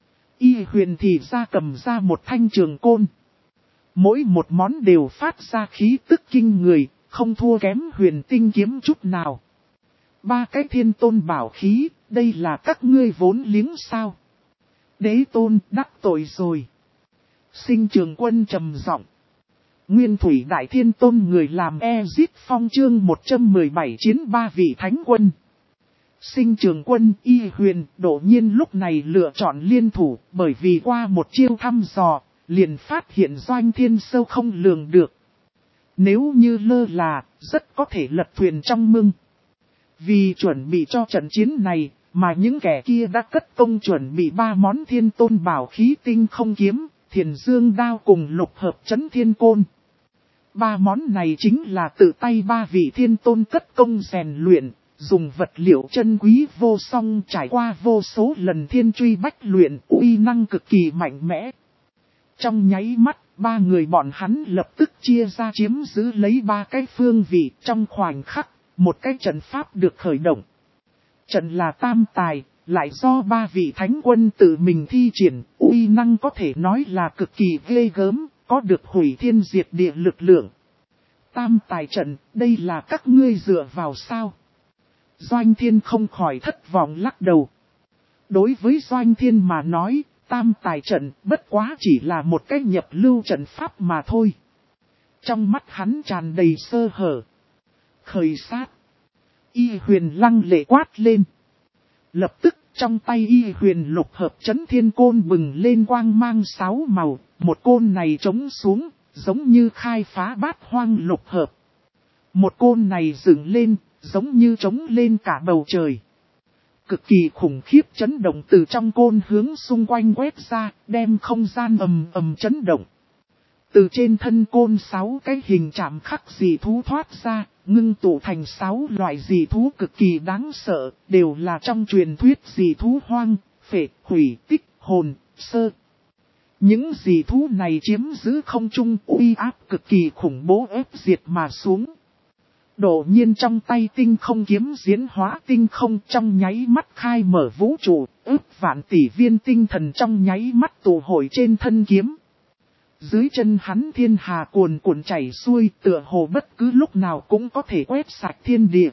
Y Huyền thì ra cầm ra một thanh trường côn. Mỗi một món đều phát ra khí tức kinh người, không thua kém huyền tinh kiếm chút nào. 3 cái thiên tôn bảo khí, đây là các ngươi vốn liếng sao? Đế tôn đắc tội rồi. Sinh Trường Quân trầm giọng. Nguyên thủy đại thiên tôn người làm Ezit phong chương 117 chiến 3 vị thánh quân. Sinh Trường Quân, Y Huyền, Đỗ Nhiên lúc này lựa chọn liên thủ, bởi vì qua một chiêu thăm dò, liền phát hiện Doanh Thiên sâu không lường được. Nếu như lơ là, rất có thể lật thuyền trong mưng. Vì chuẩn bị cho trận chiến này, mà những kẻ kia đã cất công chuẩn bị 3 món thiên tôn bảo khí tinh không kiếm, thiền dương đao cùng lục hợp chấn thiên côn. 3 món này chính là tự tay 3 vị thiên tôn cất công rèn luyện, dùng vật liệu chân quý vô song trải qua vô số lần thiên truy bách luyện, uy năng cực kỳ mạnh mẽ. Trong nháy mắt, 3 người bọn hắn lập tức chia ra chiếm giữ lấy 3 cái phương vị. Trong khoảnh khắc, một cái trận pháp được khởi động. Trận là tam tài, lại do 3 vị thánh quân tự mình thi triển, uy năng có thể nói là cực kỳ ghê gớm, có được hủy thiên diệt địa lực lượng. Tam tài trận, đây là các ngươi dựa vào sao? Doanh Thiên không khỏi thất vọng lắc đầu. Đối với Doanh Thiên mà nói, tam tài trận bất quá chỉ là một cái nhập lưu trận pháp mà thôi. Trong mắt hắn tràn đầy sơ hở. Khởi sát. Y Huyền lăng lệ quát lên. Lập tức trong tay Y Huyền lục hợp chấn thiên côn bừng lên quang mang 6 màu. Một côn này trống xuống, giống như khai phá bát hoang lục hợp. Một côn này dựng lên, giống như trống lên cả bầu trời. Cực kỳ khủng khiếp chấn động từ trong côn hướng xung quanh quét ra, đem không gian ầm ầm chấn động. Từ trên thân côn 6 cái hình chạm khắc dị thú thoát ra, ngưng tụ thành 6 loại dị thú cực kỳ đáng sợ, đều là trong truyền thuyết dị thú hoang, phệ, hủy, tích, hồn, sơ. Những dị thú này chiếm giữ không trung uy áp cực kỳ khủng bố ép diệt mà xuống. Đột nhiên trong tay tinh không kiếm diễn hóa tinh không trong nháy mắt khai mở vũ trụ, ước vạn tỷ viên tinh thần trong nháy mắt tụ hội trên thân kiếm. Dưới chân hắn thiên hà cuồn cuộn chảy xuôi, tựa hồ bất cứ lúc nào cũng có thể quét sạch thiên địa.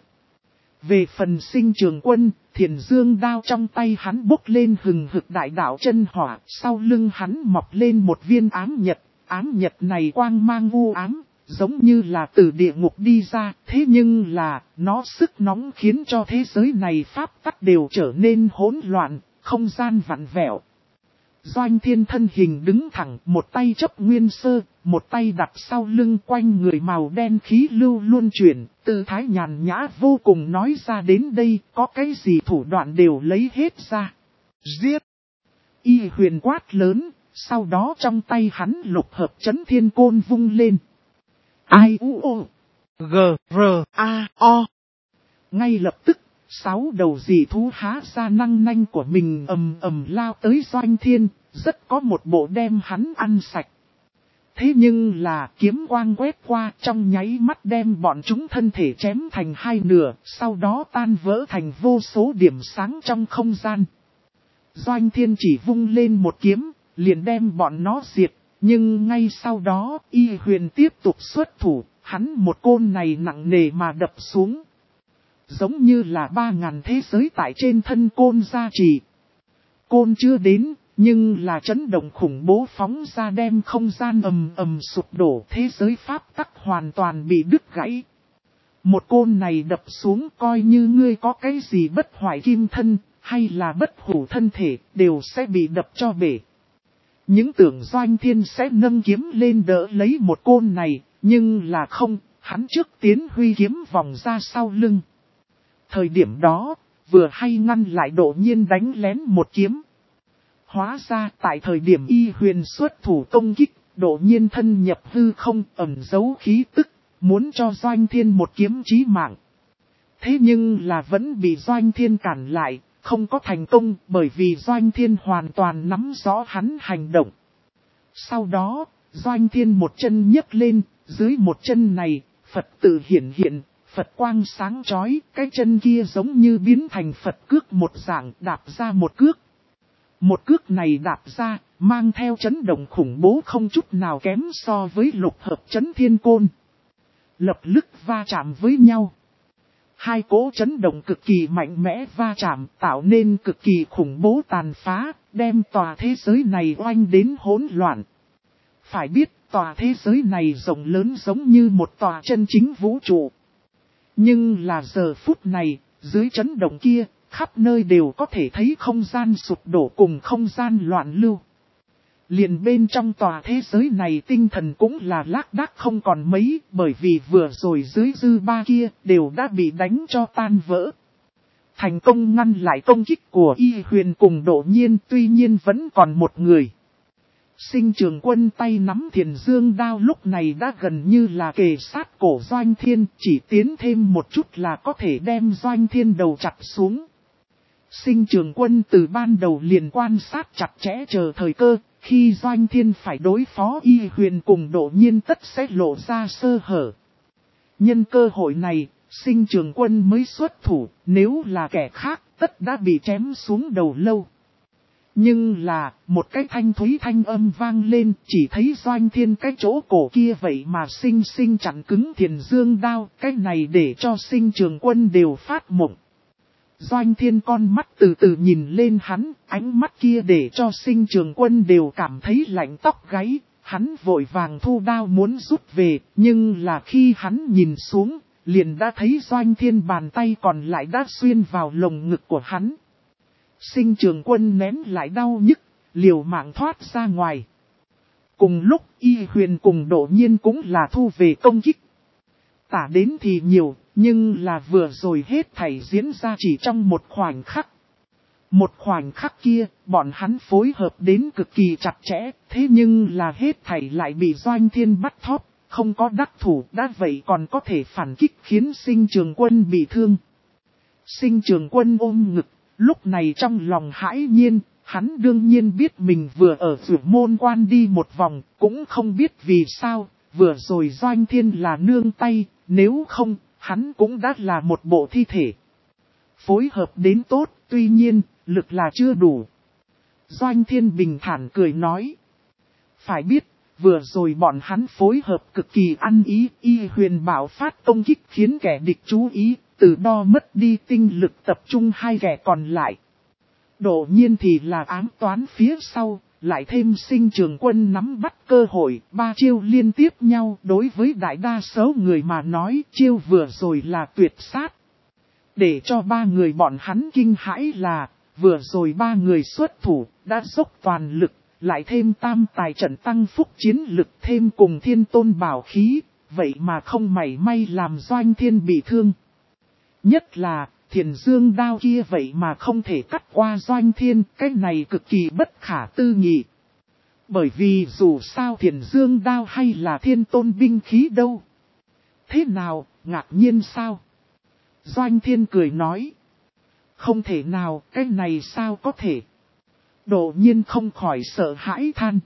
Về phần Sinh Trường Quân, thiền dương đao trong tay hắn bốc lên hừng hực đại đạo chân hỏa, sau lưng hắn mọc lên một viên ám nhật này quang mang u ám. Giống như là từ địa ngục đi ra, thế nhưng là, nó sức nóng khiến cho thế giới này pháp tắc đều trở nên hỗn loạn, không gian vặn vẹo. Doanh Thiên thân hình đứng thẳng, một tay chấp nguyên sơ, một tay đặt sau lưng quanh người màu đen khí lưu luân chuyển, tư thái nhàn nhã vô cùng nói ra đến đây, có cái gì thủ đoạn đều lấy hết ra. Giết! Y Huyền quát lớn, sau đó trong tay hắn lục hợp chấn thiên côn vung lên. I U O G R A O. Ngay lập tức, 6 đầu dị thú há ra năng nanh của mình ầm ầm lao tới Doanh Thiên, rất có một bộ đem hắn ăn sạch. Thế nhưng là kiếm quang quét qua trong nháy mắt đem bọn chúng thân thể chém thành 2 nửa, sau đó tan vỡ thành vô số điểm sáng trong không gian. Doanh Thiên chỉ vung lên một kiếm, liền đem bọn nó diệt. Nhưng ngay sau đó, Y Huyền tiếp tục xuất thủ, hắn một côn này nặng nề mà đập xuống. Giống như là 3000 thế giới tại trên thân côn gia trì. Côn chưa đến, nhưng là chấn động khủng bố phóng ra đem không gian ầm ầm sụp đổ, thế giới pháp tắc hoàn toàn bị đứt gãy. Một côn này đập xuống coi như ngươi có cái gì bất hoại kim thân, hay là bất hủ thân thể, đều sẽ bị đập cho bể. Những tưởng Doanh Thiên sẽ nâng kiếm lên đỡ lấy một côn này, nhưng là không, hắn trước tiến huy kiếm vòng ra sau lưng. Thời điểm đó, vừa hay ngăn lại Đỗ Nhiên đánh lén một kiếm. Hóa ra tại thời điểm Y Huyền xuất thủ công kích, Đỗ Nhiên thân nhập hư không ẩn giấu khí tức, muốn cho Doanh Thiên một kiếm chí mạng. Thế nhưng là vẫn bị Doanh Thiên cản lại, không có thành công bởi vì Doanh Thiên hoàn toàn nắm rõ hắn hành động. Sau đó, Doanh Thiên một chân nhấc lên, dưới một chân này, Phật tự hiển hiện, Phật quang sáng chói, cái chân kia giống như biến thành Phật cước một dạng đạp ra một cước. Một cước này đạp ra, mang theo chấn động khủng bố không chút nào kém so với lục hợp chấn thiên côn. Lập tức va chạm với nhau. Hai cỗ chấn động cực kỳ mạnh mẽ va chạm tạo nên cực kỳ khủng bố tàn phá, đem tòa thế giới này oanh đến hỗn loạn. Phải biết tòa thế giới này rộng lớn giống như một tòa chân chính vũ trụ. Nhưng là giờ phút này, dưới chấn động kia, khắp nơi đều có thể thấy không gian sụp đổ cùng không gian loạn lưu. Liền bên trong tòa thế giới này tinh thần cũng là lác đác không còn mấy, bởi vì vừa rồi dưới dư ba kia đều đã bị đánh cho tan vỡ. Thành công ngăn lại công kích của Y Huyền cùng Đỗ Nhiên, tuy nhiên vẫn còn một người. Sinh Trường Quân tay nắm Thiền Dương đao lúc này đã gần như là kề sát cổ Doanh Thiên, chỉ tiến thêm một chút là có thể đem Doanh Thiên đầu chặt xuống. Sinh Trường Quân từ ban đầu liền quan sát chặt chẽ chờ thời cơ, khi Doanh Thiên phải đối phó Y Huyền cùng Đỗ Nhiên tất sẽ lộ ra sơ hở. Nhân cơ hội này, Sinh Trường Quân mới xuất thủ, nếu là kẻ khác tất đã bị chém xuống đầu lâu. Nhưng là, một cái thanh thúy thanh âm vang lên, chỉ thấy Doanh Thiên cái chỗ cổ kia vậy mà sinh chặn cứng Thiền Dương đao, cái này để cho Sinh Trường Quân đều phát mộng. Doanh Thiên con mắt từ từ nhìn lên hắn, ánh mắt kia để cho Sinh Trường Quân đều cảm thấy lạnh tóc gáy, hắn vội vàng thu đao muốn rút về, nhưng là khi hắn nhìn xuống, liền đã thấy Doanh Thiên bàn tay còn lại đã xuyên vào lồng ngực của hắn. Sinh Trường Quân nén lại đau nhức, liều mạng thoát ra ngoài. Cùng lúc Y Huyền cùng Đỗ Nhiên cũng là thu về công kích. Tả đến thì nhiều, nhưng là vừa rồi hết thảy diễn ra chỉ trong một khoảnh khắc. Một khoảnh khắc kia, bọn hắn phối hợp đến cực kỳ chặt chẽ, thế nhưng là hết thảy lại bị Doanh Thiên bắt thóp, không có đắc thủ, đã vậy còn có thể phản kích khiến Sinh Trường Quân bị thương. Sinh Trường Quân ôm ngực, lúc này trong lòng hãi nhiên, hắn đương nhiên biết mình vừa ở Dược Môn Quan đi một vòng, cũng không biết vì sao, vừa rồi Doanh Thiên là nương tay, nếu không, hắn cũng đã là một bộ thi thể. Phối hợp đến tốt, tuy nhiên, lực là chưa đủ. Doanh Thiên bình thản cười nói. Phải biết, vừa rồi bọn hắn phối hợp cực kỳ ăn ý, Y Huyền bạo phát công kích khiến kẻ địch chú ý, từ đó mất đi tinh lực tập trung hai kẻ còn lại. Đỗ Nhiên thì là ám toán phía sau, lại thêm Sinh Trường Quân nắm bắt cơ hội, ba chiêu liên tiếp nhau đối với đại đa số người mà nói chiêu vừa rồi là tuyệt sát. Để cho ba người bọn hắn kinh hãi là, vừa rồi ba người xuất thủ, đã dốc toàn lực, lại thêm tam tài trận tăng phúc chiến lực thêm cùng Thiên Tôn bảo khí, vậy mà không mảy may làm Doanh Thiên bị thương. Nhất là, Thiền Dương đao kia vậy mà không thể cắt qua Doanh Thiên, cái này cực kỳ bất khả tư nghị. Bởi vì dù sao Thiền Dương đao hay là Thiên Tôn binh khí đâu. Thế nào, ngạc nhiên sao? Doanh Thiên cười nói. Không thể nào, cái này sao có thể? Đỗ Nhiên không khỏi sợ hãi than.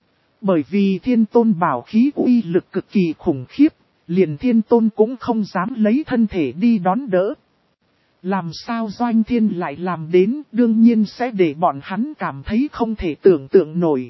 Bởi vì Thiên Tôn bảo khí uy lực cực kỳ khủng khiếp, liền Thiên Tôn cũng không dám lấy thân thể đi đón đỡ. Làm sao Doanh Thiên lại làm đến, đương nhiên sẽ để bọn hắn cảm thấy không thể tưởng tượng nổi.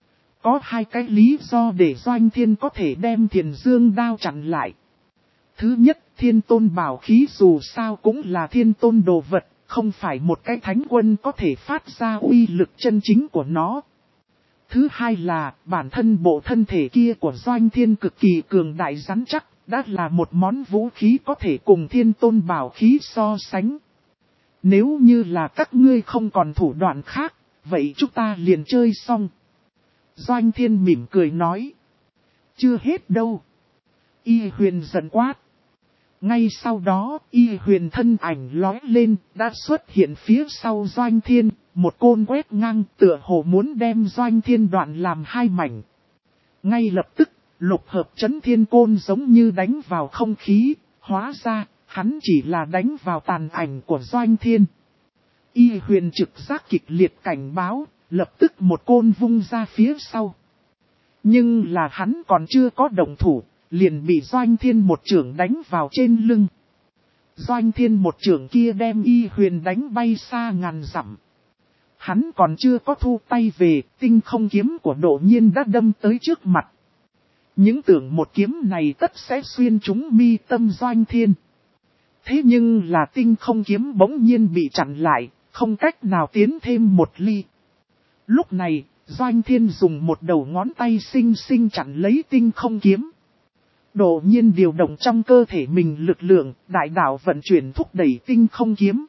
Có hai cái lý do để Doanh Thiên có thể đem Thiền Dương đao chặn lại. Thứ nhất, Thiên Tôn bảo khí dù sao cũng là Thiên Tôn đồ vật, không phải một cái thánh quân có thể phát ra uy lực chân chính của nó. Thứ hai là, bản thân bộ thân thể kia của Doanh Thiên cực kỳ cường đại rắn chắc, đã là một món vũ khí có thể cùng thiên tôn bảo khí so sánh. Nếu như là các ngươi không còn thủ đoạn khác, vậy chúng ta liền chơi xong. Doanh Thiên mỉm cười nói. Chưa hết đâu. Y Huyền giận quát. Ngay sau đó, Y Huyền thân ảnh lóe lên, đã xuất hiện phía sau Doanh Thiên, một côn quét ngang tựa hồ muốn đem Doanh Thiên đoạn làm hai mảnh. Ngay lập tức, lục hợp chấn thiên côn giống như đánh vào không khí, hóa ra, hắn chỉ là đánh vào tàn ảnh của Doanh Thiên. Y Huyền trực giác kịch liệt cảnh báo, lập tức một côn vung ra phía sau. Nhưng là hắn còn chưa có động thủ, liền bị Doanh Thiên một chưởng đánh vào trên lưng. Doanh Thiên một chưởng kia đem Y Huyền đánh bay xa ngàn dặm. Hắn còn chưa có thu tay về, tinh không kiếm của Đỗ Nhiên đã đâm tới trước mặt. Những tưởng một kiếm này tất sẽ xuyên trúng mi tâm Doanh Thiên. Thế nhưng là tinh không kiếm bỗng nhiên bị chặn lại, không cách nào tiến thêm một ly. Lúc này, Doanh Thiên dùng một đầu ngón tay xinh xinh chặn lấy tinh không kiếm. Đột nhiên điều động trong cơ thể mình lực lượng, đại đạo vận chuyển thúc đẩy tinh không kiếm.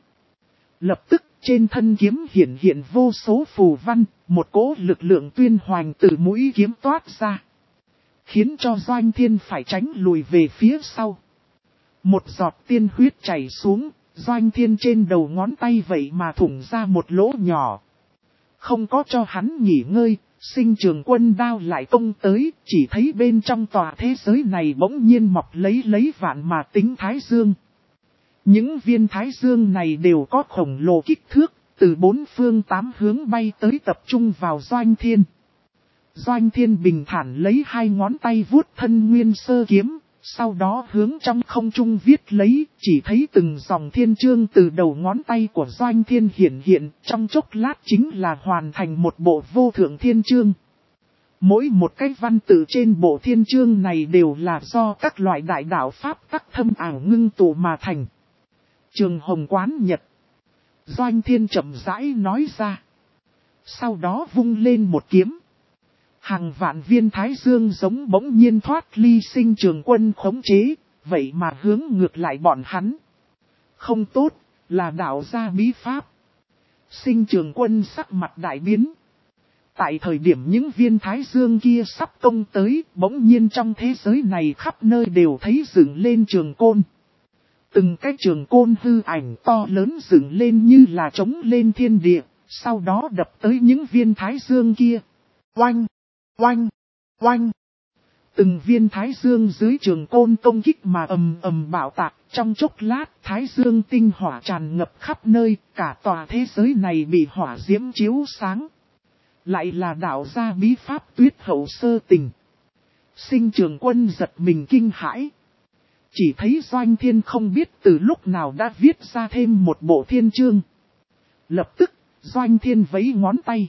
Lập tức trên thân kiếm hiện hiện vô số phù văn, một cỗ lực lượng tuyên hoành từ mũi kiếm toát ra. Khiến cho Doanh Thiên phải tránh lùi về phía sau. Một giọt tiên huyết chảy xuống, Doanh Thiên trên đầu ngón tay vậy mà thủng ra một lỗ nhỏ. Không có cho hắn nghỉ ngơi, Sinh Trường Quân đao lại công tới, chỉ thấy bên trong tòa thế giới này bỗng nhiên mọc lấy vạn mà tính thái dương. Những viên thái dương này đều có khổng lồ kích thước, từ bốn phương tám hướng bay tới tập trung vào Doanh Thiên. Doanh Thiên bình thản lấy hai ngón tay vuốt thân nguyên sơ kiếm, sau đó hướng trong không trung viết lấy, chỉ thấy từng dòng thiên chương từ đầu ngón tay của Doanh Thiên hiện, trong chốc lát chính là hoàn thành một bộ vô thượng thiên chương. Mỗi một cái văn tự trên bộ thiên chương này đều là do các loại đại đạo pháp tắc thâm ảo ngưng tụ mà thành. Trường Hồng Quán Nhật. Doanh Thiên chậm rãi nói ra. Sau đó vung lên một kiếm. Hàng vạn viên thái dương giống bỗng nhiên thoát ly Sinh Trường Quân khống chế, vậy mà hướng ngược lại bọn hắn. Không tốt, là đạo gia bí pháp. Sinh Trường Quân sắc mặt đại biến. Tại thời điểm những viên thái dương kia sắp công tới, bỗng nhiên trong thế giới này khắp nơi đều thấy dựng lên trường côn. Từng cái trường côn hư ảnh to lớn dựng lên như là trống lên thiên địa, sau đó đập tới những viên thái dương kia. Oanh! Oanh! Oanh! Từng viên thái dương dưới trường côn công kích mà ầm bạo tạc, trong chốc lát thái dương tinh hỏa tràn ngập khắp nơi, cả tòa thế giới này bị hỏa diễm chiếu sáng. Lại là đạo gia bí pháp Tuyết Hậu Sơ Tình. Sinh Trường Quân giật mình kinh hãi. Chỉ thấy Doanh Thiên không biết từ lúc nào đã viết ra thêm một bộ thiên chương. Lập tức, Doanh Thiên vẫy ngón tay.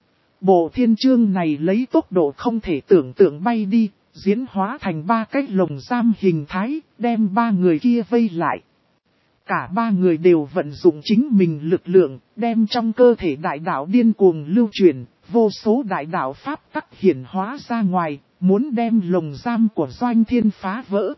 Bộ thiên chương này lấy tốc độ không thể tưởng tượng bay đi, diễn hóa thành ba cái lồng giam hình thái, đem ba người kia vây lại. Cả ba người đều vận dụng chính mình lực lượng, đem trong cơ thể đại đạo điên cuồng lưu truyền, vô số đại đạo pháp tắc hiển hóa ra ngoài, muốn đem lồng giam của Doanh Thiên phá vỡ.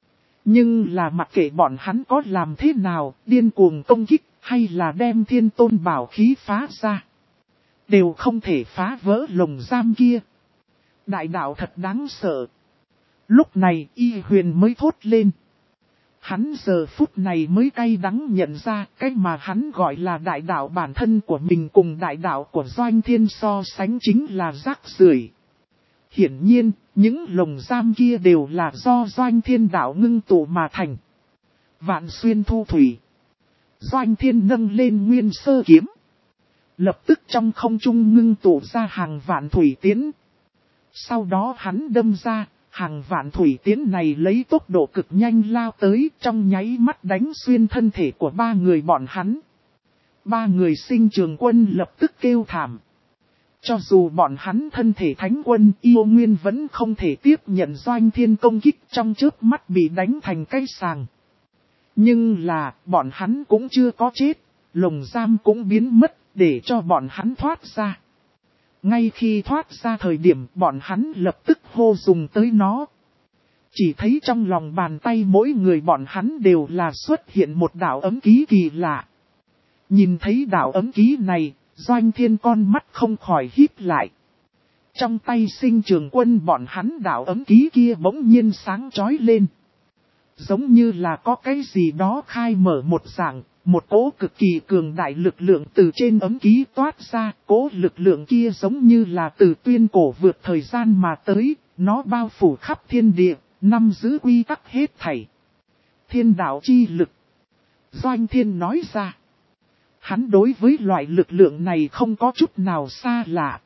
Nhưng là mặc kệ bọn hắn có làm thế nào, điên cuồng công kích, hay là đem thiên tôn bảo khí phá ra, đều không thể phá vỡ lồng giam kia. Đại đạo thật đáng sợ. Lúc này Y Huyền mới thốt lên. Hắn giờ phút này mới cay đắng nhận ra cái mà hắn gọi là đại đạo bản thân của mình cùng đại đạo của Doanh Thiên so sánh chính là rác rưởi. Hiển nhiên, những lồng giam kia đều là do Doanh Thiên đạo ngưng tụ mà thành. Vạn xuyên thu thủy. Doanh Thiên nâng lên nguyên sơ kiếm. Lập tức trong không trung ngưng tụ ra hàng vạn thủy tiến. Sau đó hắn đâm ra, hàng vạn thủy tiến này lấy tốc độ cực nhanh lao tới, trong nháy mắt đánh xuyên thân thể của ba người bọn hắn. Ba người Sinh Trường Quân lập tức kêu thảm. Cho dù bọn hắn thân thể thánh quân yêu nguyên vẫn không thể tiếp nhận Doanh Thiên công kích, trong chớp mắt bị đánh thành cái sàng. Nhưng là bọn hắn cũng chưa có chết, lồng giam cũng biến mất để cho bọn hắn thoát ra. Ngay khi thoát ra thời điểm bọn hắn lập tức hô dùng tới nó. Chỉ thấy trong lòng bàn tay mỗi người bọn hắn đều là xuất hiện một đạo ấm ký kỳ lạ. Nhìn thấy đạo ấm ký này, Doanh Thiên con mắt không khỏi híp lại. Trong tay Sinh Trường Quân bọn hắn đạo ấm ký kia bỗng nhiên sáng chói lên. Giống như là có cái gì đó khai mở một dạng, một cỗ cực kỳ cường đại lực lượng từ trên ấm ký toát ra. Cỗ lực lượng kia giống như là từ tuyên cổ vượt thời gian mà tới, nó bao phủ khắp thiên địa, nắm giữ quy tắc hết thảy. Thiên đạo chi lực. Doanh Thiên nói ra. Hắn đối với loại lực lượng này không có chút nào xa lạ,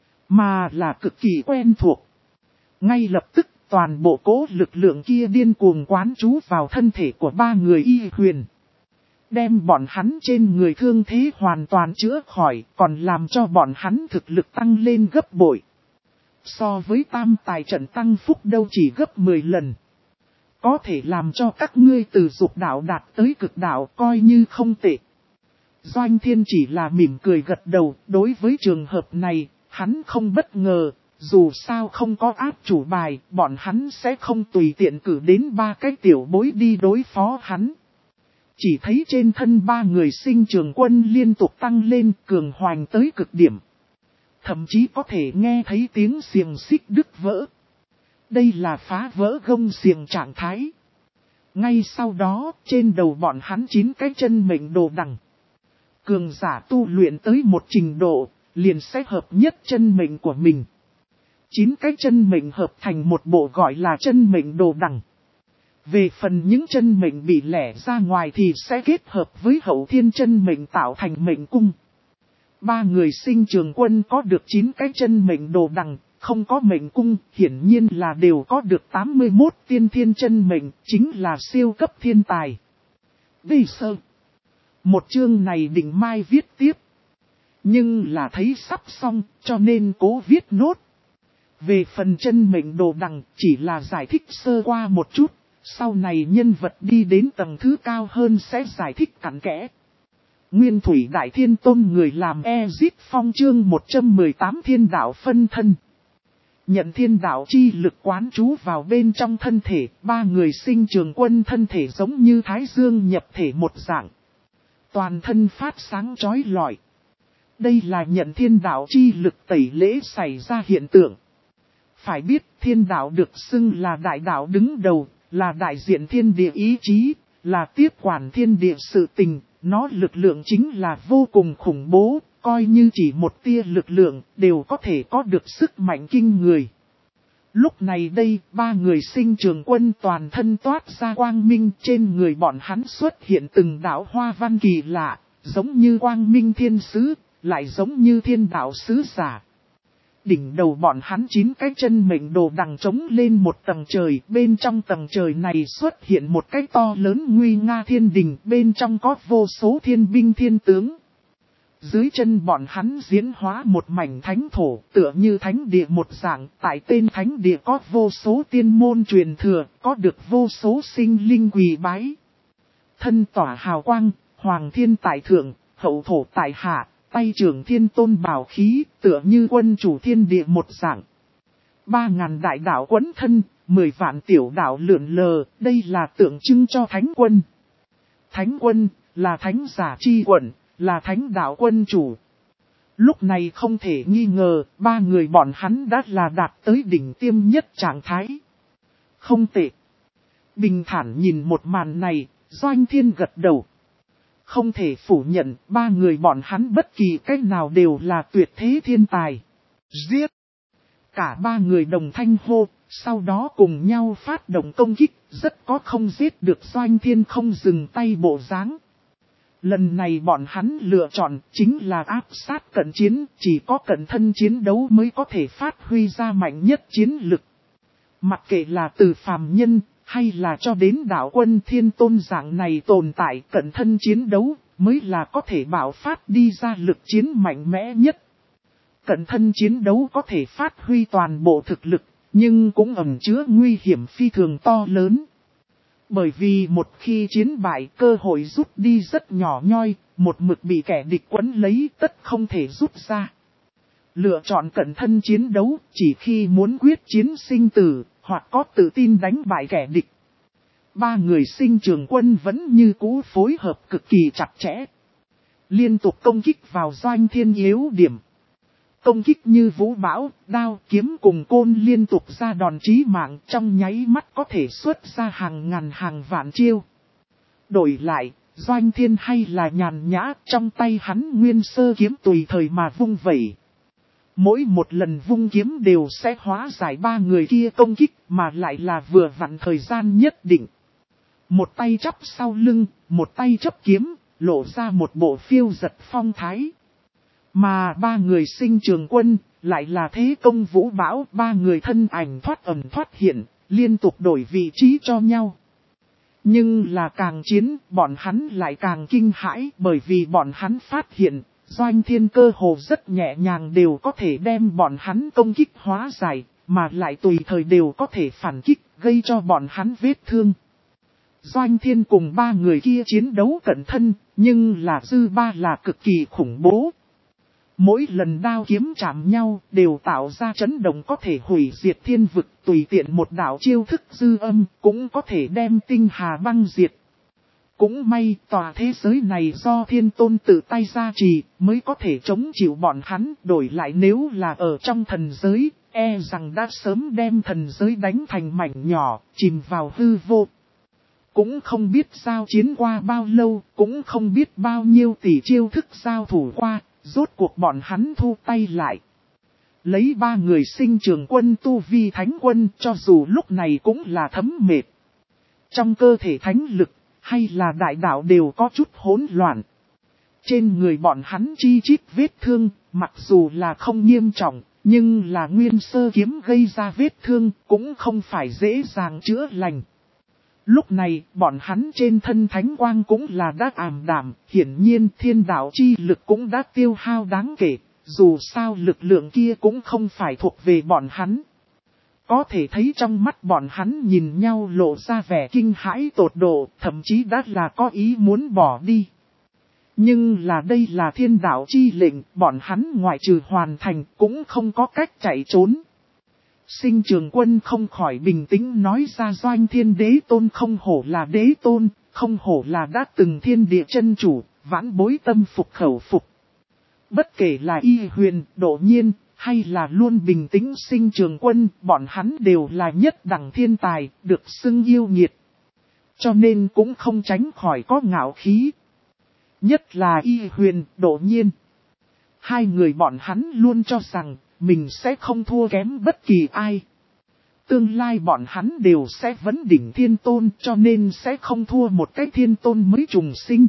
mà là cực kỳ quen thuộc. Ngay lập tức toàn bộ cỗ lực lượng kia điên cuồng quán trú vào thân thể của ba người Y Huyền. Đem bọn hắn trên người thương thế hoàn toàn chữa khỏi, còn làm cho bọn hắn thực lực tăng lên gấp bội. So với tam tài trận tăng phúc đâu chỉ gấp 10 lần. Có thể làm cho các ngươi từ dục đạo đạt tới cực đạo coi như không tệ. Doanh Thiên chỉ là mỉm cười gật đầu, đối với trường hợp này, hắn không bất ngờ, dù sao không có áp chủ bài, bọn hắn sẽ không tùy tiện cử đến ba cái tiểu bối đi đối phó hắn. Chỉ thấy trên thân ba người Sinh Trường Quân liên tục tăng lên cường hoành tới cực điểm. Thậm chí có thể nghe thấy tiếng xiềng xích đứt vỡ. Đây là phá vỡ gông xiềng trạng thái. Ngay sau đó, trên đầu bọn hắn 9 cái chân mệnh đồ đằng. Cường giả tu luyện tới một trình độ, liền sẽ hợp nhất chân mệnh của mình. 9 cái chân mệnh hợp thành một bộ gọi là chân mệnh đồ đằng. Về phần những chân mệnh bị lẻ ra ngoài thì sẽ kết hợp với hậu thiên chân mệnh tạo thành mệnh cung. Ba người Sinh Trường Quân có được 9 cái chân mệnh đồ đằng, không có mệnh cung, hiển nhiên là đều có được 81 tiên thiên chân mệnh, chính là siêu cấp thiên tài. Vì sơ. Một chương này định mai viết tiếp. Nhưng là thấy sắp xong, cho nên cố viết nốt. Về phần chân mệnh đồ đằng, chỉ là giải thích sơ qua một chút. Sau này nhân vật đi đến tầng thứ cao hơn sẽ giải thích cặn kẽ. Nguyên Thủy Đại Thiên Tôn người làm Ezit Phong chương 118 thiên đạo phân thân. Nhận thiên đạo chi lực quán trú vào bên trong thân thể, ba người Sinh Trường Quân thân thể giống như Thái Dương nhập thể một dạng. Toàn thân phát sáng chói lọi. Đây là nhận thiên đạo chi lực tẩy lễ xảy ra hiện tượng. Phải biết thiên đạo được xưng là đại đạo đứng đầu, là đại diện thiên địa ý chí, là tiếp quản thiên địa sự tình, nó lực lượng chính là vô cùng khủng bố, coi như chỉ một tia lực lượng đều có thể có được sức mạnh kinh người. Lúc này đây, ba người Sinh Trường Quân toàn thân toát ra quang minh, trên người bọn hắn xuất hiện từng đạo hoa văn kỳ lạ, giống như quang minh thiên sứ, lại giống như thiên đạo sứ giả. Đỉnh đầu bọn hắn 9 cái chân mệnh đồ đằng trống lên một tầng trời, bên trong tầng trời này xuất hiện một cái to lớn nguy nga thiên đình, bên trong có vô số thiên binh thiên tướng. Dưới chân bọn hắn diễn hóa một mảnh thánh thổ, tựa như thánh địa một dạng, tại tên thánh địa có vô số tiên môn truyền thừa, có được vô số sinh linh quỳ bái. Thân tỏa hào quang, hoàng thiên tại thượng, hậu thổ tại hạ, tay trưởng thiên tôn bảo khí, tựa như quân chủ thiên địa một dạng. 3.000 đại đạo quấn thân, 10 vạn tiểu đạo lượn lờ, đây là tượng trưng cho thánh quân. Thánh quân, là thánh giả chi quận, là thánh đạo quân chủ. Lúc này không thể nghi ngờ, ba người bọn hắn đã là đạt tới đỉnh tiêm nhất trạng thái. Không tệ. Bình thản nhìn một màn này, Doanh Thiên gật đầu. Không thể phủ nhận, ba người bọn hắn bất kỳ cách nào đều là tuyệt thế thiên tài. Giết! Cả ba người đồng thanh hô, sau đó cùng nhau phát động công kích, rất có không giết được Doanh Thiên không dừng tay bộ dáng. Lần này bọn hắn lựa chọn chính là áp sát cận chiến, chỉ có cận thân chiến đấu mới có thể phát huy ra mạnh nhất chiến lực. Mặc kệ là từ phàm nhân, hay là cho đến đạo quân thiên tôn dạng này tồn tại, cận thân chiến đấu mới là có thể bạo phát đi ra lực chiến mạnh mẽ nhất. Cận thân chiến đấu có thể phát huy toàn bộ thực lực, nhưng cũng ẩn chứa nguy hiểm phi thường to lớn. Bởi vì một khi chiến bại, cơ hội rút đi rất nhỏ nhoi, một mực bị kẻ địch quấn lấy tất không thể rút ra. Lựa chọn cận thân chiến đấu, chỉ khi muốn quyết chiến sinh tử, hoặc có tự tin đánh bại kẻ địch. Ba người Sinh Trường Quân vẫn như cũ phối hợp cực kỳ chặt chẽ. Liên tục công kích vào Doanh Thiên yếu điểm. Công kích như vũ bão, đao, kiếm cùng côn liên tục ra đòn chí mạng, trong nháy mắt có thể xuất ra hàng ngàn hàng vạn chiêu. Đổi lại, Doanh Thiên hay là nhàn nhã, trong tay hắn nguyên sơ kiếm tùy thời mà vung vẩy. Mỗi một lần vung kiếm đều sẽ hóa giải ba người kia công kích, mà lại là vừa vặn thời gian nhất định. Một tay chắp sau lưng, một tay chấp kiếm, lộ ra một bộ phiêu giật phong thái. Mà ba người Sinh Trường Quân, lại là thế công vũ bão, ba người thân ảnh thoát ẩn thoát hiện, liên tục đổi vị trí cho nhau. Nhưng là càng chiến, bọn hắn lại càng kinh hãi, bởi vì bọn hắn phát hiện, Doanh Thiên cơ hồ rất nhẹ nhàng đều có thể đem bọn hắn công kích hóa giải, mà lại tùy thời đều có thể phản kích, gây cho bọn hắn vết thương. Doanh Thiên cùng ba người kia chiến đấu cẩn thân, nhưng là dư ba là cực kỳ khủng bố. Mỗi lần đao kiếm chạm nhau đều tạo ra chấn động có thể hủy diệt thiên vực, tùy tiện một đạo chiêu thức dư âm cũng có thể đem tinh hà băng diệt. Cũng may tòa thế giới này do Thiên Tôn tự tay gia trì mới có thể chống chịu bọn hắn, đổi lại nếu là ở trong thần giới, e rằng đã sớm đem thần giới đánh thành mảnh nhỏ, chìm vào hư vô. Cũng không biết giao chiến qua bao lâu, cũng không biết bao nhiêu tỷ chiêu thức giao thủ qua, rốt cuộc bọn hắn thu tay lại. Lấy ba người Sinh Trường Quân tu vi thánh quân cho dù lúc này cũng là thấm mệt. Trong cơ thể thánh lực, hay là đại đạo đều có chút hỗn loạn. Trên người bọn hắn chi chít vết thương, mặc dù là không nghiêm trọng, nhưng là nguyên sơ kiếm gây ra vết thương cũng không phải dễ dàng chữa lành. Lúc này, bọn hắn trên thân thánh quang cũng là đã ảm đạm, hiển nhiên thiên đạo chi lực cũng đã tiêu hao đáng kể, dù sao lực lượng kia cũng không phải thuộc về bọn hắn. Có thể thấy trong mắt bọn hắn nhìn nhau lộ ra vẻ kinh hãi tột độ, thậm chí đã là có ý muốn bỏ đi. Nhưng là đây là thiên đạo chi lệnh, bọn hắn ngoại trừ hoàn thành cũng không có cách chạy trốn. Sinh Trường Quân không khỏi bình tĩnh nói ra Doanh Thiên đế tôn không hổ là đế tôn, không hổ là đã từng thiên địa chân chủ, vãn bối tâm phục khẩu phục. Bất kể là Y Huyền, Độ Nhiên, hay là luôn bình tĩnh Sinh Trường Quân, bọn hắn đều là nhất đẳng thiên tài, được xưng yêu nghiệt. Cho nên cũng không tránh khỏi có ngạo khí. Nhất là Y Huyền, Độ Nhiên. Hai người bọn hắn luôn cho rằng, mình sẽ không thua kém bất kỳ ai. Tương lai bọn hắn đều sẽ vấn đỉnh thiên tôn cho nên sẽ không thua một cái thiên tôn mới trùng sinh.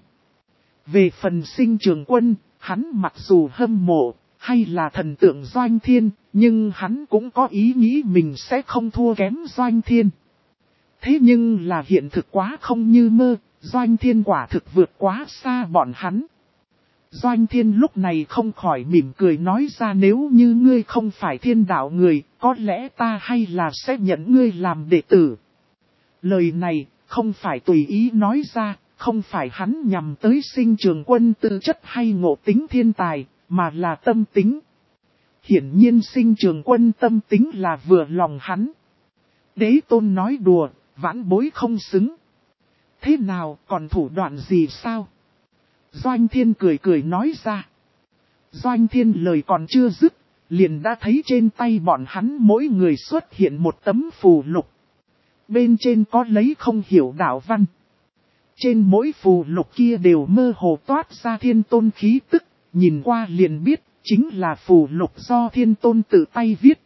Về phần Sinh Trường Quân, hắn mặc dù hâm mộ, hay là thần tượng Doanh Thiên, nhưng hắn cũng có ý nghĩ mình sẽ không thua kém Doanh Thiên. Thế nhưng là hiện thực quá không như mơ, Doanh Thiên quả thực vượt quá xa bọn hắn. Doanh Thiên lúc này không khỏi mỉm cười nói ra nếu như ngươi không phải thiên đạo người, có lẽ ta hay là sẽ nhận ngươi làm đệ tử. Lời này không phải tùy ý nói ra, không phải hắn nhằm tới Sinh Trường Quân tư chất hay ngộ tính thiên tài, mà là tâm tính. Hiển nhiên Sinh Trường Quân tâm tính là vừa lòng hắn. Đế tôn nói đùa, vãn bối không xứng. Thế nào còn thủ đoạn gì sao? Doanh Thiên cười cười nói ra. Doanh Thiên lời còn chưa dứt, liền đã thấy trên tay bọn hắn mỗi người xuất hiện một tấm phù lục. Bên trên có lấy không hiểu đạo văn. Trên mỗi phù lục kia đều mơ hồ toát ra thiên tôn khí tức, nhìn qua liền biết chính là phù lục do thiên tôn tự tay viết.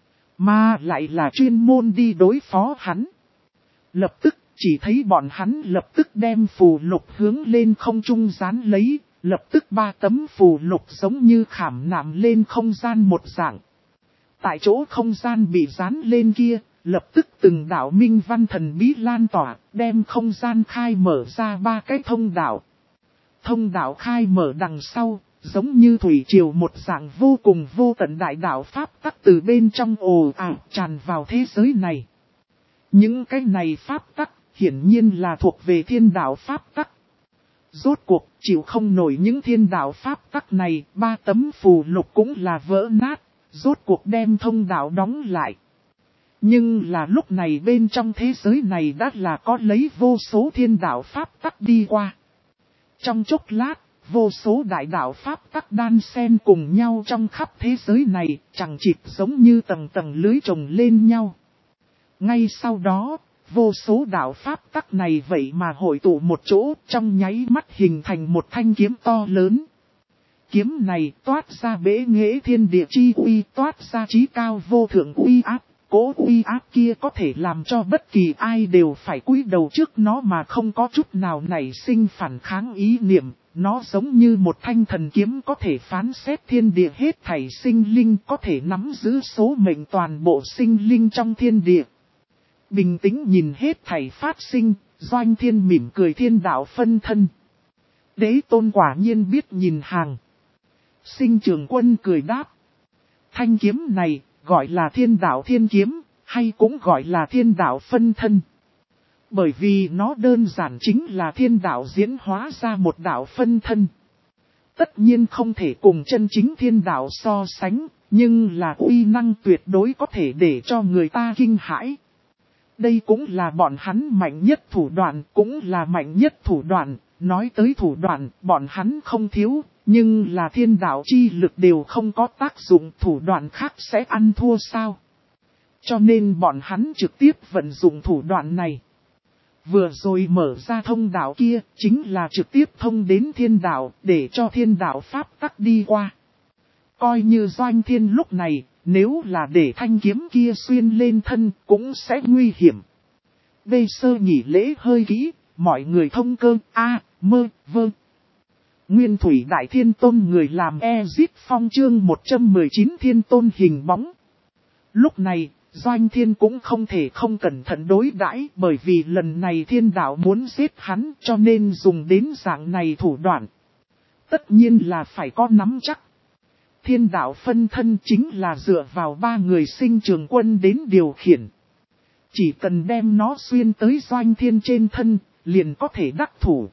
Mà lại là chuyên môn đi đối phó hắn. Lập tức, chỉ thấy bọn hắn lập tức đem phù lục hướng lên không trung dán lấy, lập tức ba tấm phù lục giống như khảm nạm lên không gian một dạng. Tại chỗ không gian bị dán lên kia, lập tức từng đạo minh văn thần bí lan tỏa, đem không gian khai mở ra ba cái thông đạo. Thông đạo khai mở đằng sau, giống như thủy triều một dạng vô cùng vô tận đại đạo pháp tắc từ bên trong ồ ạt tràn vào thế giới này. Những cái này pháp tắc, hiển nhiên là thuộc về thiên đạo pháp tắc. Rốt cuộc, chịu không nổi những thiên đạo pháp tắc này, ba tấm phù lục cũng là vỡ nát, rốt cuộc đem thông đạo đóng lại. Nhưng là lúc này bên trong thế giới này đã là có lấy vô số thiên đạo pháp tắc đi qua. Trong chốc lát, vô số đại đạo pháp tắc đan xen cùng nhau trong khắp thế giới này, chẳng chịt giống như tầng tầng lưới chồng lên nhau. Ngay sau đó, vô số đạo pháp tắc này vậy mà hội tụ một chỗ, trong nháy mắt hình thành một thanh kiếm to lớn. Kiếm này toát ra bế nghệ thiên địa chi uy, toát ra chí cao vô thượng uy áp. Cố uy áp kia có thể làm cho bất kỳ ai đều phải cúi đầu trước nó mà không có chút nào nảy sinh phản kháng ý niệm. Nó giống như một thanh thần kiếm có thể phán xét thiên địa hết thảy sinh linh, có thể nắm giữ số mệnh toàn bộ sinh linh trong thiên địa. Bình tĩnh nhìn hết thảy phát sinh, Doanh Thiên mỉm cười thiên đạo phân thân. Đế Tôn quả nhiên biết nhìn hàng. Sinh Trường Quân cười đáp. Thanh kiếm này gọi là thiên đạo thiên kiếm, hay cũng gọi là thiên đạo phân thân. Bởi vì nó đơn giản chính là thiên đạo diễn hóa ra một đạo phân thân. Tất nhiên không thể cùng chân chính thiên đạo so sánh, nhưng là uy năng tuyệt đối có thể để cho người ta kinh hãi. Đây cũng là bọn hắn mạnh nhất thủ đoạn, cũng là mạnh nhất thủ đoạn. Nói tới thủ đoạn, bọn hắn không thiếu, nhưng là thiên đạo chi lực đều không có tác dụng, thủ đoạn khác sẽ ăn thua sao. Cho nên bọn hắn trực tiếp vận dụng thủ đoạn này. Vừa rồi mở ra thông đạo kia, chính là trực tiếp thông đến thiên đạo, để cho thiên đạo pháp tắc đi qua. Coi như Doanh Thiên lúc này, nếu là để thanh kiếm kia xuyên lên thân, cũng sẽ nguy hiểm. Bây sơ nghỉ lễ hơi kỹ, mọi người thông cơ, mơ, vơ. Nguyên Thủy Đại Thiên Tôn người làm Ezit Phong chương 119 Thiên Tôn hình bóng. Lúc này, Doanh Thiên cũng không thể không cẩn thận đối đãi, bởi vì lần này thiên đạo muốn giết hắn cho nên dùng đến dạng này thủ đoạn. Tất nhiên là phải có nắm chắc. Thiên đạo phân thân chính là dựa vào ba người Sinh Trường Quân đến điều khiển. Chỉ cần đem nó xuyên tới Doanh Thiên trên thân, liền có thể đắc thủ.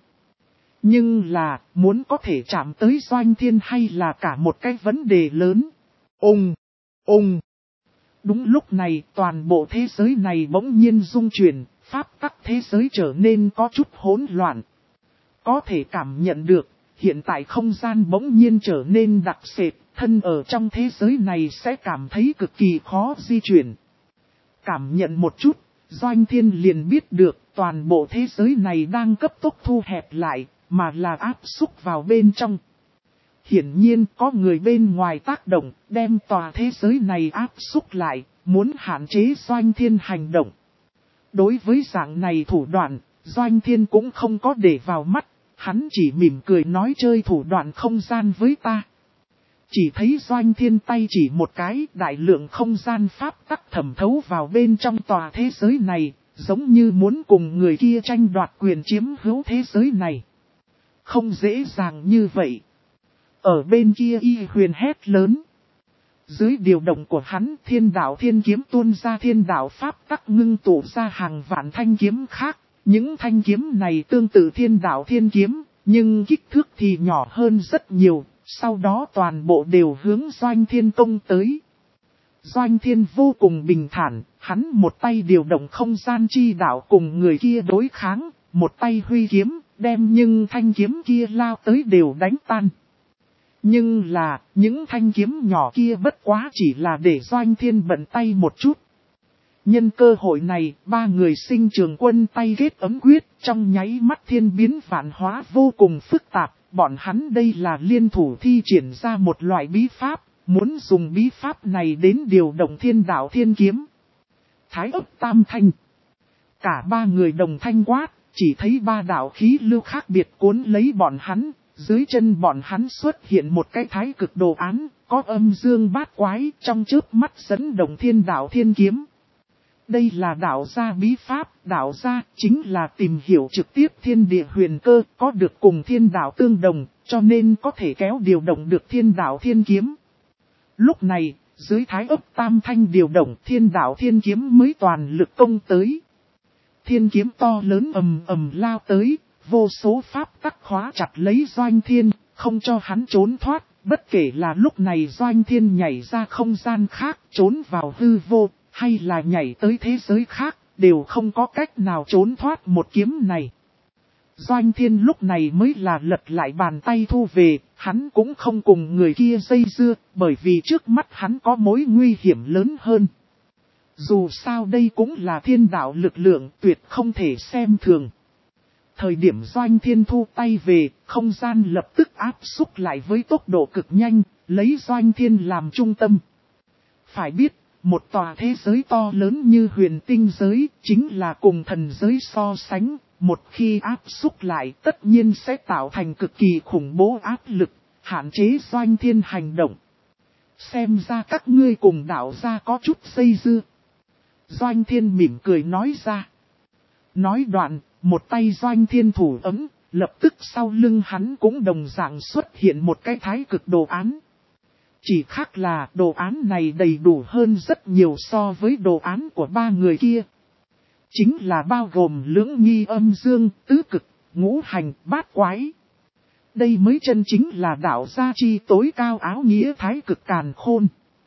Nhưng là, muốn có thể chạm tới Doanh Thiên hay là cả một cái vấn đề lớn. Ung. Đúng lúc này, toàn bộ thế giới này bỗng nhiên rung chuyển, pháp tắc thế giới trở nên có chút hỗn loạn. Có thể cảm nhận được, hiện tại không gian bỗng nhiên trở nên đặc sệt, thân ở trong thế giới này sẽ cảm thấy cực kỳ khó di chuyển. Cảm nhận một chút, Doanh Thiên liền biết được toàn bộ thế giới này đang cấp tốc thu hẹp lại, mà là áp xúc vào bên trong. Hiển nhiên có người bên ngoài tác động, đem tòa thế giới này áp xúc lại, muốn hạn chế Doanh Thiên hành động. Đối với dạng này thủ đoạn, Doanh Thiên cũng không có để vào mắt, hắn chỉ mỉm cười nói chơi thủ đoạn không gian với ta. Chỉ thấy Doanh Thiên tay chỉ một cái, đại lượng không gian pháp tắc thẩm thấu vào bên trong tòa thế giới này, giống như muốn cùng người kia tranh đoạt quyền chiếm hữu thế giới này. Không dễ dàng như vậy. Ở bên kia Y Huyền hét lớn. Dưới điều động của hắn, thiên đạo thiên kiếm tuôn ra thiên đạo pháp tắc ngưng tụ ra hàng vạn thanh kiếm khác. Những thanh kiếm này tương tự thiên đạo thiên kiếm, nhưng kích thước thì nhỏ hơn rất nhiều. Sau đó toàn bộ đều hướng Doanh Thiên công tới. Doanh Thiên vô cùng bình thản, hắn một tay điều động không gian chi đạo cùng người kia đối kháng, một tay huy kiếm, đem nhưng thanh kiếm kia lao tới đều đánh tan. Nhưng là, những thanh kiếm nhỏ kia bất quá chỉ là để Doanh Thiên bận tay một chút. Nhân cơ hội này, ba người Sinh Trường Quân tay kết ấm quyết, trong nháy mắt thiên biến vạn hóa vô cùng phức tạp. Bọn hắn đây là liên thủ thi triển ra một loại bí pháp, muốn dùng bí pháp này đến điều động thiên đạo thiên kiếm. Thái ấp tam thanh. Cả ba người đồng thanh quát, chỉ thấy ba đạo khí lưu khác biệt cuốn lấy bọn hắn, dưới chân bọn hắn xuất hiện một cái thái cực đồ án, có âm dương bát quái trong chớp mắt dẫn động thiên đạo thiên kiếm. Đây là đạo gia bí pháp, đạo gia chính là tìm hiểu trực tiếp thiên địa huyền cơ, có được cùng thiên đạo tương đồng, cho nên có thể kéo điều động được thiên đạo thiên kiếm. Lúc này, dưới thái ấp tam thanh điều động thiên đạo thiên kiếm mới toàn lực công tới. Thiên kiếm to lớn ầm ầm lao tới, vô số pháp tắc khóa chặt lấy Doanh Thiên, không cho hắn trốn thoát, bất kể là lúc này Doanh Thiên nhảy ra không gian khác, trốn vào hư vô. hay là nhảy tới thế giới khác, đều không có cách nào trốn thoát một kiếm này. Doanh Thiên lúc này mới là lật lại bàn tay thu về, hắn cũng không cùng người kia dây dưa, bởi vì trước mắt hắn có mối nguy hiểm lớn hơn. Dù sao đây cũng là thiên đạo lực lượng tuyệt không thể xem thường. Thời điểm Doanh Thiên thu tay về, không gian lập tức áp xúc lại với tốc độ cực nhanh, lấy Doanh Thiên làm trung tâm. Phải biết, một tòa thế giới to lớn như huyền tinh giới, chính là cùng thần giới so sánh, một khi áp xúc lại tất nhiên sẽ tạo thành cực kỳ khủng bố áp lực, hạn chế Doanh Thiên hành động. Xem ra các ngươi cùng đạo gia có chút dây dưa. Doanh Thiên mỉm cười nói ra. Nói đoạn, một tay Doanh Thiên thủ ấm, lập tức sau lưng hắn cũng đồng dạng xuất hiện một cái thái cực đồ án. Chỉ khác là đồ án này đầy đủ hơn rất nhiều so với đồ án của ba người kia. Chính là bao gồm lưỡng nghi âm dương, tứ cực, ngũ hành, bát quái. Đây mới chân chính là đạo gia chi tối cao áo nghĩa thái cực càn khôn.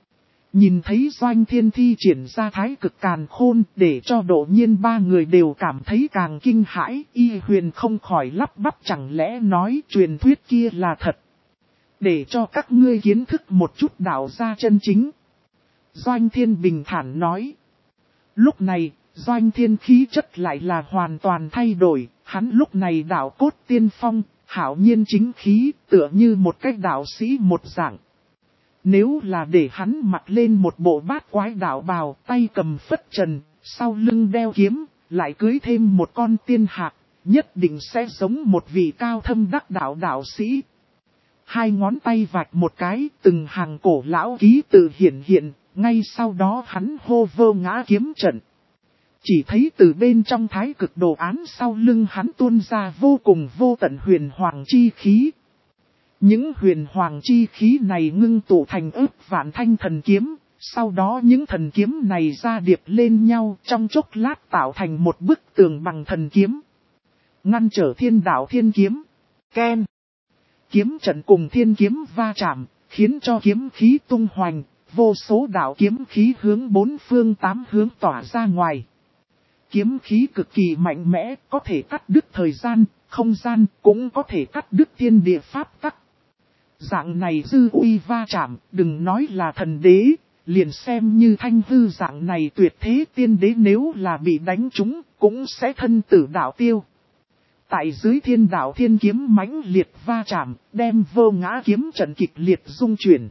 Nhìn thấy Doanh Thiên thi triển ra thái cực càn khôn để cho Độ Nhiên ba người đều cảm thấy càng kinh hãi, Y Huyền không khỏi lắp bắp chẳng lẽ nói truyền thuyết kia là thật. Để cho các ngươi kiến thức một chút đạo gia chân chính. Doanh Thiên bình thản nói. Lúc này, Doanh Thiên khí chất lại là hoàn toàn thay đổi, hắn lúc này đạo cốt tiên phong, hảo nhiên chính khí, tựa như một cái đạo sĩ một dạng. Nếu là để hắn mặc lên một bộ bát quái đạo bào, tay cầm phất trần, sau lưng đeo kiếm, lại cưới thêm một con tiên hạc, nhất định sẽ giống một vị cao thâm đắc đạo đạo sĩ. Hai ngón tay vạch một cái, từng hàng cổ lão ký tự hiển hiện, ngay sau đó hắn hô vô ngã kiếm trận. Chỉ thấy từ bên trong thái cực đồ án sau lưng hắn tuôn ra vô cùng vô tận huyền hoàng chi khí. Những huyền hoàng chi khí này ngưng tụ thành ức vạn thanh thần kiếm, sau đó những thần kiếm này ra điệp lên nhau trong chốc lát tạo thành một bức tường bằng thần kiếm. Ngăn trở thiên đạo thiên kiếm. Ken. Kiếm trận cùng thiên kiếm va chạm, khiến cho kiếm khí tung hoành, vô số đạo kiếm khí hướng bốn phương tám hướng tỏa ra ngoài. Kiếm khí cực kỳ mạnh mẽ, có thể cắt đứt thời gian, không gian, cũng có thể cắt đứt thiên địa pháp tắc. Dạng này dư uy va chạm, đừng nói là thần đế, liền xem như thanh hư dạng này tuyệt thế tiên đế nếu là bị đánh trúng, cũng sẽ thân tử đạo tiêu. Tại dưới thiên đạo thiên kiếm mãnh liệt va chạm, đem vô ngã kiếm trận kịch liệt rung chuyển.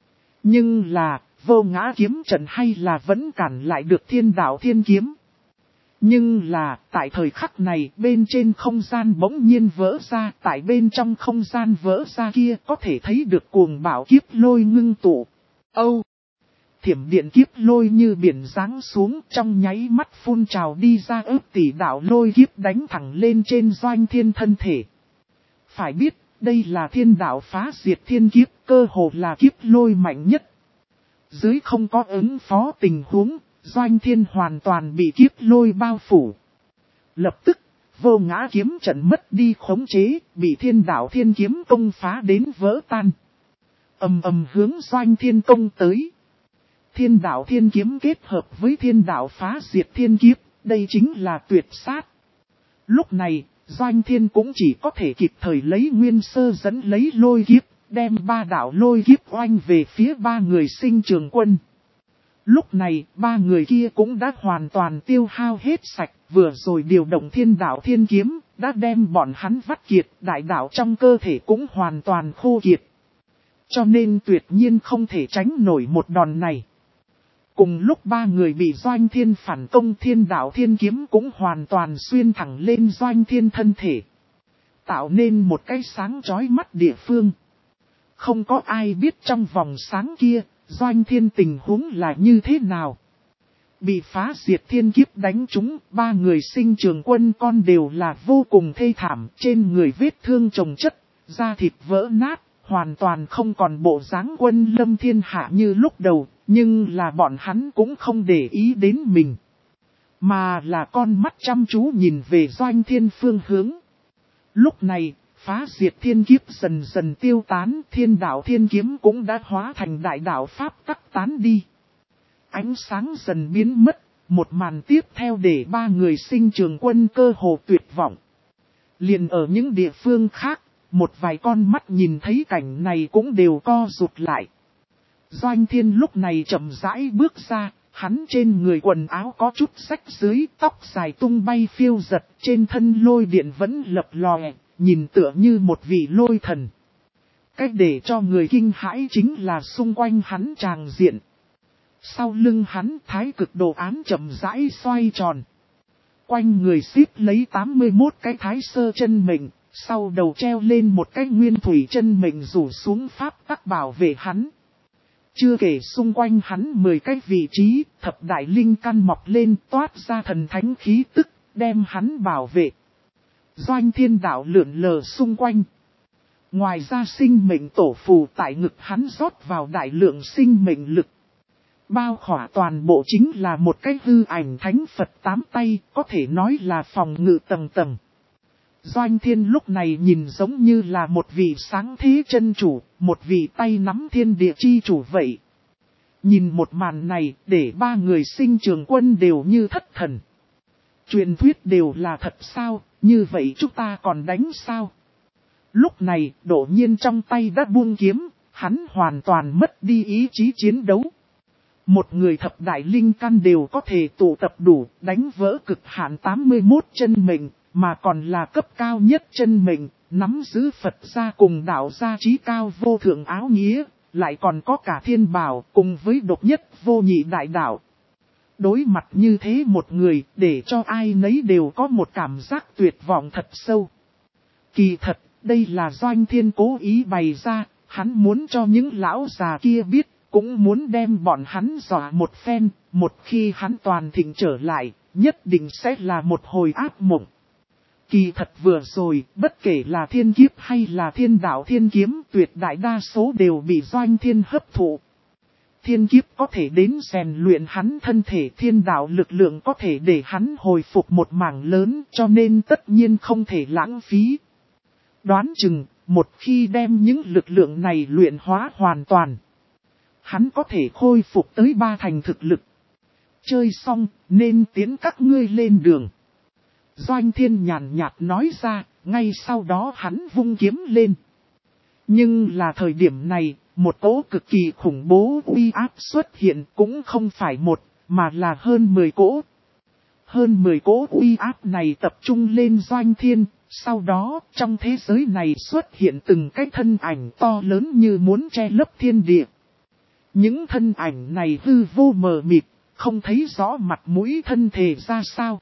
Nhưng là, vô ngã kiếm trận hay là vẫn cản lại được thiên đạo thiên kiếm. Nhưng là, tại thời khắc này, bên trên không gian bỗng nhiên vỡ ra, tại bên trong không gian vỡ ra kia có thể thấy được cuồng bạo kiếp lôi ngưng tụ. Thiểm điện kiếp lôi như biển giáng xuống trong nháy mắt phun trào đi ra ước tỷ đạo lôi kiếp đánh thẳng lên trên Doanh Thiên thân thể. Phải biết, đây là thiên đạo phá diệt thiên kiếp, cơ hồ là kiếp lôi mạnh nhất. Dưới không có ứng phó tình huống, Doanh Thiên hoàn toàn bị kiếp lôi bao phủ. Lập tức, vô ngã kiếm trận mất đi khống chế, bị thiên đạo thiên kiếm công phá đến vỡ tan. Ầm ầm hướng Doanh Thiên công tới. Thiên đạo thiên kiếm kết hợp với thiên đạo phá diệt thiên kiếp, đây chính là tuyệt sát. Lúc này, Doanh Thiên cũng chỉ có thể kịp thời lấy nguyên sơ dẫn lấy lôi kiếp, đem ba đạo lôi kiếp oanh về phía ba người Sinh Trường Quân. Lúc này, ba người kia cũng đã hoàn toàn tiêu hao hết sạch, vừa rồi điều động thiên đạo thiên kiếm, đã đem bọn hắn vắt kiệt, đại đạo trong cơ thể cũng hoàn toàn khô kiệt. Cho nên tuyệt nhiên không thể tránh nổi một đòn này. Cùng lúc ba người bị Doanh Thiên phản công, thiên đạo thiên kiếm cũng hoàn toàn xuyên thẳng lên Doanh Thiên thân thể. Tạo nên một cái sáng chói mắt địa phương. Không có ai biết trong vòng sáng kia, Doanh Thiên tình huống là như thế nào. Bị phá diệt thiên kiếp đánh trúng, ba người Sinh Trường Quân con đều là vô cùng thê thảm, trên người vết thương chồng chất, da thịt vỡ nát, hoàn toàn không còn bộ dáng quân lâm thiên hạ như lúc đầu, nhưng là bọn hắn cũng không để ý đến mình. Mà là con mắt chăm chú nhìn về Doanh Thiên phương hướng. Lúc này, phá diệt thiên kiếp dần dần tiêu tán, thiên đạo thiên kiếm cũng đã hóa thành đại đạo pháp tắc tán đi. ánh sáng dần biến mất, một màn tiếp theo để ba người Sinh Trường Quân cơ hồ tuyệt vọng. Liền ở những địa phương khác, một vài con mắt nhìn thấy cảnh này cũng đều co rụt lại. Doanh Thiên lúc này chậm rãi bước ra, hắn trên người quần áo có chút rách dưới, tóc dài tung bay phiêu giật, trên thân lôi điện vẫn lập lòe, nhìn tựa như một vị lôi thần. Cách để cho người kinh hãi chính là xung quanh hắn tràng diện. Sau lưng hắn thái cực đồ án chậm rãi xoay tròn. Quanh người xếp lấy 81 cái thái sơ chân mệnh, sau đầu treo lên một cái nguyên thủy chân mệnh rủ xuống pháp tắc bảo vệ hắn. Chưa kể xung quanh hắn 10 cái vị trí, thập đại linh căn mọc lên toát ra thần thánh khí tức, đem hắn bảo vệ. Doanh Thiên đạo lượn lờ xung quanh. Ngoài ra sinh mệnh tổ phù tại ngực hắn rót vào đại lượng sinh mệnh lực. Bao khỏa toàn bộ chính là một cái hư ảnh thánh Phật 8 tay, có thể nói là phòng ngự tầng tầng. Doanh Thiên lúc này nhìn giống như là một vị sáng thế chân chủ, một vị tay nắm thiên địa chi chủ vậy. Nhìn một màn này, để ba người Sinh Trường Quân đều như thất thần. Truyền thuyết đều là thật sao, như vậy chúng ta còn đánh sao? Lúc này, đột nhiên trong tay đã buông kiếm, hắn hoàn toàn mất đi ý chí chiến đấu. Một người thập đại linh căn đều có thể tụ tập đủ, đánh vỡ cực hạn 81 chân mệnh, mà còn là cấp cao nhất chân mệnh, nắm giữ Phật gia cùng đạo gia trí cao vô thượng áo nghĩa, lại còn có cả thiên bảo cùng với độc nhất vô nhị đại đạo. Đối mặt như thế một người, để cho ai nấy đều có một cảm giác tuyệt vọng thật sâu. Kỳ thật, đây là Doanh Thiên cố ý bày ra, hắn muốn cho những lão già kia biết, cũng muốn đem bọn hắn dọa một phen, một khi hắn toàn thịnh trở lại, nhất định sẽ là một hồi ác mộng. Kỳ thật vừa rồi, bất kể là thiên kiếp hay là thiên đạo thiên kiếm, tuyệt đại đa số đều bị Doanh Thiên hấp thụ. Thiên kiếp có thể đến rèn luyện hắn thân thể, thiên đạo lực lượng có thể để hắn hồi phục một mảng lớn, cho nên tất nhiên không thể lãng phí. Đoán chừng, một khi đem những lực lượng này luyện hóa hoàn toàn, hắn có thể khôi phục tới 3 thành thực lực. Chơi xong, nên tiến các ngươi lên đường. Doanh Thiên nhàn nhạt nói ra, ngay sau đó hắn vung kiếm lên. Nhưng là thời điểm này, một cỗ cực kỳ khủng bố uy áp xuất hiện, cũng không phải một, mà là hơn 10 cỗ. Hơn 10 cỗ uy áp này tập trung lên Doanh Thiên, sau đó trong thế giới này xuất hiện từng cái thân ảnh to lớn như muốn che lấp thiên địa. Những thân ảnh này hư vô mờ mịt, không thấy rõ mặt mũi thân thể ra sao.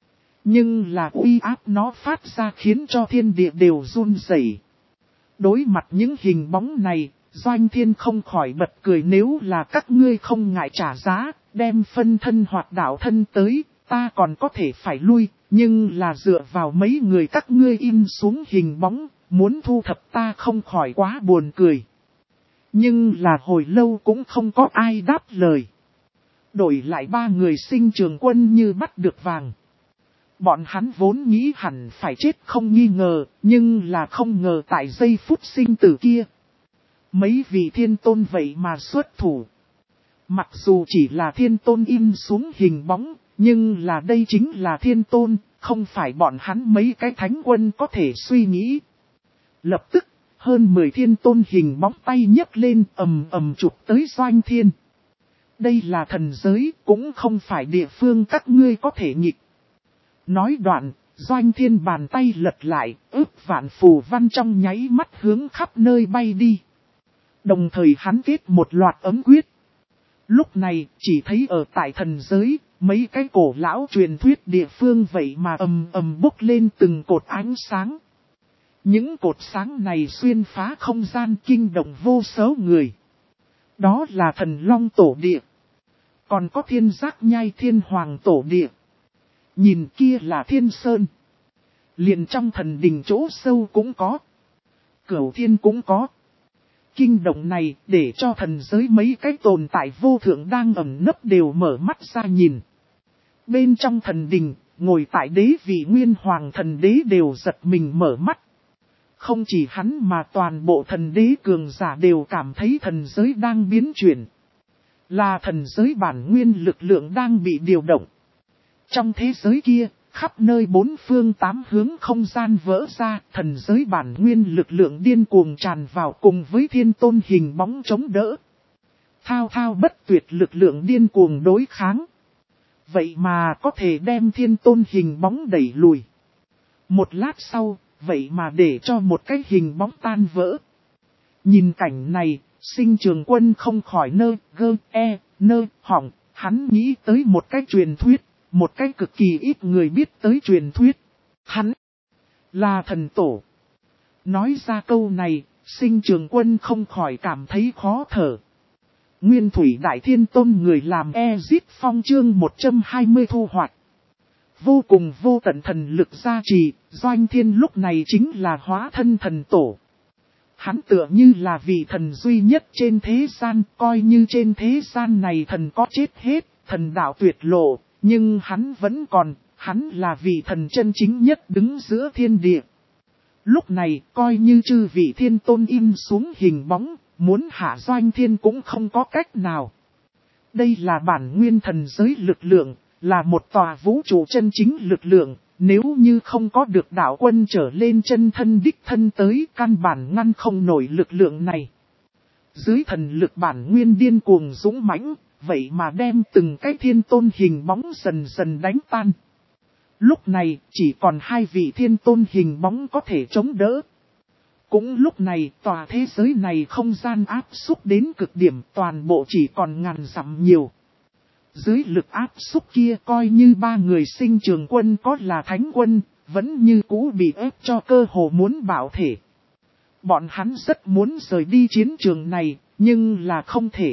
Nhưng là uy áp nó phát ra khiến cho thiên địa đều run rẩy. Đối mặt những hình bóng này, Doanh Thiên không khỏi bật cười, nếu là các ngươi không ngại trả giá, đem phân thân hoặc đạo thân tới, ta còn có thể phải lui, nhưng là dựa vào mấy người các ngươi in xuống hình bóng, muốn thu thập ta không khỏi quá buồn cười. Nhưng là hồi lâu cũng không có ai đáp lời. Đổi lại ba người Sinh Trường Quân như bắt được vàng. Bọn hắn vốn nghĩ hẳn phải chết không nghi ngờ, nhưng là không ngờ tại giây phút sinh tử kia. Mấy vị thiên tôn vậy mà xuất thủ. Mặc dù chỉ là thiên tôn in xuống hình bóng, nhưng là đây chính là thiên tôn, không phải bọn hắn mấy cái thánh quân có thể suy nghĩ. Lập tức, hơn 10 thiên tôn hình bóng tay nhấc lên ầm ầm chụp tới Doanh Thiên. Đây là thần giới, cũng không phải địa phương các ngươi có thể nghịch. Nói đoạn, Doanh Thiên bàn tay lật lại, ước vạn phù văn trong nháy mắt hướng khắp nơi bay đi. Đồng thời hắn kết một loạt ấm quyết. Lúc này, chỉ thấy ở tại thần giới, mấy cái cổ lão truyền thuyết địa phương vậy mà ầm ầm bốc lên từng cột ánh sáng. Những cột sáng này xuyên phá không gian kinh động vô số người. Đó là thần Long Tổ Địa. Còn có Thiên Giác Nhai Thiên Hoàng Tổ Địa. Nhìn kia là Thiên Sơn. Liền trong thần đình chỗ sâu cũng có. Cửu Thiên cũng có. Kinh động này để cho thần giới mấy cái tồn tại vô thượng đang ẩn nấp đều mở mắt ra nhìn. Bên trong thần đình, ngồi tại đế vị nguyên hoàng thần đế đều giật mình mở mắt. Không chỉ hắn mà toàn bộ thần đế cường giả đều cảm thấy thần giới đang biến chuyển. Là thần giới bản nguyên lực lượng đang bị điều động. Trong thế giới kia, khắp nơi bốn phương tám hướng không gian vỡ ra, thần giới bản nguyên lực lượng điên cuồng tràn vào cùng với thiên tôn hình bóng chống đỡ. Thao thao bất tuyệt lực lượng điên cuồng đối kháng. Vậy mà có thể đem thiên tôn hình bóng đẩy lùi. Một lát sau, vậy mà để cho một cái hình bóng tan vỡ. Nhìn cảnh này, Sinh Trường Quân không khỏi hỏng, hắn nghĩ tới một cái truyền thuyết, một cái cực kỳ ít người biết tới truyền thuyết. Hắn là thần tổ. Nói ra câu này, Sinh Trường Quân không khỏi cảm thấy khó thở. Nguyên Thủy Đại Thiên Tôn người làm Ezit Phong chương 120 thu hoạch. Vô cùng vô tận thần lực gia trì, Doanh Thiên lúc này chính là hóa thân thần tổ. Hắn tựa như là vị thần duy nhất trên thế gian, coi như trên thế gian này thần có chết hết, thần đạo tuyệt lộ, nhưng hắn vẫn còn, hắn là vị thần chân chính nhất đứng giữa thiên địa. Lúc này, coi như chư vị thiên tôn in xuống hình bóng, muốn hạ Doanh Thiên cũng không có cách nào. Đây là bản nguyên thần giới lực lượng, là một tòa vũ trụ chân chính lực lượng, nếu như không có được đạo quân trở lên chân thân đích thân tới, căn bản ngăn không nổi lực lượng này. Dưới thần lực bản nguyên điên cuồng dũng mãnh, vậy mà đem từng cái thiên tôn hình bóng dần dần đánh tan. Lúc này, chỉ còn hai vị thiên tôn hình bóng có thể chống đỡ. Cũng lúc này, tòa thế giới này không gian áp xúc đến cực điểm, toàn bộ chỉ còn ngàn dặm nhiều. Dưới lực áp xúc kia coi như ba người Sinh Trường Quân có là thánh quân, vẫn như cũ bị ép cho cơ hồ muốn bảo thể. Bọn hắn rất muốn rời đi chiến trường này, nhưng là không thể.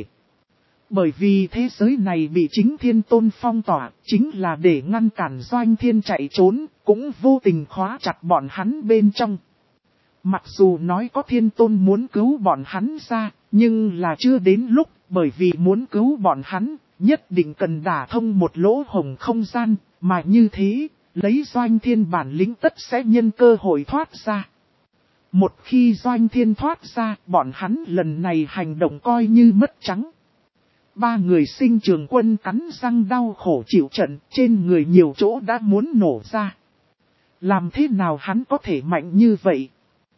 Bởi vì thế giới này bị chính thiên tôn phong tỏa, chính là để ngăn cản Doanh Thiên chạy trốn, cũng vô tình khóa chặt bọn hắn bên trong. Mặc dù nói có thiên tôn muốn cứu bọn hắn ra, nhưng là chưa đến lúc, bởi vì muốn cứu bọn hắn, nhất định cần đả thông một lỗ hổng không gian, mà như thế, lấy Doanh Thiên bản lĩnh tất sẽ nhân cơ hội thoát ra. Một khi Doanh Thiên thoát ra, bọn hắn lần này hành động coi như mất trắng. Ba người Sinh Trường Quân cắn răng đau khổ chịu trận, trên người nhiều chỗ đã muốn nổ ra. Làm thế nào hắn có thể mạnh như vậy?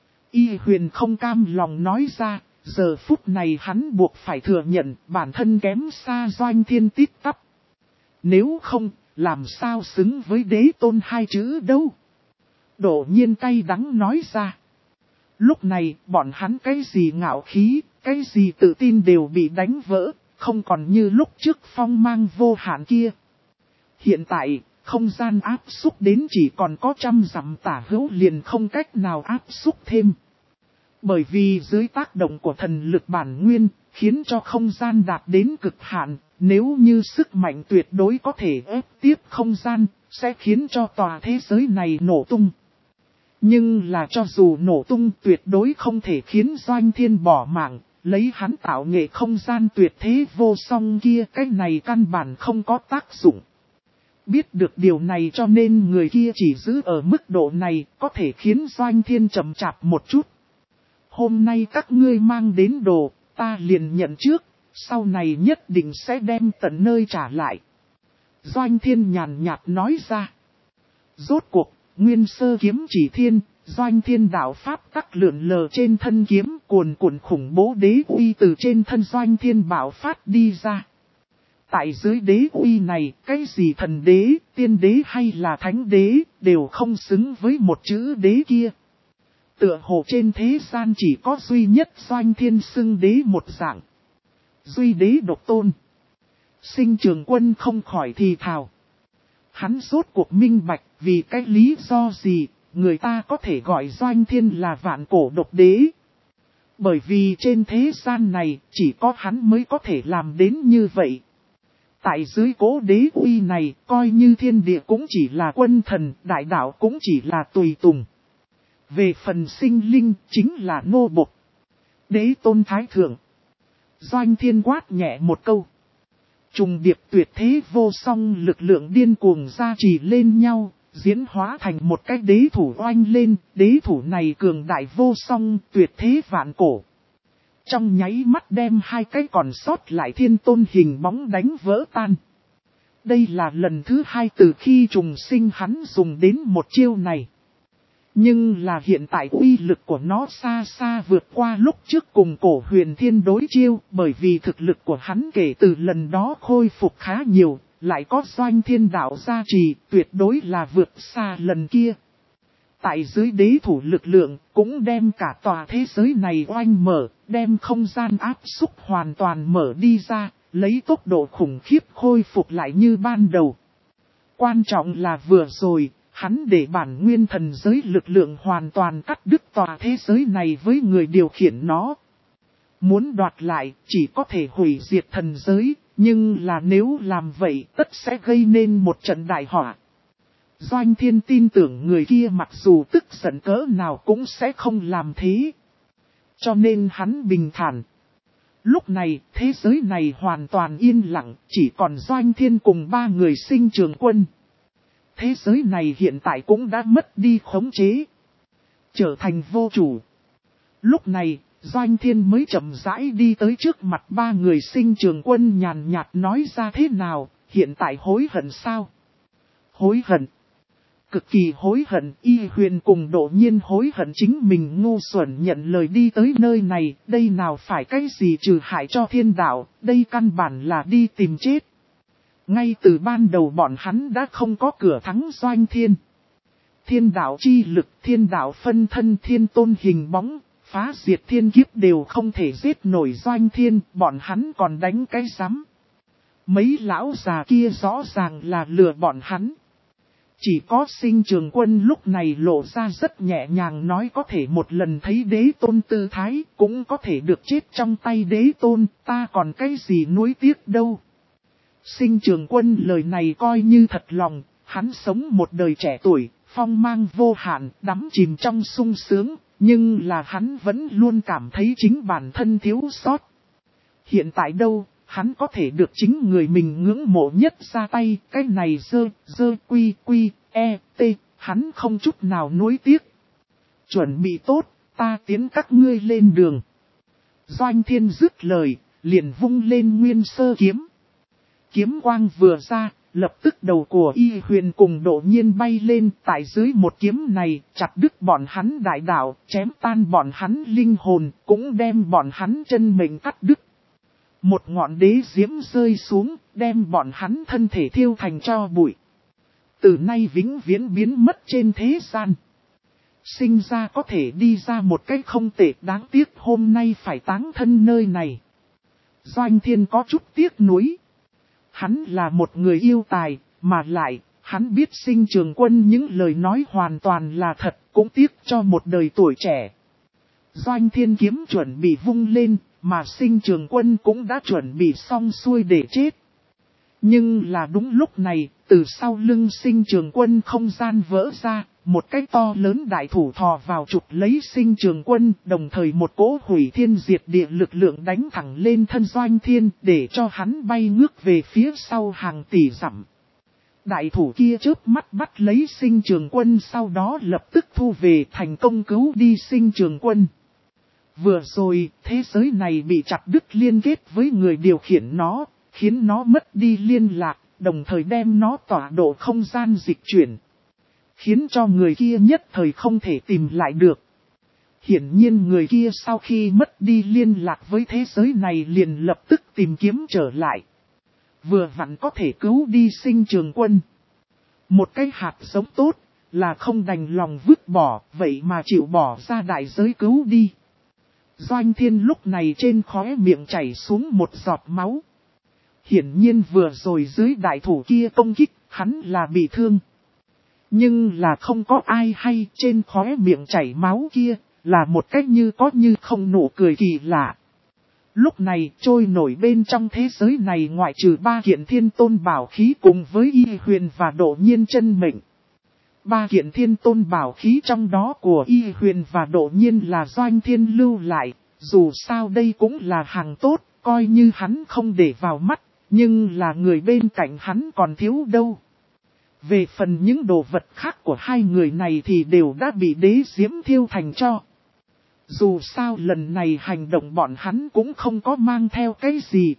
Y Huyền không cam lòng nói ra, giờ phút này hắn buộc phải thừa nhận bản thân kém xa Doanh Thiên tít tắp. Nếu không, làm sao xứng với đế tôn hai chữ đâu? Đổ nhiên cay đắng nói ra. Lúc này, bọn hắn cái gì ngạo khí, cái gì tự tin đều bị đánh vỡ, không còn như lúc trước phong mang vô hạn kia. Hiện tại, không gian áp xúc đến chỉ còn có 100 dặm tả hữu liền không cách nào áp xúc thêm. Bởi vì dưới tác động của thần lực bản nguyên, khiến cho không gian đạt đến cực hạn, nếu như sức mạnh tuyệt đối có thể ép tiếp không gian, sẽ khiến cho tòa thế giới này nổ tung. Nhưng là cho dù nổ tung tuyệt đối không thể khiến Doanh Thiên bỏ mạng, lấy hắn tạo nghệ không gian tuyệt thế vô song kia, cái này căn bản không có tác dụng. Biết được điều này cho nên người kia chỉ giữ ở mức độ này, có thể khiến Doanh Thiên chậm chạp một chút. Hôm nay các ngươi mang đến đồ, ta liền nhận trước, sau này nhất định sẽ đem tận nơi trả lại. Doanh Thiên nhàn nhạt nói ra. Rốt cuộc, nguyên sơ kiếm chỉ thiên, Doanh Thiên đạo pháp tắc lượn lờ trên thân kiếm, cuồn cuộn khủng bố đế uy từ trên thân Doanh Thiên bảo phát đi ra. Tại dưới đế uy này, cái gì thần đế, tiên đế hay là thánh đế, đều không xứng với một chữ đế kia. Tựa hồ trên thế gian chỉ có duy nhất Doanh Thiên xưng đế một dạng. Duy đế độc tôn. Sinh Trường Quân không khỏi thì thào. Hắn rốt cuộc minh bạch vì cái lý do gì, người ta có thể gọi Doanh Thiên là vạn cổ độc đế. Bởi vì trên thế gian này, chỉ có hắn mới có thể làm đến như vậy. Tại dưới cố đế uy này, coi như thiên địa cũng chỉ là quân thần, đại đạo cũng chỉ là tùy tùng. Về phần sinh linh, chính là nô bộc. Đế tôn thái thượng. Doanh Thiên quát nhẹ một câu. Trùng điệp tuyệt thế vô song lực lượng điên cuồng gia trì lên nhau, diễn hóa thành một cái đế thủ oanh lên, đế thủ này cường đại vô song tuyệt thế vạn cổ. trong nháy mắt đem hai cái còn sót lại thiên tôn hình bóng đánh vỡ tan. Đây là lần thứ hai từ khi trùng sinh hắn dùng đến một chiêu này. Nhưng là hiện tại uy lực của nó xa xa vượt qua lúc trước cùng cổ huyền thiên đối chiêu, bởi vì thực lực của hắn kể từ lần đó khôi phục khá nhiều, lại có doanh thiên đạo gia trì, tuyệt đối là vượt xa lần kia. Tại dưới đế thủ lực lượng, cũng đem cả tòa thế giới này oanh mở, đem không gian áp xúc hoàn toàn mở đi ra, lấy tốc độ khủng khiếp khôi phục lại như ban đầu. Quan trọng là vừa rồi, hắn để bản nguyên thần giới lực lượng hoàn toàn cắt đứt tòa thế giới này với người điều khiển nó. Muốn đoạt lại, chỉ có thể hủy diệt thần giới, nhưng là nếu làm vậy tất sẽ gây nên một trận đại họa. Doanh Thiên tin tưởng người kia mặc dù tức giận cỡ nào cũng sẽ không làm thế. Cho nên hắn bình thản. Lúc này, thế giới này hoàn toàn yên lặng, chỉ còn Doanh Thiên cùng 3 người sinh trường quân. Thế giới này hiện tại cũng đã mất đi khống chế, trở thành vô chủ. Lúc này, Doanh Thiên mới chậm rãi đi tới trước mặt 3 người sinh trường quân nhàn nhạt nói ra thế nào, hiện tại hối hận sao? Hối hận. Cực kỳ hối hận, Y Huyền cùng Độ Nhiên hối hận chính mình ngu xuẩn nhận lời đi tới nơi này, đây nào phải cái gì trừ hại cho thiên đạo, đây căn bản là đi tìm chết. Ngay từ ban đầu bọn hắn đã không có cửa thắng Doanh Thiên. Thiên đạo chi lực, thiên đạo phân thân, thiên tôn hình bóng, phá diệt thiên kiếp đều không thể giết nổi Doanh Thiên, bọn hắn còn đánh cái rắm. Mấy lão già kia rõ ràng là lừa bọn hắn. Chỉ có sinh trường quân lúc này lộ ra rất nhẹ nhàng nói có thể một lần thấy đế tôn tư thái, cũng có thể được chết trong tay đế tôn, ta còn cái gì nuối tiếc đâu. Sinh trường quân lời này coi như thật lòng, hắn sống một đời trẻ tuổi, phong mang vô hạn, đắm chìm trong sung sướng, nhưng là hắn vẫn luôn cảm thấy chính bản thân thiếu sót. Hiện tại đâu, hắn có thể được chính người mình ngưỡng mộ nhất ra tay, cái này dơ quy, hắn không chút nào nuối tiếc. Chuẩn bị tốt, ta tiến các ngươi lên đường. Doanh Thiên dứt lời, liền vung lên nguyên sơ kiếm. Kiếm quang vừa ra, lập tức đầu của Y Huyền cùng Độ Nhiên bay lên, tại dưới một kiếm này, chặt đứt bọn hắn đại đạo, chém tan bọn hắn linh hồn, cũng đem bọn hắn chân mệnh cắt đứt. Một ngọn đế diễm rơi xuống, đem bọn hắn thân thể thiêu thành tro bụi. Từ nay vĩnh viễn biến mất trên thế gian. Sinh ra có thể đi ra một cách không tệ, đáng tiếc hôm nay phải táng thân nơi này. Doanh Thiên có chút tiếc nuối. Hắn là một người yêu tài, mà lại, hắn biết sinh trường quân những lời nói hoàn toàn là thật, cũng tiếc cho một đời tuổi trẻ. Doanh Thiên kiếm chuẩn bị vung lên, mà sinh trường quân cũng đã chuẩn bị xong xuôi để chết. Nhưng là đúng lúc này, từ sau lưng sinh trường quân không gian vỡ ra, một cái to lớn đại thủ thò vào chụp lấy sinh trường quân, đồng thời một cỗ hủy thiên diệt địa lực lượng đánh thẳng lên thân Doanh Thiên, để cho hắn bay ngước về phía sau hàng tỷ dặm. Đại thủ kia chớp mắt bắt lấy sinh trường quân, sau đó lập tức thu về, thành công cứu đi sinh trường quân. Vừa rồi, thế giới này bị chặt đứt liên kết với người điều khiển nó, khiến nó mất đi liên lạc, đồng thời đem nó tọa độ không gian dịch chuyển. Khiến cho người kia nhất thời không thể tìm lại được. Hiển nhiên người kia sau khi mất đi liên lạc với thế giới này liền lập tức tìm kiếm trở lại. Vừa vặn có thể cứu đi sinh trường quân. Một cái hạt giống tốt, là không đành lòng vứt bỏ, vậy mà chịu bỏ ra đại giới cứu đi. Doanh Thiên lúc này trên khóe miệng chảy xuống một giọt máu. Hiển nhiên vừa rồi dưới đại thủ kia công kích, hắn là bị thương. Nhưng là không có ai hay, trên khóe miệng chảy máu kia, là một cách như có như không nụ cười kỳ lạ. Lúc này trôi nổi bên trong thế giới này ngoại trừ 3 kiện thiên tôn bảo khí cùng với Y Huyền và Độ Nhiên chân mệnh. 3 kiện thiên tôn bảo khí trong đó của Y Huyền và Độ Nhiên là Doanh Thiên lưu lại, dù sao đây cũng là hàng tốt, coi như hắn không để vào mắt, nhưng là người bên cạnh hắn còn thiếu đâu. Về phần những đồ vật khác của hai người này thì đều đã bị đế diễm thiêu thành tro. Dù sao lần này hành động bọn hắn cũng không có mang theo cái gì.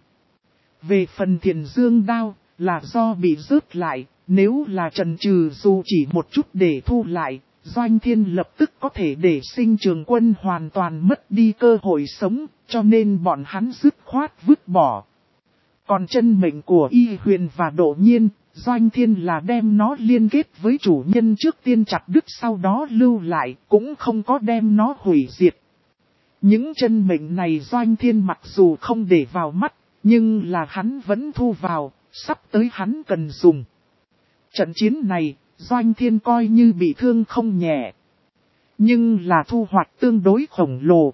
Về phần Thiền Dương đao, là do bị rớt lại, nếu là trần trừ dù chỉ một chút để thu lại, Doanh Thiên lập tức có thể để Sinh Trường Quân hoàn toàn mất đi cơ hội sống, cho nên bọn hắn dứt khoát vứt bỏ. Còn chân mệnh của Y Huyền và Độ Nhiên, Doanh Thiên là đem nó liên kết với chủ nhân trước tiên chặt đứt sau đó lưu lại, cũng không có đem nó hủy diệt. Những chân mệnh này Doanh Thiên mặc dù không để vào mắt, nhưng là hắn vẫn thu vào, sắp tới hắn cần dùng. Trận chiến này, Doanh Thiên coi như bị thương không nhẹ. Nhưng là thu hoạch tương đối khổng lồ.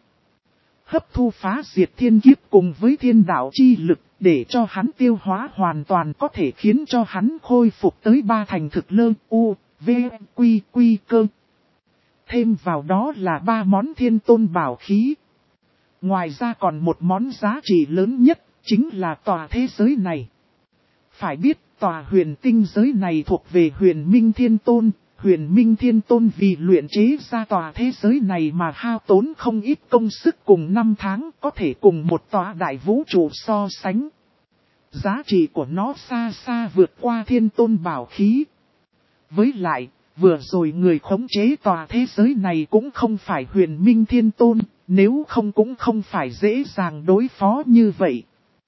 Hấp thu phá diệt thiên kiếp cùng với thiên đạo chi lực, để cho hắn tiêu hóa hoàn toàn có thể khiến cho hắn khôi phục tới 3 thành thực lơ, u, v, quy, quy cơ. Thêm vào đó là 3 món thiên tôn bảo khí. Ngoài ra còn một món giá trị lớn nhất, chính là tòa thế giới này. Phải biết, tòa huyền tinh giới này thuộc về huyền minh thiên tôn. Huyền minh thiên tôn vì luyện chế ra tòa thế giới này mà hao tốn không ít công sức cùng 5 tháng có thể cùng một tòa đại vũ trụ so sánh. Giá trị của nó xa xa vượt qua thiên tôn bảo khí. Với lại, vừa rồi người khống chế tòa thế giới này cũng không phải huyền minh thiên tôn, nếu không cũng không phải dễ dàng đối phó như vậy.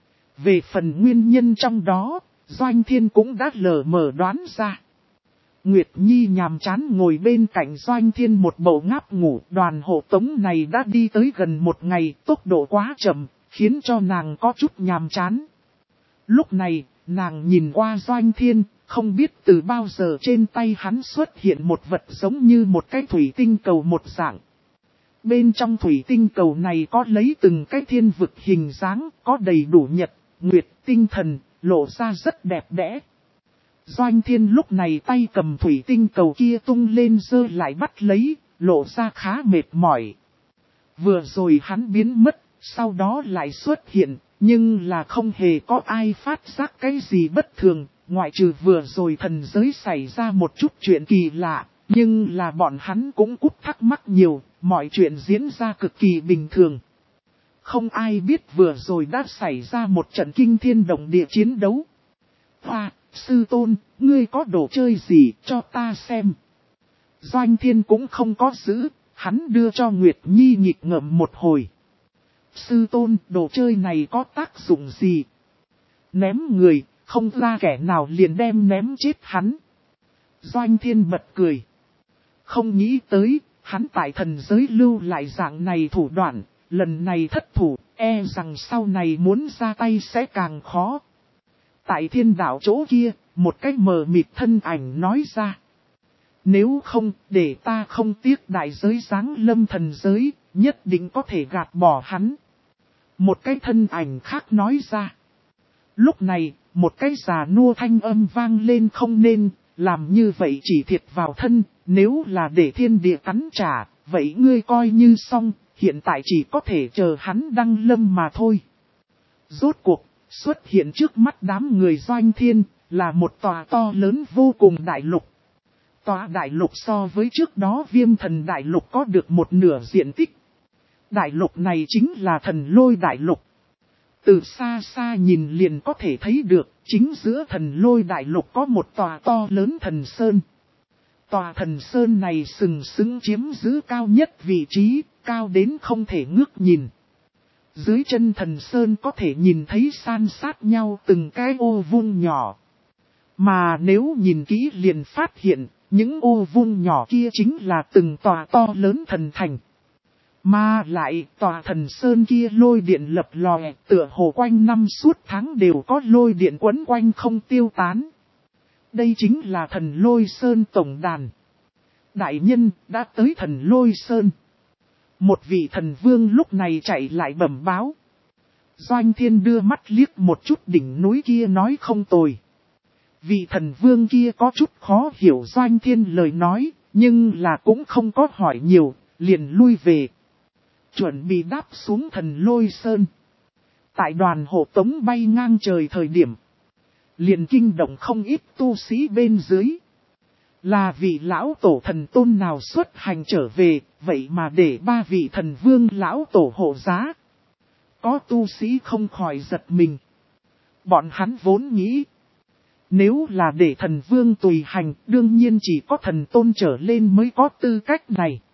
Về phần nguyên nhân trong đó, Doanh Thiên cũng đã lờ mờ đoán ra. Nguyệt Nhi nhàm chán ngồi bên cạnh Doanh Thiên một bầu ngáp ngủ. Đoàn hộ tống này đã đi tới gần 1 ngày, tốc độ quá chậm, khiến cho nàng có chút nhàm chán. Lúc này, nàng nhìn qua Doanh Thiên, không biết từ bao giờ trên tay hắn xuất hiện một vật giống như một cái thủy tinh cầu một dạng. Bên trong thủy tinh cầu này có lấy từng cái thiên vực hình dáng, có đầy đủ nhật, nguyệt, tinh thần, lộ ra rất đẹp đẽ. Doanh Thiên lúc này tay cầm thủy tinh cầu kia tung lên giơ lại bắt lấy, lộ ra khá mệt mỏi. Vừa rồi hắn biến mất, sau đó lại xuất hiện, nhưng là không hề có ai phát giác cái gì bất thường, ngoại trừ vừa rồi thần giới xảy ra một chút chuyện kỳ lạ, nhưng là bọn hắn cũng cút thắc mắc nhiều, mọi chuyện diễn ra cực kỳ bình thường. Không ai biết vừa rồi đã xảy ra một trận kinh thiên động địa chiến đấu. Hoa, sư tôn, ngươi có đồ chơi gì cho ta xem. Doanh Thiên cũng không có giữ, hắn đưa cho Nguyệt Nhi nhịp ngậm một hồi. Sư tôn, đồ chơi này có tác dụng gì? Ném người, không ra kẻ nào liền đem ném chết hắn. Doanh Thiên bật cười. Không nghĩ tới, hắn tại thần giới lưu lại dạng này thủ đoạn, lần này thất thủ, e rằng sau này muốn ra tay sẽ càng khó. Tại thiên đạo chỗ kia, một cái mờ mịt thân ảnh nói ra. Nếu không, để ta không tiếc đại giới giáng lâm thần giới, nhất định có thể gạt bỏ hắn. Một cái thân ảnh khác nói ra. Lúc này, một cái già nua thanh âm vang lên không nên, làm như vậy chỉ thiệt vào thân, nếu là để thiên địa cắn trả, vậy ngươi coi như xong, hiện tại chỉ có thể chờ hắn đăng lâm mà thôi. Rốt cuộc, xuất hiện trước mắt đám người Doanh Thiên, là một tòa to lớn vô cùng đại lục. Tòa đại lục so với trước đó Viêm Thần đại lục có được 1/2 diện tích. Đại lục này chính là Thần Lôi đại lục. Từ xa xa nhìn liền có thể thấy được, chính giữa Thần Lôi đại lục có một tòa to lớn thần sơn. Tòa thần sơn này sừng sững chiếm giữ cao nhất vị trí, cao đến không thể ngước nhìn. Dưới chân thần sơn có thể nhìn thấy san sát nhau từng cái ô vuông nhỏ. Mà nếu nhìn kỹ liền phát hiện, những ô vuông nhỏ kia chính là từng tòa to lớn thần thành. Mà lại tòa thần sơn kia lôi điện lập lòe, tựa hồ quanh năm suốt tháng đều có lôi điện quấn quanh không tiêu tán. Đây chính là thần lôi sơn tổng đàn. Đại nhân đã tới thần lôi sơn. Một vị thần vương lúc này chạy lại bẩm báo. Doanh Thiên đưa mắt liếc một chút đỉnh núi kia nói không tồi. Vị thần vương kia có chút khó hiểu Doanh Thiên lời nói, nhưng là cũng không có hỏi nhiều, liền lui về. Chuẩn bị đáp xuống thần lôi sơn. Tại đoàn hộ tống bay ngang trời thời điểm, liền kinh động không ít tu sĩ bên dưới. Là vị lão tổ thần tôn nào xuất hành trở về, vậy mà để 3 vị thần vương lão tổ hộ giá. Có tu sĩ không khỏi giật mình. Bọn hắn vốn nghĩ, nếu là để thần vương tùy hành, đương nhiên chỉ có thần tôn trở lên mới có tư cách này.